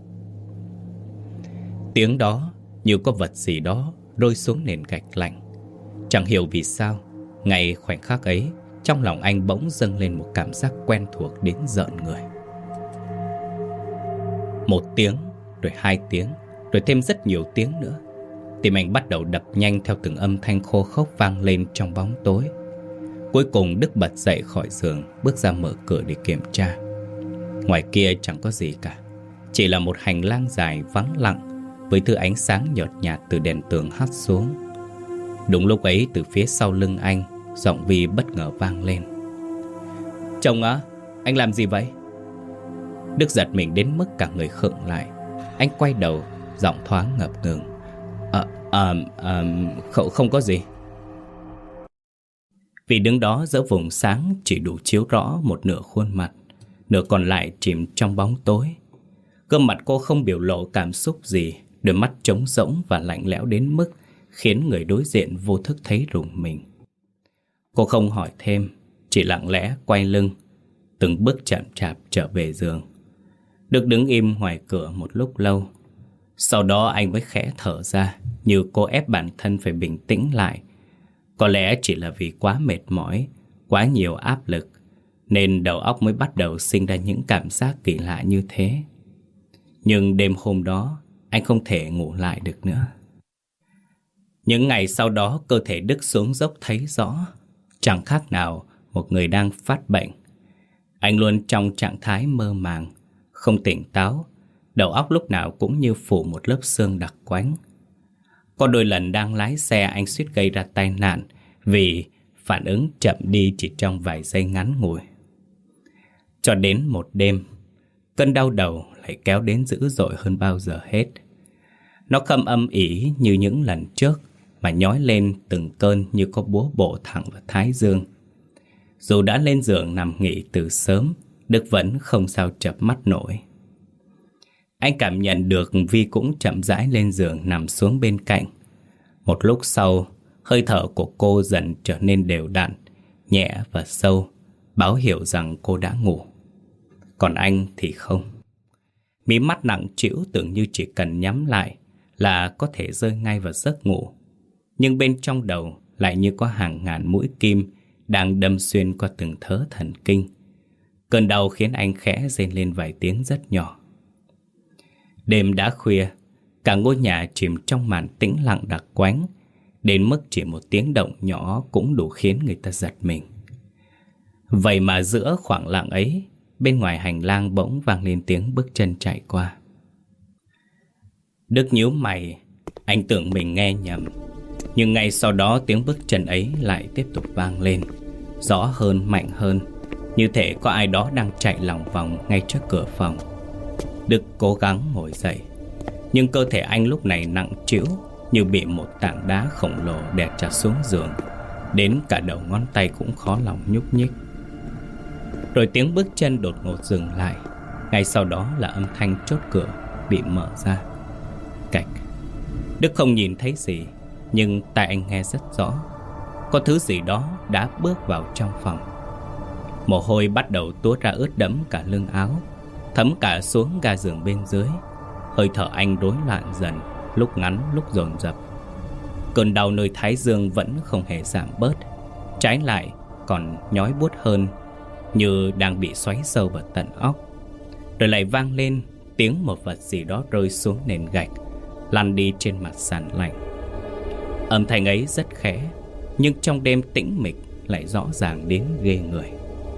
Tiếng đó như có vật gì đó rơi xuống nền gạch lạnh. Chẳng hiểu vì sao, ngay khoảnh khắc ấy, trong lòng anh bỗng dâng lên một cảm giác quen thuộc đến rợn người. Một tiếng, rồi hai tiếng, rồi thêm rất nhiều tiếng nữa. Tim anh bắt đầu đập nhanh theo từng âm thanh khô khốc vang lên trong bóng tối. Cuối cùng Đức bật dậy khỏi giường, bước ra mở cửa để kiểm tra. Ngoài kia chẳng có gì cả, chỉ là một hành lang dài vắng lặng, với thứ ánh sáng nhợt nhạt từ đèn tường hắt xuống. Đúng lúc ấy, từ phía sau lưng anh, giọng Vi bất ngờ vang lên. Chồng á, anh làm gì vậy? Đức giật mình đến mức cả người khựng lại. Anh quay đầu, giọng thoáng ngập ngừng. Không có gì. Vì đứng đó giữa vùng sáng chỉ đủ chiếu rõ một nửa khuôn mặt, nửa còn lại chìm trong bóng tối. Gương mặt cô không biểu lộ cảm xúc gì, đôi mắt trống rỗng và lạnh lẽo đến mức khiến người đối diện vô thức thấy rùng mình. Cô không hỏi thêm, chỉ lặng lẽ quay lưng, từng bước chậm chạp trở về giường. Đức đứng im ngoài cửa một lúc lâu. Sau đó anh mới khẽ thở ra, như cô ép bản thân phải bình tĩnh lại. Có lẽ chỉ là vì quá mệt mỏi, quá nhiều áp lực, nên đầu óc mới bắt đầu sinh ra những cảm giác kỳ lạ như thế. Nhưng đêm hôm đó, anh không thể ngủ lại được nữa. Những ngày sau đó cơ thể Đức xuống dốc thấy rõ, chẳng khác nào một người đang phát bệnh. Anh luôn trong trạng thái mơ màng, không tỉnh táo, đầu óc lúc nào cũng như phủ một lớp sương đặc quánh. Có đôi lần đang lái xe anh suýt gây ra tai nạn vì phản ứng chậm đi chỉ trong vài giây ngắn ngủi. Cho đến một đêm, cơn đau đầu lại kéo đến dữ dội hơn bao giờ hết. Nó không âm ỉ như những lần trước, mà nhói lên từng cơn như có búa bổ thẳng vào thái dương. Dù đã lên giường nằm nghỉ từ sớm, Đức vẫn không sao chợp mắt nổi. Anh cảm nhận được Vi cũng chậm rãi lên giường nằm xuống bên cạnh. Một lúc sau, hơi thở của cô dần trở nên đều đặn, nhẹ và sâu, báo hiệu rằng cô đã ngủ. Còn anh thì không. Mí mắt nặng trĩu tưởng như chỉ cần nhắm lại là có thể rơi ngay vào giấc ngủ. Nhưng bên trong đầu lại như có hàng ngàn mũi kim đang đâm xuyên qua từng thớ thần kinh. Cơn đau khiến anh khẽ rên lên vài tiếng rất nhỏ. Đêm đã khuya, cả ngôi nhà chìm trong màn tĩnh lặng đặc quánh, đến mức chỉ một tiếng động nhỏ cũng đủ khiến người ta giật mình. Vậy mà giữa khoảng lặng ấy, bên ngoài hành lang bỗng vang lên tiếng bước chân chạy qua. Đức nhíu mày, anh tưởng mình nghe nhầm. Nhưng ngay sau đó tiếng bước chân ấy lại tiếp tục vang lên, rõ hơn, mạnh hơn, như thể có ai đó đang chạy lòng vòng ngay trước cửa phòng. Đức cố gắng ngồi dậy, nhưng cơ thể anh lúc này nặng trĩu, như bị một tảng đá khổng lồ đè chặt xuống giường, đến cả đầu ngón tay cũng khó lòng nhúc nhích. Rồi tiếng bước chân đột ngột dừng lại. Ngay sau đó là âm thanh chốt cửa bị mở ra. Cạch. Đức không nhìn thấy gì, nhưng tai anh nghe rất rõ. Có thứ gì đó đã bước vào trong phòng. Mồ hôi bắt đầu túa ra ướt đẫm cả lưng áo, thấm cả xuống ga giường bên dưới. Hơi thở anh rối loạn dần, lúc ngắn lúc dồn dập. Cơn đau nơi thái dương vẫn không hề giảm bớt, trái lại còn nhói buốt hơn, như đang bị xoáy sâu vào tận óc. Rồi lại vang lên tiếng một vật gì đó rơi xuống nền gạch, lăn đi trên mặt sàn lạnh. Âm thanh ấy rất khẽ, nhưng trong đêm tĩnh mịch lại rõ ràng đến ghê người.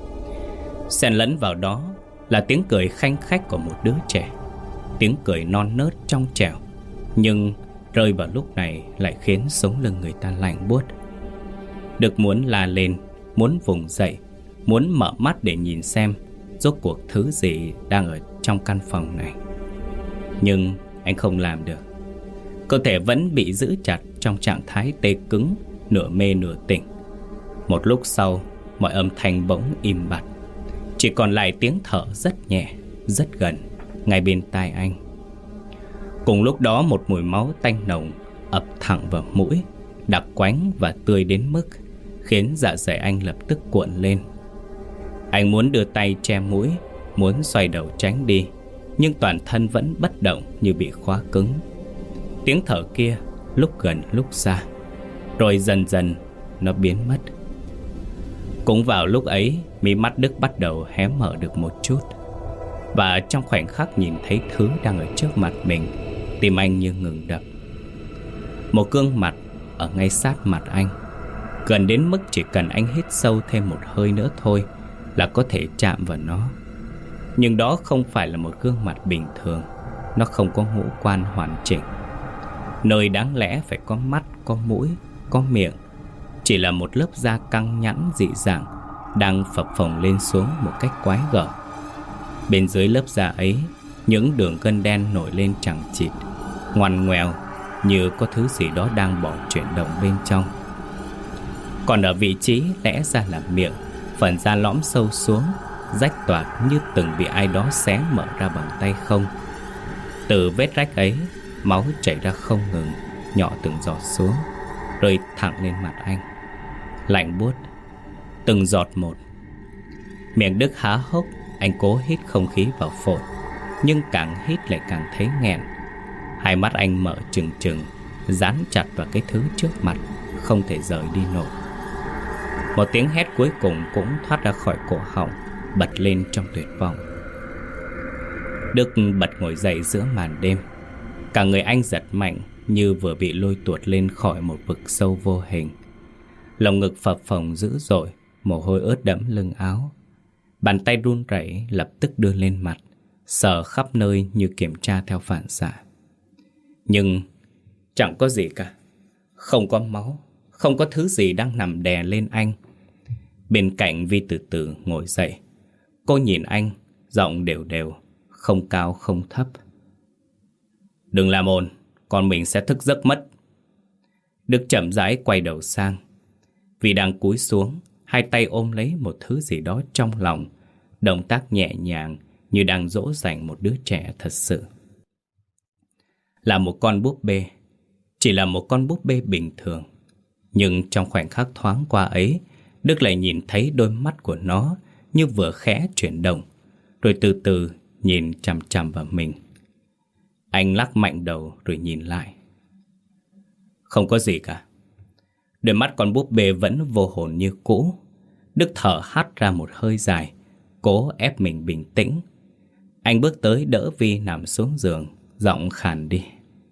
Xen lẫn vào đó là tiếng cười khanh khách của một đứa trẻ. Tiếng cười non nớt trong trẻo, nhưng rơi vào lúc này lại khiến sống lưng người ta lạnh buốt. Đức muốn la lên, muốn vùng dậy, muốn mở mắt để nhìn xem rốt cuộc thứ gì đang ở trong căn phòng này. Nhưng anh không làm được. Cơ thể vẫn bị giữ chặt trong trạng thái tê cứng, nửa mê nửa tỉnh. Một lúc sau, mọi âm thanh bỗng im bặt, chỉ còn lại tiếng thở rất nhẹ, rất gần, ngay bên tai anh. Cùng lúc đó một mùi máu tanh nồng ập thẳng vào mũi, đặc quánh và tươi đến mức khiến dạ dày anh lập tức cuộn lên. Anh muốn đưa tay che mũi, muốn xoay đầu tránh đi, nhưng toàn thân vẫn bất động như bị khóa cứng. Tiếng thở kia lúc gần lúc xa, rồi dần dần nó biến mất. Cũng vào lúc ấy, mí mắt Đức bắt đầu hé mở được một chút. Và trong khoảnh khắc nhìn thấy thứ đang ở trước mặt mình, tim anh như ngừng đập. Một gương mặt ở ngay sát mặt anh, gần đến mức chỉ cần anh hít sâu thêm một hơi nữa thôi là có thể chạm vào nó. Nhưng đó không phải là một gương mặt bình thường. Nó không có ngũ quan hoàn chỉnh, nơi đáng lẽ phải có mắt, có mũi, có miệng, chỉ là một lớp da căng nhẵn dị dạng đang phập phồng lên xuống một cách quái gở. Bên dưới lớp da ấy, những đường gân đen nổi lên chằng chịt, ngoằn ngoèo, như có thứ gì đó đang bỏ chuyển động bên trong. Còn ở vị trí lẽ ra là miệng, phần da lõm sâu xuống, rách toạc như từng bị ai đó xé mở ra bằng tay không. Từ vết rách ấy, máu chảy ra không ngừng, nhỏ từng giọt xuống, rơi thẳng lên mặt anh, lạnh buốt, từng giọt một. Miệng Đức há hốc, anh cố hít không khí vào phổi, nhưng càng hít lại càng thấy nghẹn. Hai mắt anh mở trừng trừng, dán chặt vào cái thứ trước mặt, không thể rời đi nổi. Một tiếng hét cuối cùng cũng thoát ra khỏi cổ họng, bật lên trong tuyệt vọng. Đức bật ngồi dậy giữa màn đêm. Cả người anh giật mạnh như vừa bị lôi tuột lên khỏi một vực sâu vô hình. Lồng ngực phập phồng dữ dội, mồ hôi ướt đẫm lưng áo. Bàn tay run rẩy lập tức đưa lên mặt, sờ khắp nơi như kiểm tra theo phản xạ. Nhưng chẳng có gì cả. Không có máu, không có thứ gì đang nằm đè lên anh. Bên cạnh Vi từ từ ngồi dậy. Cô nhìn anh, giọng đều đều, không cao không thấp. Đừng làm ồn, con mình sẽ thức giấc mất. Đức chậm rãi quay đầu sang. Vi đang cúi xuống, hai tay ôm lấy một thứ gì đó trong lòng, động tác nhẹ nhàng như đang dỗ dành một đứa trẻ thật sự. Là một con búp bê, chỉ là một con búp bê bình thường. Nhưng trong khoảnh khắc thoáng qua ấy, Đức lại nhìn thấy đôi mắt của nó như vừa khẽ chuyển động, rồi từ từ nhìn chằm chằm vào mình. Anh lắc mạnh đầu rồi nhìn lại. Không có gì cả. Đôi mắt con búp bê vẫn vô hồn như cũ. Đức thở hắt ra một hơi dài, cố ép mình bình tĩnh. Anh bước tới đỡ Vi nằm xuống giường, giọng khàn đi.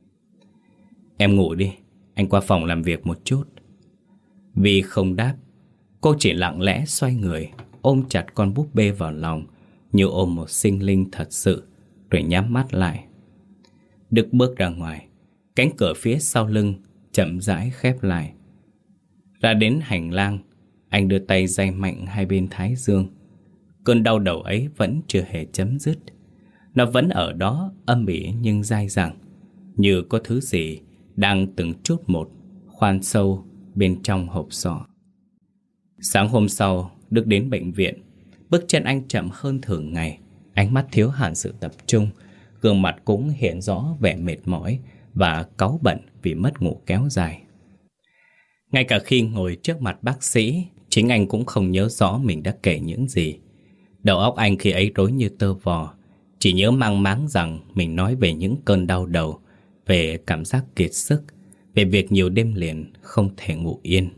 Em ngủ đi, anh qua phòng làm việc một chút. Vi không đáp. Cô chỉ lặng lẽ xoay người, ôm chặt con búp bê vào lòng, như ôm một sinh linh thật sự, rồi nhắm mắt lại. Đức bước ra ngoài. Cánh cửa phía sau lưng chậm rãi khép lại. Ra đến hành lang, anh đưa tay day mạnh hai bên thái dương. Cơn đau đầu ấy vẫn chưa hề chấm dứt. Nó vẫn ở đó, âm ỉ nhưng dai dẳng, như có thứ gì đang từng chút một khoan sâu bên trong hộp sọ. Sáng hôm sau, Đức đến bệnh viện. Bước chân anh chậm hơn thường ngày, ánh mắt thiếu hẳn sự tập trung, gương mặt cũng hiện rõ vẻ mệt mỏi và cáu bận vì mất ngủ kéo dài. Ngay cả khi ngồi trước mặt bác sĩ, chính anh cũng không nhớ rõ mình đã kể những gì. Đầu óc anh khi ấy rối như tơ vò, chỉ nhớ mang máng rằng mình nói về những cơn đau đầu, về cảm giác kiệt sức, về việc nhiều đêm liền không thể ngủ yên.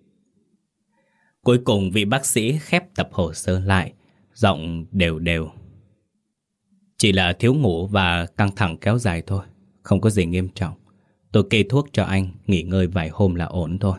Cuối cùng vị bác sĩ khép tập hồ sơ lại, giọng đều đều. Chỉ là thiếu ngủ và căng thẳng kéo dài thôi, không có gì nghiêm trọng. Tôi kê thuốc cho anh, nghỉ ngơi vài hôm là ổn thôi.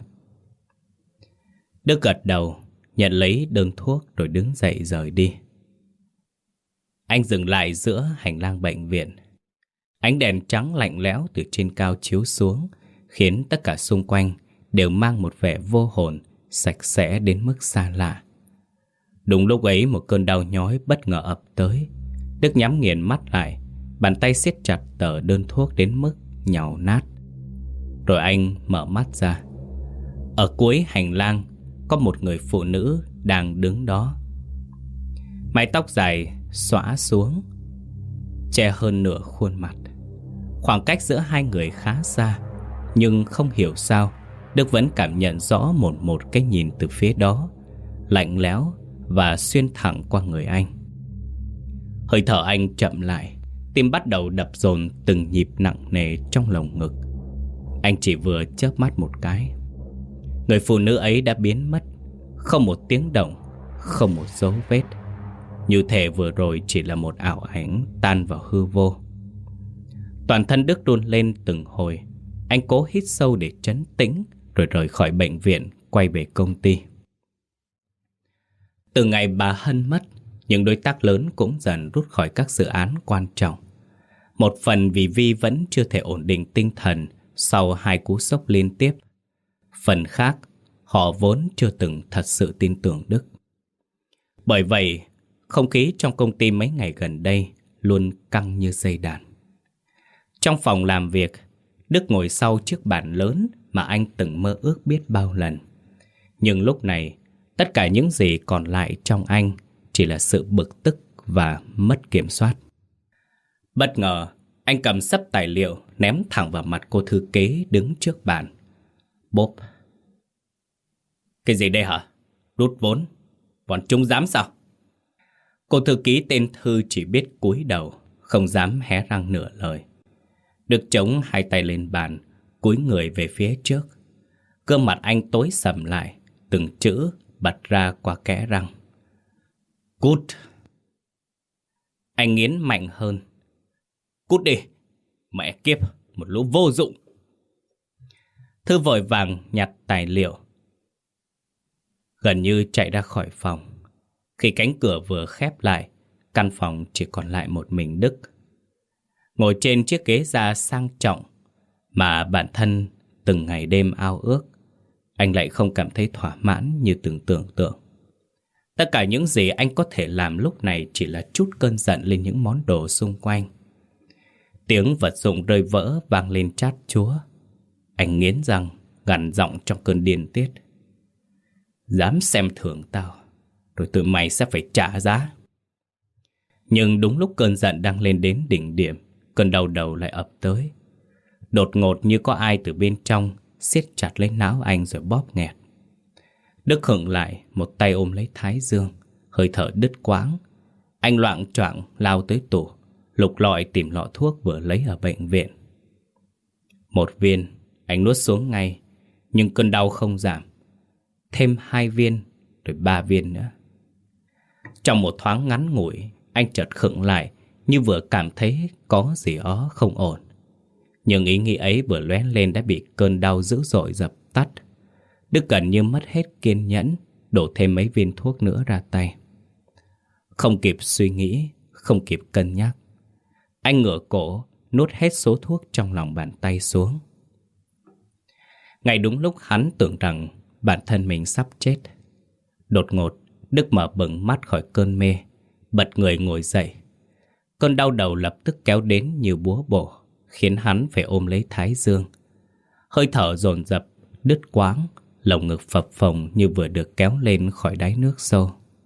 Đức gật đầu, nhận lấy đơn thuốc rồi đứng dậy rời đi. Anh dừng lại giữa hành lang bệnh viện. Ánh đèn trắng lạnh lẽo từ trên cao chiếu xuống, khiến tất cả xung quanh đều mang một vẻ vô hồn, sạch sẽ đến mức xa lạ. Đúng lúc ấy một cơn đau nhói bất ngờ ập tới. Đức nhắm nghiền mắt lại, bàn tay siết chặt tờ đơn thuốc đến mức nhàu nát. Rồi anh mở mắt ra. Ở cuối hành lang có một người phụ nữ đang đứng đó. Mái tóc dài xõa xuống, che hơn nửa khuôn mặt. Khoảng cách giữa hai người khá xa, nhưng không hiểu sao Đức vẫn cảm nhận rõ một cái nhìn từ phía đó, lạnh lẽo và xuyên thẳng qua người anh. Hơi thở anh chậm lại, tim bắt đầu đập dồn từng nhịp nặng nề trong lồng ngực. Anh chỉ vừa chớp mắt một cái, người phụ nữ ấy đã biến mất, không một tiếng động, không một dấu vết. Như thể vừa rồi chỉ là một ảo ảnh tan vào hư vô. Toàn thân Đức run lên từng hồi. Anh cố hít sâu để trấn tĩnh, rồi rời khỏi bệnh viện, quay về công ty. Từ ngày bà Hân mất, những đối tác lớn cũng dần rút khỏi các dự án quan trọng. Một phần vì Vi vẫn chưa thể ổn định tinh thần sau hai cú sốc liên tiếp. Phần khác, họ vốn chưa từng thật sự tin tưởng Đức. Bởi vậy, không khí trong công ty mấy ngày gần đây luôn căng như dây đàn. Trong phòng làm việc, Đức ngồi sau chiếc bàn lớn mà anh từng mơ ước biết bao lần. Nhưng lúc này, tất cả những gì còn lại trong anh chỉ là sự bực tức và mất kiểm soát. Bất ngờ, anh cầm xấp tài liệu ném thẳng vào mặt cô thư ký đứng trước bàn. Bốp. Cái gì đây hả? Rút vốn? Bọn chúng dám sao? Cô thư ký tên Thư chỉ biết cúi đầu, không dám hé răng nửa lời. Đức chống hai tay lên bàn, cúi người về phía trước. Gương mặt anh tối sầm lại, từng chữ bật ra qua kẽ răng. Cút! Anh nghiến mạnh hơn. Cút đi! Mẹ kiếp, một lũ vô dụng! Thư vội vàng nhặt tài liệu, gần như chạy ra khỏi phòng. Khi cánh cửa vừa khép lại, căn phòng chỉ còn lại một mình Đức. Ngồi trên chiếc ghế da sang trọng mà bản thân từng ngày đêm ao ước, anh lại không cảm thấy thỏa mãn như từng tưởng tượng. Tất cả những gì anh có thể làm lúc này chỉ là trút cơn giận lên những món đồ xung quanh. Tiếng vật dụng rơi vỡ vang lên chát chúa. Anh nghiến răng, gằn giọng trong cơn điên tiết. Dám xem thường tao, rồi tụi mày sẽ phải trả giá. Nhưng đúng lúc cơn giận đang lên đến đỉnh điểm, cơn đau đầu lại ập tới. Đột ngột như có ai từ bên trong siết chặt lấy não anh rồi bóp nghẹt. Đức khựng lại, một tay ôm lấy thái dương, hơi thở đứt quãng. Anh loạng choạng lao tới tủ, lục lọi tìm lọ thuốc vừa lấy ở bệnh viện. Một viên, anh nuốt xuống ngay, nhưng cơn đau không giảm. Thêm 2 viên, rồi 3 viên nữa. Trong một thoáng ngắn ngủi, anh chợt khựng lại, như vừa cảm thấy có gì đó không ổn. Nhưng ý nghĩ ấy vừa lóe lên đã bị cơn đau dữ dội dập tắt. Đức gần như mất hết kiên nhẫn, đổ thêm mấy viên thuốc nữa ra tay. Không kịp suy nghĩ, không kịp cân nhắc, anh ngửa cổ, nuốt hết số thuốc trong lòng bàn tay xuống. Ngay đúng lúc hắn tưởng rằng bản thân mình sắp chết, đột ngột Đức mở bừng mắt khỏi cơn mê, bật người ngồi dậy. Cơn đau đầu lập tức kéo đến như búa bổ, khiến hắn phải ôm lấy thái dương. Hơi thở dồn dập, đứt quãng, lồng ngực phập phồng như vừa được kéo lên khỏi đáy nước sâu.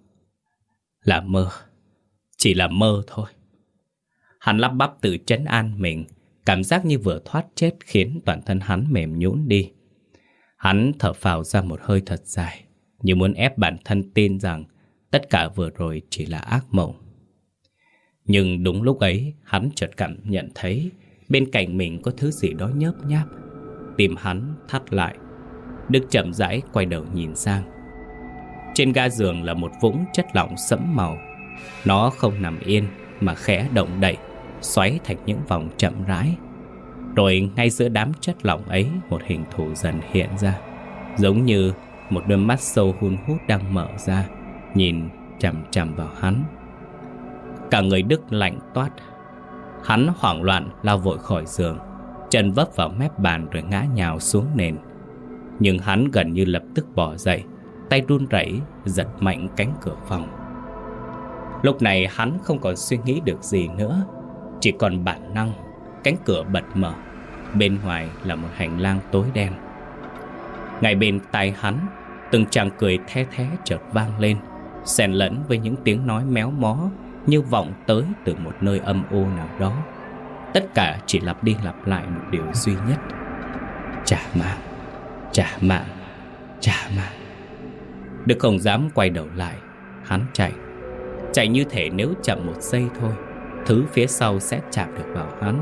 Là mơ, chỉ là mơ thôi. Hắn lắp bắp tự trấn an mình, cảm giác như vừa thoát chết khiến toàn thân hắn mềm nhũn đi. Hắn thở phào ra một hơi thật dài, như muốn ép bản thân tin rằng tất cả vừa rồi chỉ là ác mộng. Nhưng đúng lúc ấy, hắn chợt cảm nhận thấy bên cạnh mình có thứ gì đó nhớp nháp. Tim hắn thắt lại. Đức chậm rãi quay đầu nhìn sang. Trên ga giường là một vũng chất lỏng sẫm màu. Nó không nằm yên mà khẽ động đậy, xoáy thành những vòng chậm rãi. Rồi ngay giữa đám chất lỏng ấy, một hình thù dần hiện ra, giống như một đôi mắt sâu hun hút đang mở ra, nhìn chằm chằm vào hắn. Cả người Đức lạnh toát. Hắn hoảng loạn lao vội khỏi giường, chân vấp vào mép bàn rồi ngã nhào xuống nền. Nhưng hắn gần như lập tức bỏ dậy, tay run rẩy giật mạnh cánh cửa phòng. Lúc này hắn không còn suy nghĩ được gì nữa, chỉ còn bản năng. Cánh cửa bật mở, bên ngoài là một hành lang tối đen. Ngay bên tai hắn, từng tràng cười the thé chợt vang lên, xen lẫn với những tiếng nói méo mó như vọng tới từ một nơi âm u nào đó. Tất cả chỉ lặp đi lặp lại một điều duy nhất: trả mạng, trả mạng, trả mạng. Đức không dám quay đầu lại. Hắn chạy như thể nếu chậm một giây thôi, thứ phía sau sẽ chạm được vào hắn.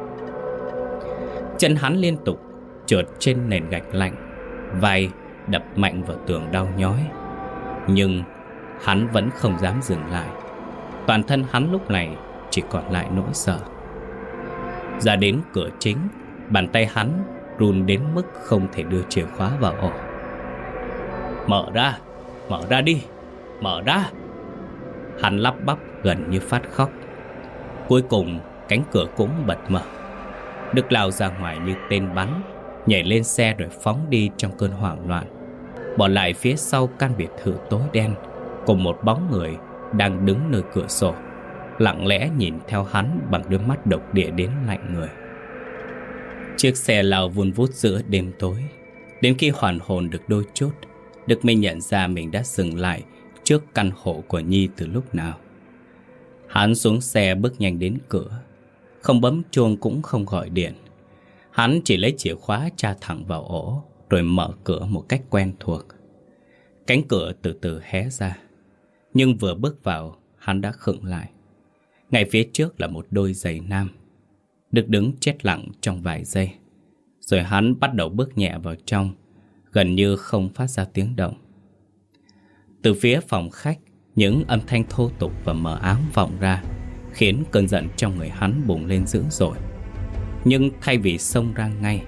Chân hắn liên tục trượt trên nền gạch lạnh, vai đập mạnh vào tường đau nhói. Nhưng hắn vẫn không dám dừng lại. Toàn thân hắn lúc này chỉ còn lại nỗi sợ. Ra đến cửa chính, bàn tay hắn run đến mức không thể đưa chìa khóa vào ổ. Mở ra đi, mở ra. Hắn lắp bắp gần như phát khóc. Cuối cùng cánh cửa cũng bật mở. Đức lao ra ngoài như tên bắn, nhảy lên xe rồi phóng đi trong cơn hoảng loạn, bỏ lại phía sau căn biệt thự tối đen cùng một bóng người đang đứng nơi cửa sổ, lặng lẽ nhìn theo hắn bằng đôi mắt độc địa đến lạnh người. Chiếc xe lao vun vút giữa đêm tối. Đến khi hoàn hồn được đôi chút, Đức mới nhận ra mình đã dừng lại trước căn hộ của Nhi từ lúc nào. Hắn xuống xe bước nhanh đến cửa, không bấm chuông cũng không gọi điện. Hắn chỉ lấy chìa khóa tra thẳng vào ổ, rồi mở cửa một cách quen thuộc. Cánh cửa từ từ hé ra, nhưng vừa bước vào, hắn đã khựng lại. Ngay phía trước là một đôi giày nam. Đức đứng chết lặng trong vài giây, rồi hắn bắt đầu bước nhẹ vào trong, gần như không phát ra tiếng động. Từ phía phòng khách, những âm thanh thô tục và mờ ám vọng ra, khiến cơn giận trong người hắn bùng lên dữ dội. Nhưng thay vì xông ra ngay, hắn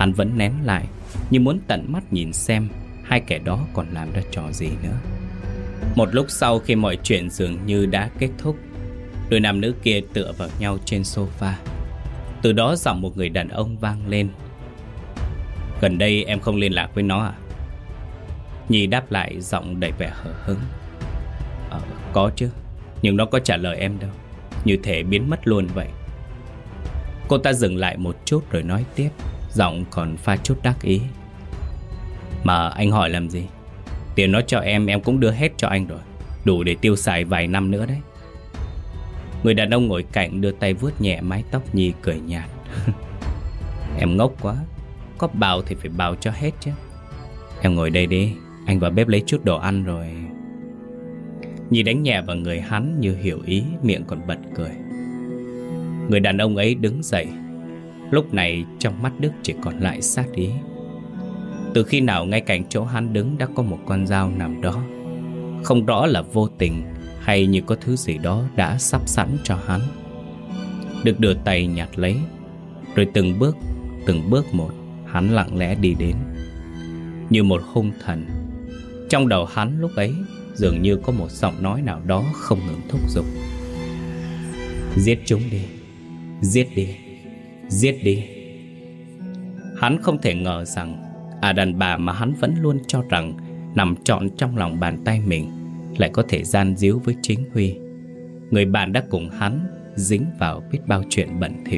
Hắn vẫn nén lại, như muốn tận mắt nhìn xem hai kẻ đó còn làm ra trò gì nữa. Một lúc sau, khi mọi chuyện dường như đã kết thúc, đôi nam nữ kia tựa vào nhau trên sofa. Từ đó giọng một người đàn ông vang lên: "Gần đây em không liên lạc với nó à?" Nhi đáp lại giọng đầy vẻ hờ hững: Có chứ, nhưng nó có trả lời em đâu, như thể biến mất luôn vậy." Cô ta dừng lại một chút rồi nói tiếp, giọng còn pha chút đắc ý: "Mà anh hỏi làm gì? Tiền nó cho em cũng đưa hết cho anh rồi, đủ để tiêu xài vài năm nữa đấy." Người đàn ông ngồi cạnh đưa tay vuốt nhẹ mái tóc Nhi, cười nhạt: "Em ngốc quá, có bao thì phải bao cho hết chứ. Em ngồi đây đi, anh vào bếp lấy chút đồ ăn rồi." Nhi đánh nhẹ vào người hắn như hiểu ý, miệng còn bật cười. Người đàn ông ấy đứng dậy. Lúc này trong mắt Đức chỉ còn lại sát ý. Từ khi nào ngay cạnh chỗ hắn đứng đã có một con dao nằm đó. Không rõ là vô tình hay như có thứ gì đó đã sắp sẵn cho hắn. Đức đưa tay nhặt lấy, rồi từng bước một, hắn lặng lẽ đi đến. Như một hung thần, trong đầu hắn lúc ấy dường như có một giọng nói nào đó không ngừng thúc giục: "Giết chúng đi, giết đi, giết đi." Hắn không thể ngờ rằng đàn bà mà hắn vẫn luôn cho rằng nằm trọn trong lòng bàn tay mình lại có thể gian díu với chính Huy, người bạn đã cùng hắn dính vào biết bao chuyện bẩn thỉu.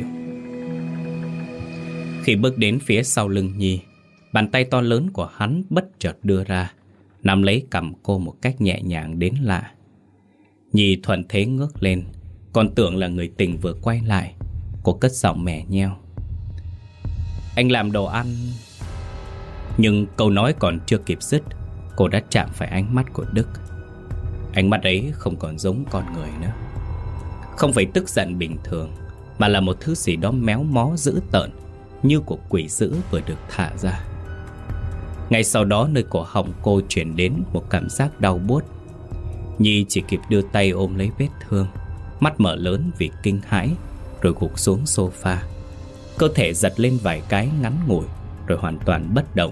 Khi bước đến phía sau lưng Nhi, bàn tay to lớn của hắn bất chợt đưa ra, nắm lấy cằm cô một cách nhẹ nhàng đến lạ. Nhi thuận thế ngước lên, còn tưởng là người tình vừa quay lại. Cô cất giọng mè nheo: "Anh làm đồ ăn." Nhưng câu nói còn chưa kịp dứt, cô đã chạm phải ánh mắt của Đức. Ánh mắt ấy không còn giống con người nữa. Không phải tức giận bình thường, mà là một thứ gì đó méo mó dữ tợn, như của quỷ dữ vừa được thả ra. Ngay sau đó, nơi cổ họng cô truyền đến một cảm giác đau buốt. Nhi chỉ kịp đưa tay ôm lấy vết thương, mắt mở lớn vì kinh hãi, rồi gục xuống sofa. Cơ thể giật lên vài cái ngắn ngủi, rồi hoàn toàn bất động.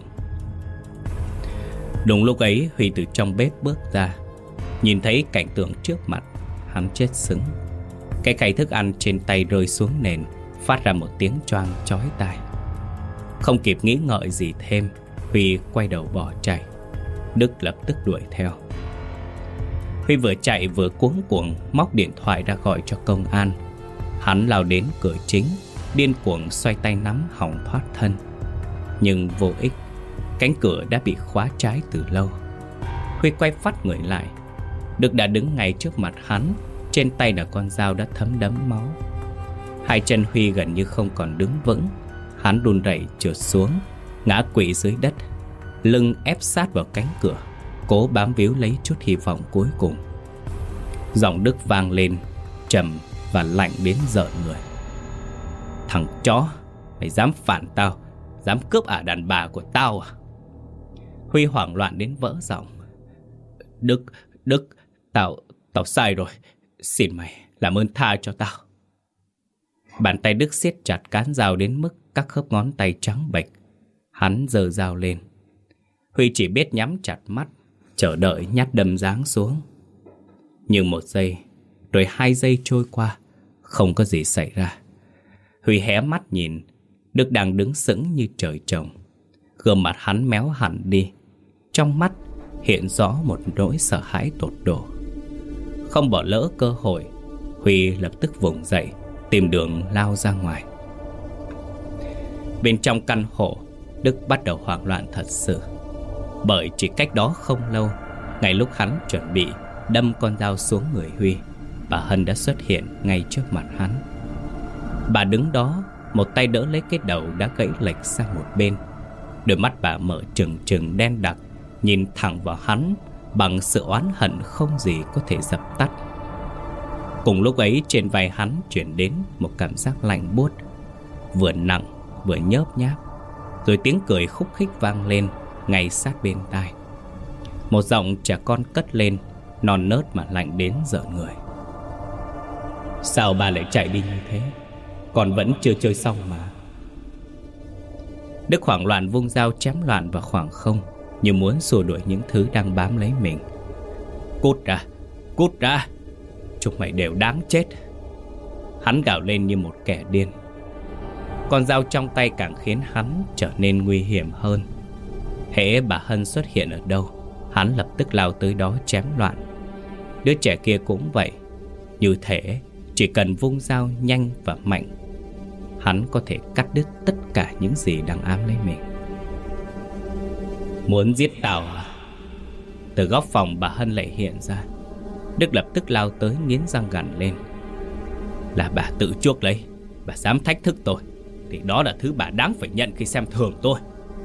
Đúng lúc ấy, Huy từ trong bếp bước ra. Nhìn thấy cảnh tượng trước mặt, hắn chết sững. Cái khay thức ăn trên tay rơi xuống nền, phát ra một tiếng choang chói tai. Không kịp nghĩ ngợi gì thêm, Huy quay đầu bỏ chạy. Đức lập tức đuổi theo. Huy vừa chạy vừa cuống cuồng móc điện thoại ra gọi cho công an. Hắn lao đến cửa chính, điên cuồng xoay tay nắm hòng thoát thân. Nhưng vô ích, cánh cửa đã bị khóa trái từ lâu. Huy quay phắt người lại. Đức đã đứng ngay trước mặt hắn, trên tay là con dao đã thấm đẫm máu. Hai chân Huy gần như không còn đứng vững. Hắn run rẩy trượt xuống, ngã quỵ dưới đất, lưng ép sát vào cánh cửa, cố bám víu lấy chút hy vọng cuối cùng. Giọng Đức vang lên, trầm và lạnh đến rợn người: "Thằng chó, mày dám phản tao, dám cướp đàn bà của tao à?" Huy hoảng loạn đến vỡ giọng: Đức, tao sai rồi. Xin mày làm ơn tha cho tao." Bàn tay Đức siết chặt cán dao đến mức các khớp ngón tay trắng bệch. Hắn giơ dao lên. Huy chỉ biết nhắm chặt mắt, chờ đợi nhát đâm giáng xuống. Nhưng 1 giây, rồi 2 giây trôi qua, không có gì xảy ra. Huy hé mắt nhìn, Đức đang đứng sững như trời trồng. Gương mặt hắn méo hẳn đi, trong mắt hiện rõ một nỗi sợ hãi tột độ. Không bỏ lỡ cơ hội, Huy lập tức vùng dậy, tìm đường lao ra ngoài. Bên trong căn hộ, Đức bắt đầu hoảng loạn thật sự. Bởi chỉ cách đó không lâu, ngay lúc hắn chuẩn bị đâm con dao xuống người Huy, bà Hân đã xuất hiện ngay trước mặt hắn. Bà đứng đó, một tay đỡ lấy cái đầu đã gãy lệch sang một bên. Đôi mắt bà mở trừng trừng đen đặc, nhìn thẳng vào hắn bằng sự oán hận không gì có thể dập tắt. Cùng lúc ấy, trên vai hắn chuyển đến một cảm giác lạnh buốt, vừa nặng vừa nhớp nháp. Rồi tiếng cười khúc khích vang lên ngay sát bên tai. Một giọng trẻ con cất lên, non nớt mà lạnh đến rợn người: "Sao bà lại chạy đi như thế? Con vẫn chưa chơi xong mà." Đức hoảng loạn vung dao chém loạn vào khoảng không, như muốn xua đuổi những thứ đang bám lấy mình. Cút ra, cút ra, chúng mày đều đáng chết. Hắn gào lên như một kẻ điên. Con dao trong tay càng khiến hắn trở nên nguy hiểm hơn. Hễ bà Hân xuất hiện ở đâu, hắn lập tức lao tới đó chém loạn. Đứa trẻ kia cũng vậy. Như thể chỉ cần vung dao nhanh và mạnh, hắn có thể cắt đứt tất cả những gì đang ám lấy mình. Muốn giết tao à? Từ góc phòng bà Hân lại hiện ra. Đức lập tức lao tới nghiến răng gằn lên. Là bà tự chuốc lấy. Bà dám thách thức tôi thì đó là thứ bà đáng phải nhận khi xem thường tôi.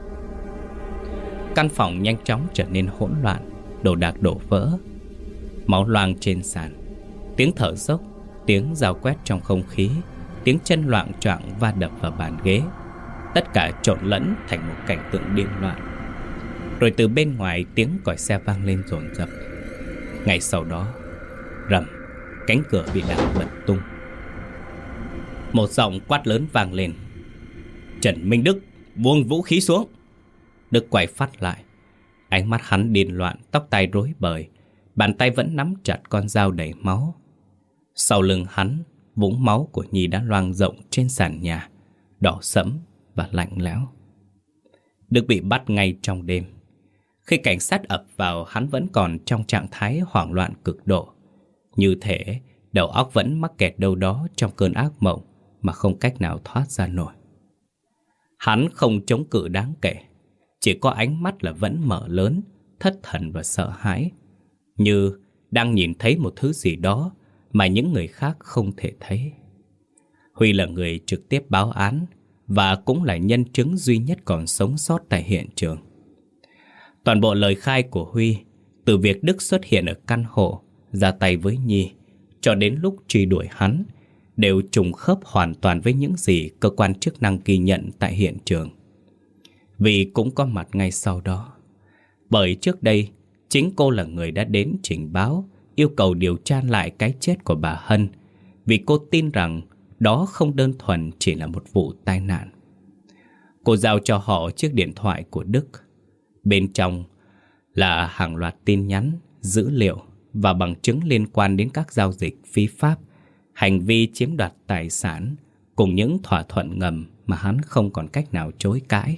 Căn phòng nhanh chóng trở nên hỗn loạn, đồ đạc đổ vỡ, máu loang trên sàn, tiếng thở dốc, tiếng dao quét trong không khí, tiếng chân loạng choạng va đập vào bàn ghế. Tất cả trộn lẫn thành một cảnh tượng điên loạn. Rồi từ bên ngoài tiếng còi xe vang lên dồn dập. Ngay sau đó, rầm, cánh cửa bị đạp bật tung. Một giọng quát lớn vang lên. Trần Minh Đức, buông vũ khí xuống. Đức quay phát lại. Ánh mắt hắn điên loạn, tóc tai rối bời, bàn tay vẫn nắm chặt con dao đầy máu. Sau lưng hắn, vũng máu của Nhi đã loang rộng trên sàn nhà, đỏ sẫm và lạnh lẽo. Đức bị bắt ngay trong đêm. Khi cảnh sát ập vào, hắn vẫn còn trong trạng thái hoảng loạn cực độ. Như thể đầu óc vẫn mắc kẹt đâu đó trong cơn ác mộng mà không cách nào thoát ra nổi. Hắn không chống cự đáng kể, chỉ có ánh mắt là vẫn mở lớn, thất thần và sợ hãi, như đang nhìn thấy một thứ gì đó mà những người khác không thể thấy. Huy là người trực tiếp báo án và cũng là nhân chứng duy nhất còn sống sót tại hiện trường. Toàn bộ lời khai của Huy, từ việc Đức xuất hiện ở căn hộ, ra tay với Nhi, cho đến lúc truy đuổi hắn, đều trùng khớp hoàn toàn với những gì cơ quan chức năng ghi nhận tại hiện trường. Vì cũng có mặt ngay sau đó. Bởi trước đây, chính cô là người đã đến trình báo, yêu cầu điều tra lại cái chết của bà Hân, vì cô tin rằng đó không đơn thuần chỉ là một vụ tai nạn. Cô giao cho họ chiếc điện thoại của Đức. Bên trong là hàng loạt tin nhắn, dữ liệu và bằng chứng liên quan đến các giao dịch phi pháp, hành vi chiếm đoạt tài sản, cùng những thỏa thuận ngầm mà hắn không còn cách nào chối cãi.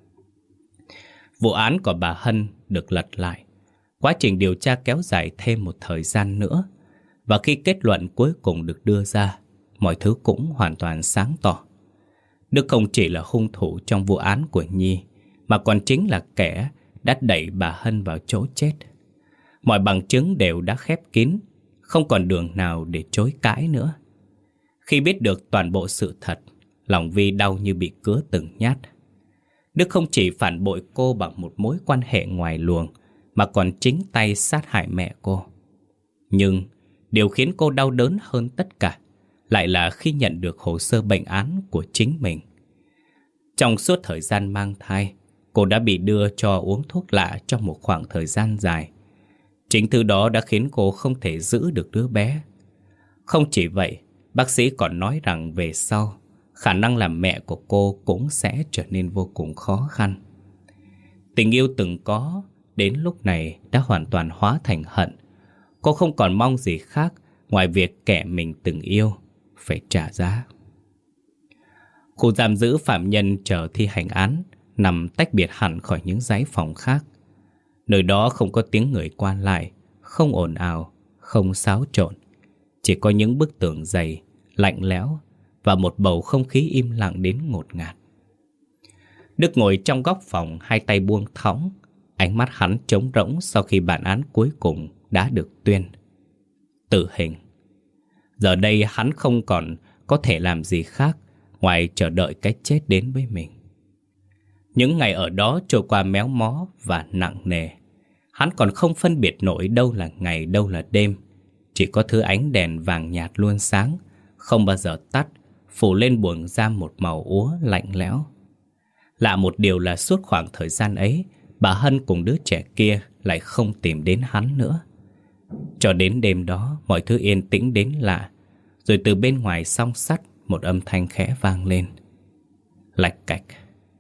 Vụ án của bà Hân được lật lại. Quá trình điều tra kéo dài thêm một thời gian nữa, và khi kết luận cuối cùng được đưa ra, mọi thứ cũng hoàn toàn sáng tỏ. Đức không chỉ là hung thủ trong vụ án của Nhi, mà còn chính là kẻ đã đẩy bà Hân vào chỗ chết. Mọi bằng chứng đều đã khép kín, không còn đường nào để chối cãi nữa. Khi biết được toàn bộ sự thật, lòng Vi đau như bị cứa từng nhát. Đức không chỉ phản bội cô bằng một mối quan hệ ngoài luồng, mà còn chính tay sát hại mẹ cô. Nhưng điều khiến cô đau đớn hơn tất cả lại là khi nhận được hồ sơ bệnh án của chính mình. Trong suốt thời gian mang thai, cô đã bị đưa cho uống thuốc lạ trong một khoảng thời gian dài. Chính thứ đó đã khiến cô không thể giữ được đứa bé. Không chỉ vậy, bác sĩ còn nói rằng về sau, khả năng làm mẹ của cô cũng sẽ trở nên vô cùng khó khăn. Tình yêu từng có, đến lúc này đã hoàn toàn hóa thành hận. Cô không còn mong gì khác ngoài việc kẻ mình từng yêu phải trả giá. Khu giam giữ phạm nhân chờ thi hành án nằm tách biệt hẳn khỏi những dãy phòng khác. Nơi đó không có tiếng người qua lại, không ồn ào, không xáo trộn. Chỉ có những bức tường dày, lạnh lẽo và một bầu không khí im lặng đến ngột ngạt. Đức ngồi trong góc phòng, hai tay buông thõng, ánh mắt hắn trống rỗng sau khi bản án cuối cùng đã được tuyên. Tử hình. Giờ đây hắn không còn có thể làm gì khác ngoài chờ đợi cái chết đến với mình. Những ngày ở đó trôi qua méo mó và nặng nề. Hắn còn không phân biệt nổi đâu là ngày đâu là đêm. Chỉ có thứ ánh đèn vàng nhạt luôn sáng, không bao giờ tắt, phủ lên buồng giam một màu úa lạnh lẽo. Lạ một điều là suốt khoảng thời gian ấy, bà Hân cùng đứa trẻ kia lại không tìm đến hắn nữa. Cho đến đêm đó, mọi thứ yên tĩnh đến lạ. Rồi từ bên ngoài song sắt, một âm thanh khẽ vang lên. Lạch cạch.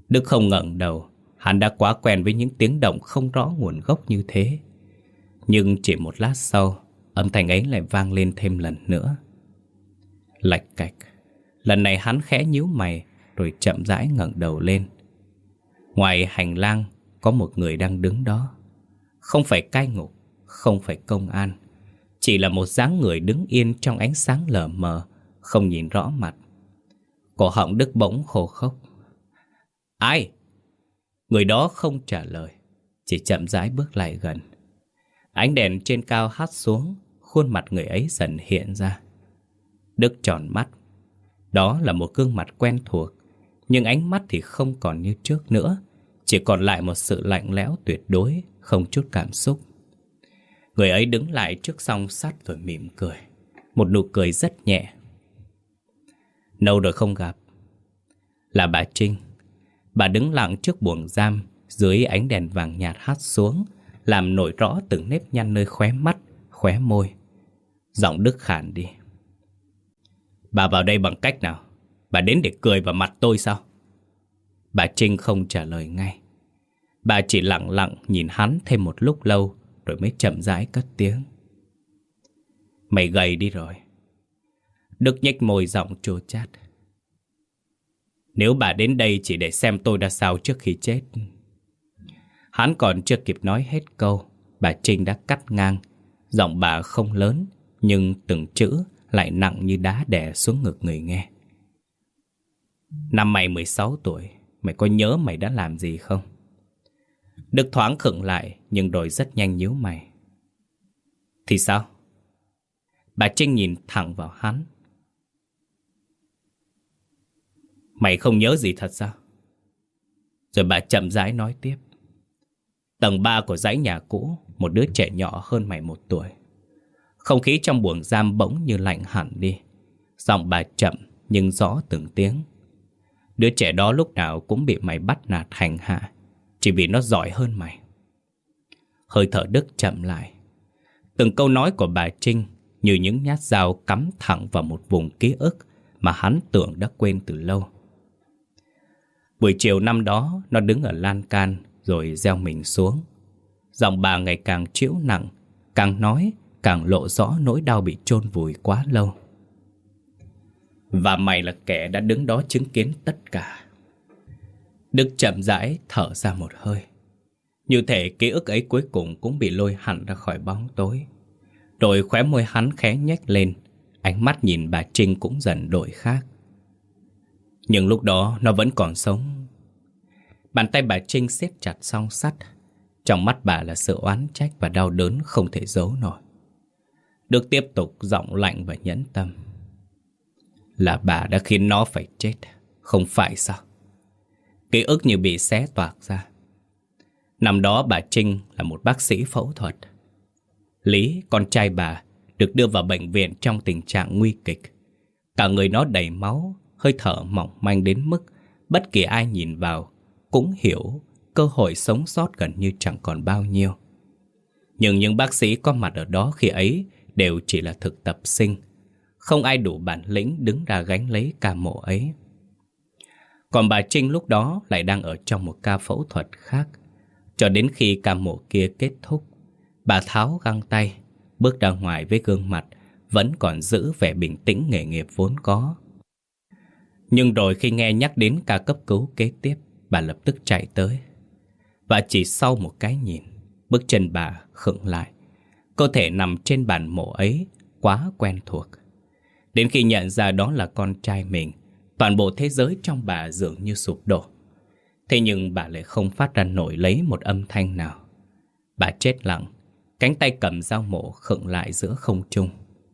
Đức không ngẩng đầu. Hắn đã quá quen với những tiếng động không rõ nguồn gốc như thế. Nhưng chỉ một lát sau, âm thanh ấy lại vang lên thêm lần nữa. Lạch cạch. Lần này hắn khẽ nhíu mày, rồi chậm rãi ngẩng đầu lên. Ngoài hành lang có một người đang đứng đó. Không phải cai ngục, không phải công an, chỉ là một dáng người đứng yên trong ánh sáng lờ mờ, không nhìn rõ mặt. Cổ họng Đức bỗng khô khốc. Ai? Người đó không trả lời, chỉ chậm rãi bước lại gần. Ánh đèn trên cao hắt xuống, khuôn mặt người ấy dần hiện ra. Đức tròn mắt. Đó là một gương mặt quen thuộc, nhưng ánh mắt thì không còn như trước nữa, chỉ còn lại một sự lạnh lẽo tuyệt đối, không chút cảm xúc. Người ấy đứng lại trước song sắt rồi mỉm cười, một nụ cười rất nhẹ. Lâu rồi không gặp. Là bà Trinh. Bà đứng lặng trước buồng giam, dưới ánh đèn vàng nhạt hắt xuống, làm nổi rõ từng nếp nhăn nơi khóe mắt, khóe môi. Giọng Đức khàn đi. Bà vào đây bằng cách nào? Bà đến để cười vào mặt tôi sao? Bà Trinh không trả lời ngay. Bà chỉ lặng lặng nhìn hắn thêm một lúc lâu, rồi mới chậm rãi cất tiếng. Mày gầy đi rồi. Đức nhếch môi giọng chua chát. Nếu bà đến đây chỉ để xem tôi ra sao trước khi chết. Hắn còn chưa kịp nói hết câu, bà Trinh đã cắt ngang. Giọng bà không lớn, nhưng từng chữ lại nặng như đá đè xuống ngực người nghe. Năm mày 16 tuổi, mày có nhớ mày đã làm gì không? Đức thoáng khựng lại, nhưng rồi rất nhanh nhíu mày. Thì sao? Bà Trinh nhìn thẳng vào hắn. Mày không nhớ gì thật sao? Rồi bà chậm rãi nói tiếp. Tầng 3 của dãy nhà cũ, một đứa trẻ nhỏ hơn mày 1 tuổi. Không khí trong buồng giam bỗng như lạnh hẳn đi. Giọng bà chậm nhưng rõ từng tiếng. Đứa trẻ đó lúc nào cũng bị mày bắt nạt hành hạ, chỉ vì nó giỏi hơn mày. Hơi thở Đức chậm lại. Từng câu nói của bà Trinh như những nhát dao cắm thẳng vào một vùng ký ức mà hắn tưởng đã quên từ lâu. Buổi chiều năm đó, nó đứng ở lan can rồi gieo mình xuống. Giọng bà ngày càng trĩu nặng, càng nói càng lộ rõ nỗi đau bị chôn vùi quá lâu. Và mày là kẻ đã đứng đó chứng kiến tất cả. Đức chậm rãi thở ra một hơi. Như thể ký ức ấy cuối cùng cũng bị lôi hẳn ra khỏi bóng tối. Rồi khóe môi hắn khẽ nhếch lên, ánh mắt nhìn bà Trinh cũng dần đổi khác. Nhưng lúc đó nó vẫn còn sống. Bàn tay bà Trinh siết chặt song sắt. Trong mắt bà là sự oán trách và đau đớn không thể giấu nổi. Đức tiếp tục giọng lạnh và nhẫn tâm. Là bà đã khiến nó phải chết, không phải sao? Ký ức như bị xé toạc ra. Năm đó bà Trinh là một bác sĩ phẫu thuật. Lý, con trai bà, được đưa vào bệnh viện trong tình trạng nguy kịch. Cả người nó đầy máu, hơi thở mỏng manh đến mức bất kỳ ai nhìn vào cũng hiểu cơ hội sống sót gần như chẳng còn bao nhiêu. Nhưng những bác sĩ có mặt ở đó khi ấy đều chỉ là thực tập sinh. Không ai đủ bản lĩnh đứng ra gánh lấy ca mổ ấy. Còn bà Trinh lúc đó lại đang ở trong một ca phẫu thuật khác. Cho đến khi ca mổ kia kết thúc, bà tháo găng tay, bước ra ngoài với gương mặt vẫn còn giữ vẻ bình tĩnh nghề nghiệp vốn có. Nhưng rồi khi nghe nhắc đến ca cấp cứu kế tiếp, bà lập tức chạy tới. Và chỉ sau một cái nhìn, bước chân bà khựng lại. Cơ thể nằm trên bàn mổ ấy quá quen thuộc. Đến khi nhận ra đó là con trai mình, toàn bộ thế giới trong bà dường như sụp đổ. Thế nhưng bà lại không phát ra nổi lấy một âm thanh nào. Bà chết lặng, cánh tay cầm dao mổ khựng lại giữa không trung.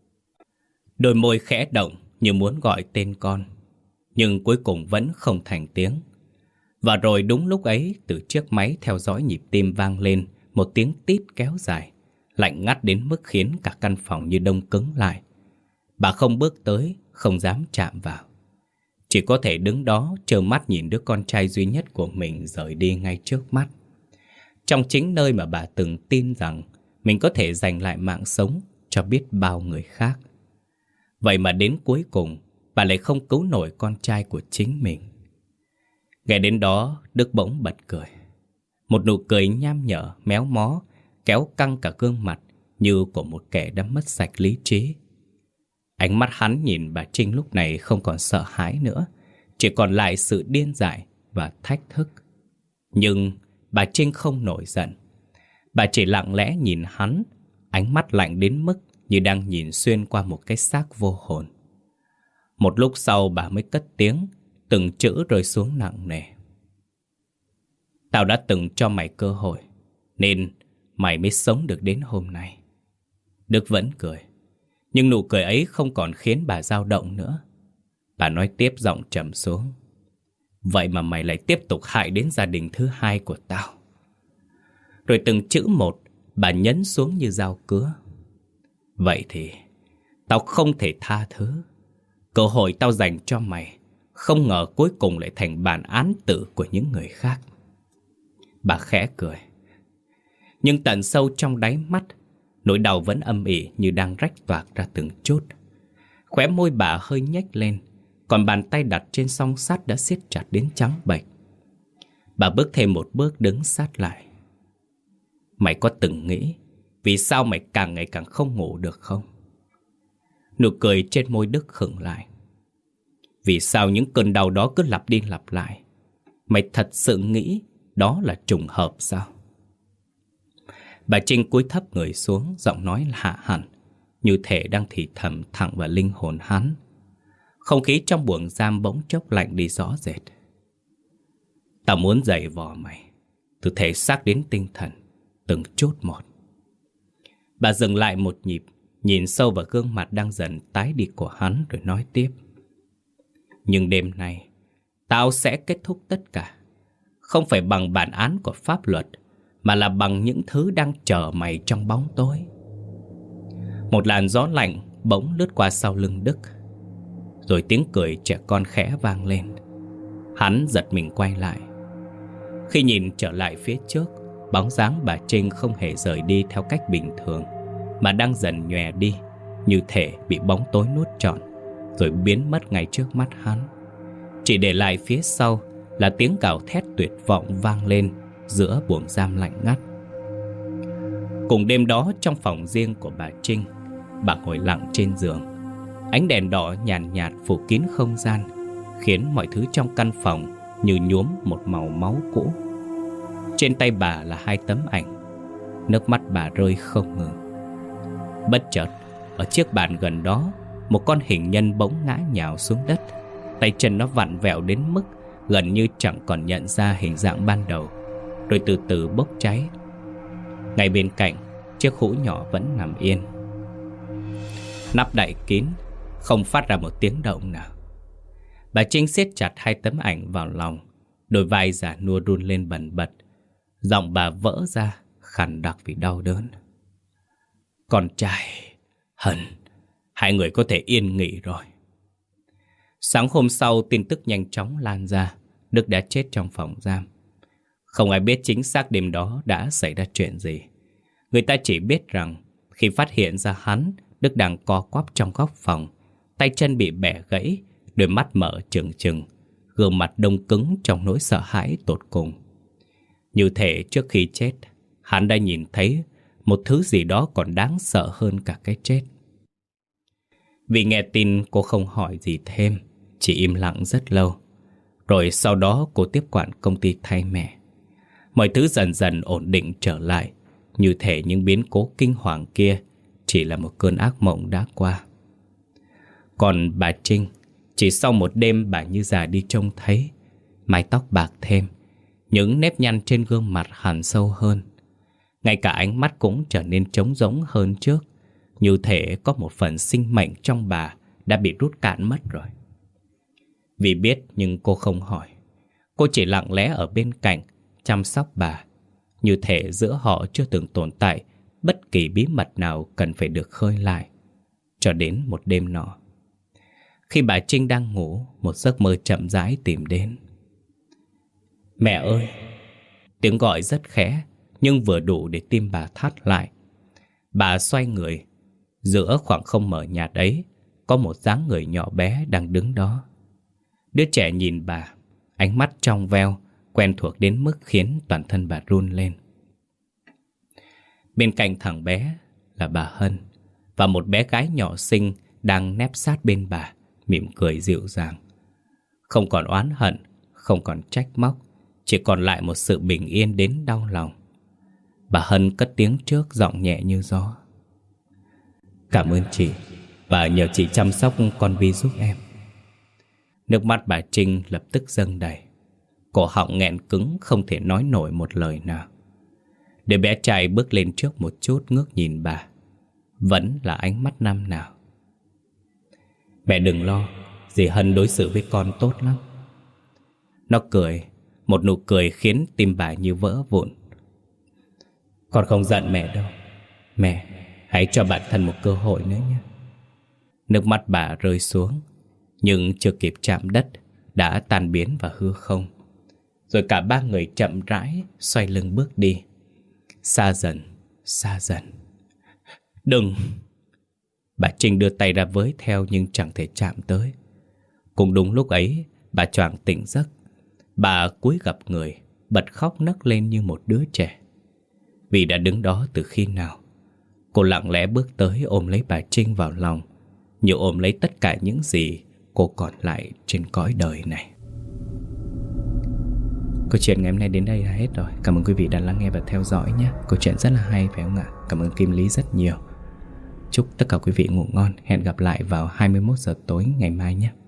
Đôi môi khẽ động như muốn gọi tên con, nhưng cuối cùng vẫn không thành tiếng. Và rồi đúng lúc ấy, từ chiếc máy theo dõi nhịp tim vang lên một tiếng tít kéo dài, lạnh ngắt đến mức khiến cả căn phòng như đông cứng lại. Bà không bước tới, không dám chạm vào. Chỉ có thể đứng đó trơ mắt nhìn đứa con trai duy nhất của mình rời đi ngay trước mắt. Trong chính nơi mà bà từng tin rằng mình có thể giành lại mạng sống cho biết bao người khác. Vậy mà đến cuối cùng, bà lại không cứu nổi con trai của chính mình. Nghe đến đó, Đức bỗng bật cười. Một nụ cười nham nhở, méo mó, kéo căng cả gương mặt như của một kẻ đã mất sạch lý trí. Ánh mắt hắn nhìn bà Trinh lúc này không còn sợ hãi nữa, chỉ còn lại sự điên dại và thách thức. Nhưng bà Trinh không nổi giận. Bà chỉ lặng lẽ nhìn hắn, ánh mắt lạnh đến mức như đang nhìn xuyên qua một cái xác vô hồn. Một lúc sau bà mới cất tiếng, từng chữ rơi xuống nặng nề. Tao đã từng cho mày cơ hội, nên mày mới sống được đến hôm nay. Đức vẫn cười, nhưng nụ cười ấy không còn khiến bà dao động nữa. Bà nói tiếp giọng trầm xuống. Vậy mà mày lại tiếp tục hại đến gia đình thứ hai của tao. Rồi từng chữ một, bà nhấn xuống như dao cứa. Vậy thì tao không thể tha thứ. Cơ hội tao dành cho mày, không ngờ cuối cùng lại thành bản án tử của những người khác. Bà khẽ cười, nhưng tận sâu trong đáy mắt, nỗi đau vẫn âm ỉ như đang rách toạc ra từng chút. Khóe môi bà hơi nhếch lên, còn bàn tay đặt trên song sắt đã siết chặt đến trắng bệch. Bà bước thêm một bước đứng sát lại. Mày có từng nghĩ vì sao mày càng ngày càng không ngủ được không? Nụ cười trên môi Đức khựng lại. Vì sao những cơn đau đó cứ lặp đi lặp lại? Mày thật sự nghĩ đó là trùng hợp sao? Bà Trinh cúi thấp người xuống, giọng nói hạ hẳn, như thể đang thì thầm thẳng vào linh hồn hắn. Không khí trong buồng giam bỗng chốc lạnh đi rõ rệt. Tao muốn giày vò mày, từ thể xác đến tinh thần, từng chút một. Bà dừng lại một nhịp, nhìn sâu vào gương mặt đang dần tái đi của hắn rồi nói tiếp. Nhưng đêm nay, tao sẽ kết thúc tất cả. Không phải bằng bản án của pháp luật, mà là bằng những thứ đang chờ mày trong bóng tối. Một làn gió lạnh bỗng lướt qua sau lưng Đức, rồi tiếng cười trẻ con khẽ vang lên. Hắn giật mình quay lại. Khi nhìn trở lại phía trước, bóng dáng bà Trinh không hề rời đi theo cách bình thường, mà đang dần nhòe đi, như thể bị bóng tối nuốt trọn, rồi biến mất ngay trước mắt hắn. Chỉ để lại phía sau là tiếng gào thét tuyệt vọng vang lên giữa buồng giam lạnh ngắt. Cùng đêm đó, trong phòng riêng của bà Trinh, bà ngồi lặng trên giường. Ánh đèn đỏ nhàn nhạt phủ kín không gian, khiến mọi thứ trong căn phòng như nhuốm một màu máu cũ. Trên tay bà là 2 tấm ảnh. Nước mắt bà rơi không ngừng. Bất chợt, ở chiếc bàn gần đó, một con hình nhân bỗng ngã nhào xuống đất. Tay chân nó vặn vẹo đến mức gần như chẳng còn nhận ra hình dạng ban đầu, rồi từ từ bốc cháy. Ngay bên cạnh, chiếc hũ nhỏ vẫn nằm yên, nắp đậy kín, không phát ra một tiếng động nào. Bà Trinh siết chặt 2 tấm ảnh vào lòng, đôi vai già nua run lên bần bật. Giọng bà vỡ ra, khàn đặc vì đau đớn. Con trai, Hân, 2 người có thể yên nghỉ rồi. Sáng hôm sau, tin tức nhanh chóng lan ra. Đức đã chết trong phòng giam. Không ai biết chính xác đêm đó đã xảy ra chuyện gì. Người ta chỉ biết rằng khi phát hiện ra hắn, Đức đang co quắp trong góc phòng, tay chân bị bẻ gãy, đôi mắt mở trừng trừng, gương mặt đông cứng trong nỗi sợ hãi tột cùng. Như thể trước khi chết, hắn đã nhìn thấy một thứ gì đó còn đáng sợ hơn cả cái chết. Vì nghe tin, cô không hỏi gì thêm, chỉ im lặng rất lâu. Rồi sau đó cô tiếp quản công ty thay mẹ. Mọi thứ dần dần ổn định trở lại, như thể những biến cố kinh hoàng kia chỉ là một cơn ác mộng đã qua. Còn bà Trinh, chỉ sau một đêm bà như già đi trông thấy. Mái tóc bạc thêm, những nếp nhăn trên gương mặt hằn sâu hơn. Ngay cả ánh mắt cũng trở nên trống rỗng hơn trước, như thể có một phần sinh mệnh trong bà đã bị rút cạn mất rồi. Vì biết nhưng cô không hỏi. Cô chỉ lặng lẽ ở bên cạnh, chăm sóc bà, như thể giữa họ chưa từng tồn tại bất kỳ bí mật nào cần phải được khơi lại. Cho đến một đêm nọ, khi bà Trinh đang ngủ, một giấc mơ chậm rãi tìm đến. Mẹ ơi! Tiếng gọi rất khẽ, nhưng vừa đủ để tim bà thắt lại. Bà xoay người. Giữa khoảng không mờ nhạt ấy, có một dáng người nhỏ bé đang đứng đó. Đứa trẻ nhìn bà, ánh mắt trong veo, quen thuộc đến mức khiến toàn thân bà run lên. Bên cạnh thằng bé là bà Hân và một bé gái nhỏ xinh đang nép sát bên bà, mỉm cười dịu dàng. Không còn oán hận, không còn trách móc, chỉ còn lại một sự bình yên đến đau lòng. Bà Hân cất tiếng trước, giọng nhẹ như gió. Cảm ơn chị, và nhờ chị chăm sóc con Vi giúp em. Nước mắt bà Trinh lập tức dâng đầy. Cổ họng nghẹn cứng, không thể nói nổi một lời nào. Đứa bé trai bước lên trước một chút, ngước nhìn bà. Vẫn là ánh mắt năm nào. Mẹ đừng lo, dì Hân đối xử với con tốt lắm. Nó cười, một nụ cười khiến tim bà như vỡ vụn. Con không giận mẹ đâu. Mẹ, hãy cho bản thân một cơ hội nữa nhé. Nước mắt bà rơi xuống, nhưng chưa kịp chạm đất đã tan biến vào hư không. Rồi cả ba người chậm rãi xoay lưng bước đi. Xa dần, xa dần. Đừng! Bà Trinh đưa tay ra với theo nhưng chẳng thể chạm tới. Cũng đúng lúc ấy, bà choàng tỉnh giấc. Bà cúi gập người, bật khóc nấc lên như một đứa trẻ. Vì đã đứng đó từ khi nào. Cô lặng lẽ bước tới ôm lấy bà Trinh vào lòng, như ôm lấy tất cả những gì cô còn lại trên cõi đời này. Câu chuyện ngày hôm nay đến đây là hết rồi. Cảm ơn quý vị đã lắng nghe và theo dõi nhé. Câu chuyện rất là hay phải không ạ? Cảm ơn Kim Lý rất nhiều. Chúc tất cả quý vị ngủ ngon. Hẹn gặp lại vào 21 giờ tối ngày mai nhé.